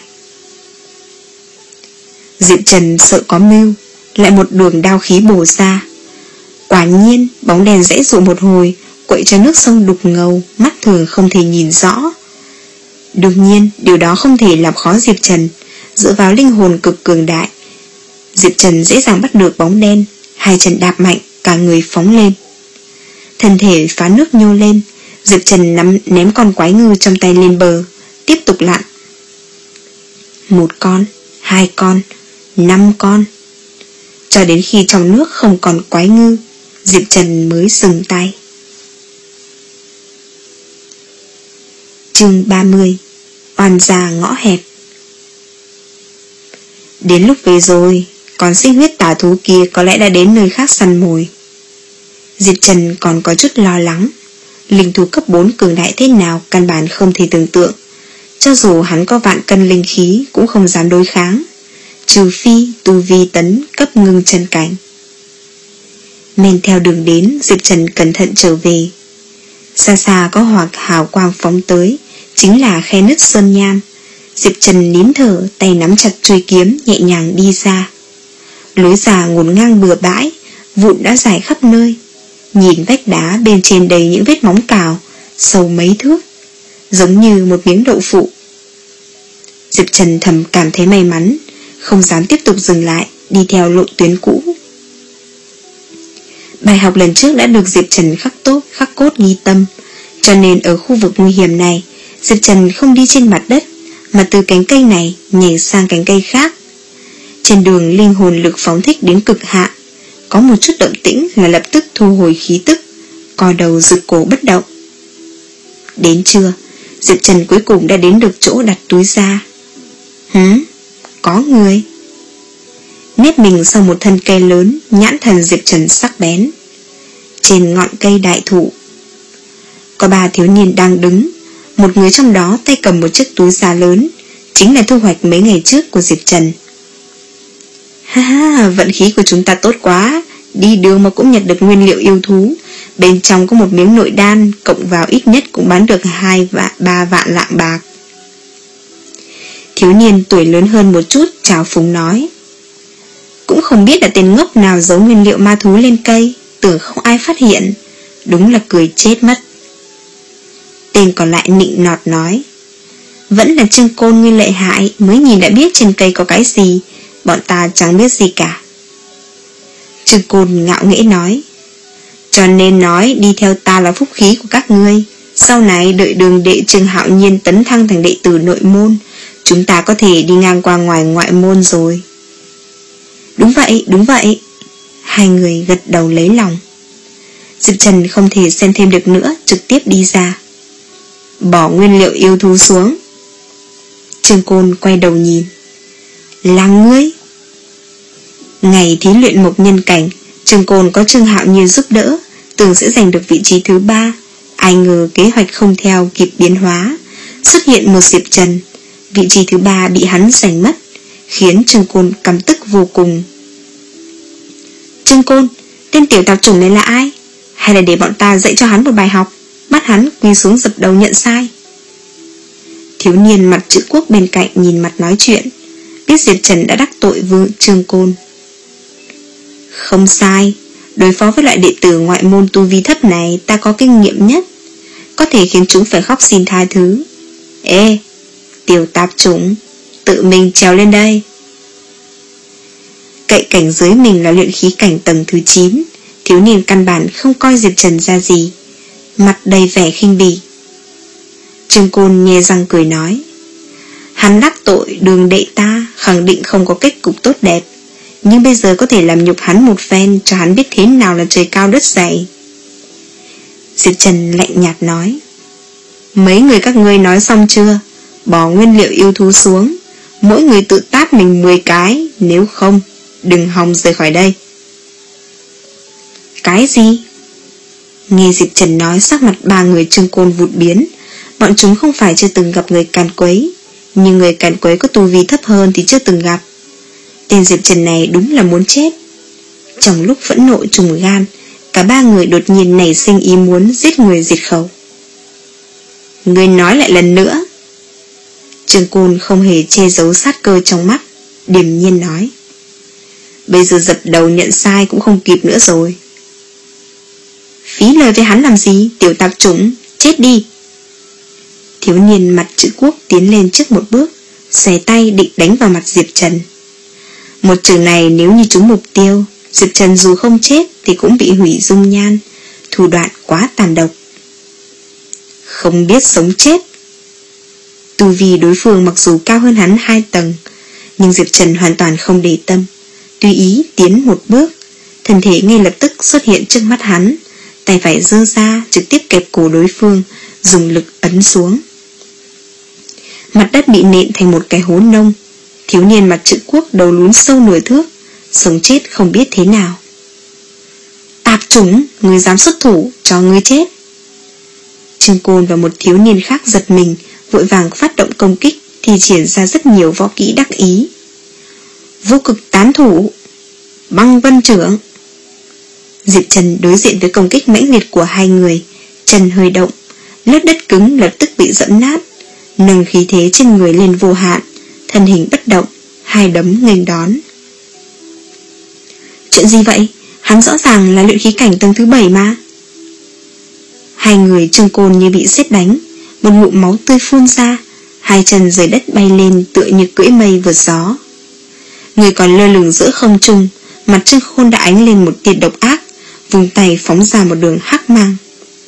Diệp Trần sợ có mưu, lại một đường đao khí bổ ra. Quả nhiên, bóng đen rẽ dụ một hồi, quậy cho nước sông đục ngầu, mắt thường không thể nhìn rõ. Đương nhiên, điều đó không thể làm khó Diệp Trần. Dựa vào linh hồn cực cường đại, Diệp Trần dễ dàng bắt được bóng đen, hai chân đạp mạnh, cả người phóng lên. Thân thể phá nước nhô lên, Diệp Trần nắm ném con quái ngư trong tay lên bờ, tiếp tục lặn. Một con, hai con, năm con. Cho đến khi trong nước không còn quái ngư, Diệp Trần mới dừng tay. Chương ba mươi. Oan gia ngõ hẹp. Đến lúc về rồi, còn sinh huyết tà thú kia có lẽ đã đến nơi khác săn mồi. Diệp Trần còn có chút lo lắng. Linh thú cấp bốn cường đại thế nào căn bản không thể tưởng tượng. Cho dù hắn có vạn cân linh khí cũng không dám đối kháng, trừ phi tu vi tấn cấp ngưng chân cảnh. Men theo đường đến, Diệp Trần cẩn thận trở về. Xa xa có hoặc hào quang phóng tới, chính là khe nứt sơn nham. Diệp Trần nín thở, tay nắm chặt chuôi kiếm, nhẹ nhàng đi ra. Lối ra ngổn ngang bừa bãi, vụn đã rải khắp nơi. Nhìn vách đá bên trên đầy những vết móng cào, sâu mấy thước, giống như một miếng đậu phụ. Diệp Trần thầm cảm thấy may mắn, không dám tiếp tục dừng lại, đi theo lộ tuyến cũ. Bài học lần trước đã được Diệp Trần khắc tốt, khắc cốt ghi tâm, cho nên ở khu vực nguy hiểm này, Diệp Trần không đi trên mặt đất, mà từ cánh cây này nhảy sang cánh cây khác. Trên đường linh hồn lực phóng thích đến cực hạn, có một chút động tĩnh là lập tức thu hồi khí tức, co đầu rụt cổ bất động. Đến trưa, Diệp Trần cuối cùng đã đến được chỗ đặt túi ra. Hứ, có người. Nếp mình sau một thân cây lớn, nhãn thần Diệp Trần sắc bén. Trên ngọn cây đại thụ có ba thiếu niên đang đứng. Một người trong đó tay cầm một chiếc túi da lớn, chính là thu hoạch mấy ngày trước của Diệp Trần. Ha ha, vận khí của chúng ta tốt quá, đi đường mà cũng nhặt được nguyên liệu yêu thú. Bên trong có một miếng nội đan, cộng vào ít nhất cũng bán được hai và ba vạn lạng bạc. Thiếu niên tuổi lớn hơn một chút chào phúng nói. Cũng không biết là tên ngốc nào giấu nguyên liệu ma thú lên cây, tưởng không ai phát hiện. Đúng là cười chết mất. Tên còn lại nịnh nọt nói. Vẫn là Trương Côn ngươi lợi hại, mới nhìn đã biết trên cây có cái gì. Bọn ta chẳng biết gì cả. Trương Côn ngạo nghễ nói. Cho nên nói đi theo ta là phúc khí của các ngươi. Sau này đợi đường đệ Trương Hạo Nhiên tấn thăng thành đệ tử nội môn, chúng ta có thể đi ngang qua ngoài ngoại môn rồi. Đúng vậy, đúng vậy. Hai người gật đầu lấy lòng. Diệp Trần không thể xem thêm được nữa, trực tiếp đi ra. Bỏ nguyên liệu yêu thú xuống. Trương Côn quay đầu nhìn. Là ngươi? Ngày thí luyện mộc nhân cảnh, Trương Côn có Trương Hạo Nhiên giúp đỡ, tưởng sẽ giành được vị trí thứ ba. Ai ngờ kế hoạch không theo kịp biến hóa, xuất hiện một Diệp Trần. Vị trí thứ ba bị hắn giành mất, khiến Trương Côn căm tức vô cùng. Trương Côn, tên tiểu tạp chủng này là ai? Hay là để bọn ta dạy cho hắn một bài học, bắt hắn quỳ xuống dập đầu nhận sai? Thiếu niên mặt chữ quốc bên cạnh nhìn mặt nói chuyện, biết Diệp Trần đã đắc tội với Trương Côn. Không sai, đối phó với loại đệ tử ngoại môn tu vi thấp này ta có kinh nghiệm nhất, có thể khiến chúng phải khóc xin tha thứ. Ê, tiểu tạp chủng, tự mình trèo lên đây. Cậy cảnh giới mình là luyện khí cảnh tầng thứ chín, thiếu niên căn bản không coi Diệp Trần ra gì, mặt đầy vẻ khinh bỉ. Trương Côn nhe răng cười nói. Hắn đắc tội đường đệ ta, khẳng định không có kết cục tốt đẹp, nhưng bây giờ có thể làm nhục hắn một phen, cho hắn biết thế nào là trời cao đất dày. Diệp Trần lạnh nhạt nói. Mấy người các ngươi nói xong chưa? Bỏ nguyên liệu yêu thú xuống, mỗi người tự tát mình mười cái, nếu không đừng hòng rời khỏi đây. Cái gì? Nghe Diệp Trần nói, sắc mặt ba người Trương Côn vụt biến. Bọn chúng không phải chưa từng gặp người càn quấy, nhưng người càn quấy có tu vi thấp hơn thì chưa từng gặp. Tên Diệp Trần này đúng là muốn chết. Trong lúc phẫn nộ trùng gan, cả ba người đột nhiên nảy sinh ý muốn giết người diệt khẩu. Người nói lại lần nữa. Trương Côn không hề che giấu sát cơ trong mắt, điềm nhiên nói. Bây giờ dập đầu nhận sai cũng không kịp nữa rồi. Phí lời với hắn làm gì, tiểu tạp chủng, chết đi. Thiếu niên mặt chữ quốc tiến lên trước một bước, xòe tay định đánh vào mặt Diệp Trần. Một trường này nếu như trúng mục tiêu, Diệp Trần dù không chết thì cũng bị hủy dung nhan, thủ đoạn quá tàn độc. Không biết sống chết. Tu vi đối phương mặc dù cao hơn hắn hai tầng, nhưng Diệp Trần hoàn toàn không để tâm, tùy ý tiến một bước, thân thể ngay lập tức xuất hiện trước mắt hắn, tay phải giơ ra trực tiếp kẹp cổ đối phương, dùng lực ấn xuống. Mặt đất bị nện thành một cái hố nông. Thiếu niên mặt chữ quốc đầu lún sâu nửa thước, sống chết không biết thế nào. Tạp chủng, người dám xuất thủ, cho người chết. Trương Côn và một thiếu niên khác giật mình, vội vàng phát động công kích, thì triển ra rất nhiều võ kỹ đắc ý. Vô cực tán thủ, băng vân trưởng. Diệp Trần đối diện với công kích mãnh liệt của hai người, chân hơi động, lớp đất cứng lập tức bị dẫm nát, nâng khí thế trên người lên vô hạn, thân hình bất động, hai đấm nghênh đón. Chuyện gì vậy? Hắn rõ ràng là luyện khí cảnh tầng thứ bảy mà. Hai người Trương Côn như bị sét đánh, một ngụm máu tươi phun ra, hai chân dưới đất bay lên tựa như cưỡi mây vượt gió. Người còn lơ lửng giữa không trung, mặt Trương Côn đã ánh lên một tia độc ác, vùng tay phóng ra một đường hắc mang.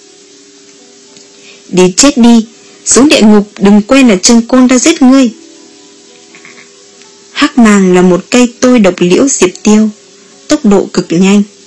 Đi chết đi, xuống địa ngục, đừng quên là Trương Côn đã giết ngươi. Hắc mang là một cây tôi độc liễu diệp tiêu, tốc độ cực nhanh,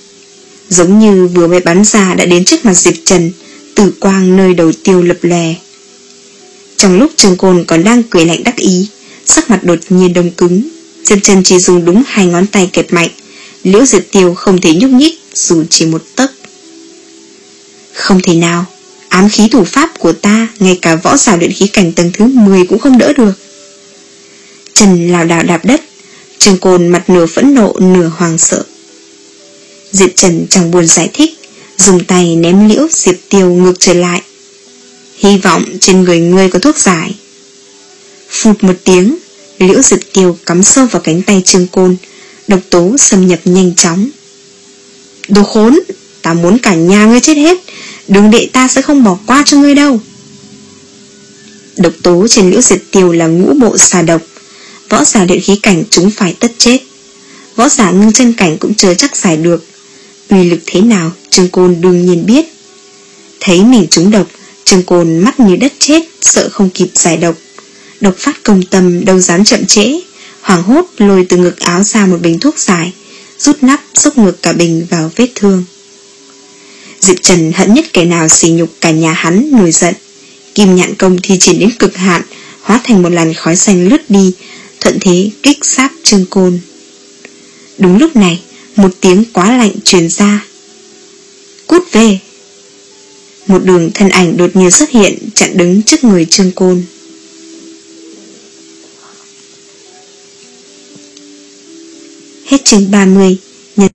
giống như vừa mới bắn ra đã đến trước mặt Diệp Trần, tử quang nơi đầu tiêu lập lè. Trong lúc Trương Côn còn đang cười lạnh đắc ý, sắc mặt đột nhiên đông cứng. Diệp Trần chỉ dùng đúng hai ngón tay kẹp mạnh, Liễu Diệp Tiêu không thể nhúc nhích dù chỉ một tấc. Không thể nào, ám khí thủ pháp của ta ngay cả võ giả luyện khí cảnh tầng thứ mười cũng không đỡ được. Trần lảo đảo đạp đất, Trương Côn mặt nửa phẫn nộ nửa hoàng sợ. Diệp Trần chẳng buồn giải thích, dùng tay ném Liễu Diệp Tiêu ngược trở lại. Hy vọng trên người ngươi có thuốc giải. Phụt một tiếng, Liễu Diệp Tiêu cắm sâu vào cánh tay Trương Côn, độc tố xâm nhập nhanh chóng. Đồ khốn, ta muốn cả nhà ngươi chết hết, đường đệ ta sẽ không bỏ qua cho ngươi đâu. Độc tố trên Liễu Diệp Tiêu là ngũ bộ xà độc, võ giả luyện khí cảnh chúng phải tất chết. Võ giả ngưng chân cảnh cũng chưa chắc giải được. Uy lực thế nào Trương Côn đương nhiên biết. Thấy mình trúng độc, Trương Côn mắt như đất chết, sợ không kịp giải độc. Độc phát công tâm đâu dám chậm trễ, hoảng hốt lôi từ ngực áo ra một bình thuốc giải, rút nắp xúc ngược cả bình vào vết thương. Diệp Trần hận nhất kẻ nào sỉ nhục cả nhà hắn, nổi giận. Kim nhạn công thi triển đến cực hạn, hóa thành một làn khói xanh lướt đi, thuận thế kích sát Trương Côn. Đúng lúc này, một tiếng quá lạnh truyền ra. Cút về! Một đường thân ảnh đột nhiên xuất hiện, chặn đứng trước người Trương Côn. Hết chương ba mươi.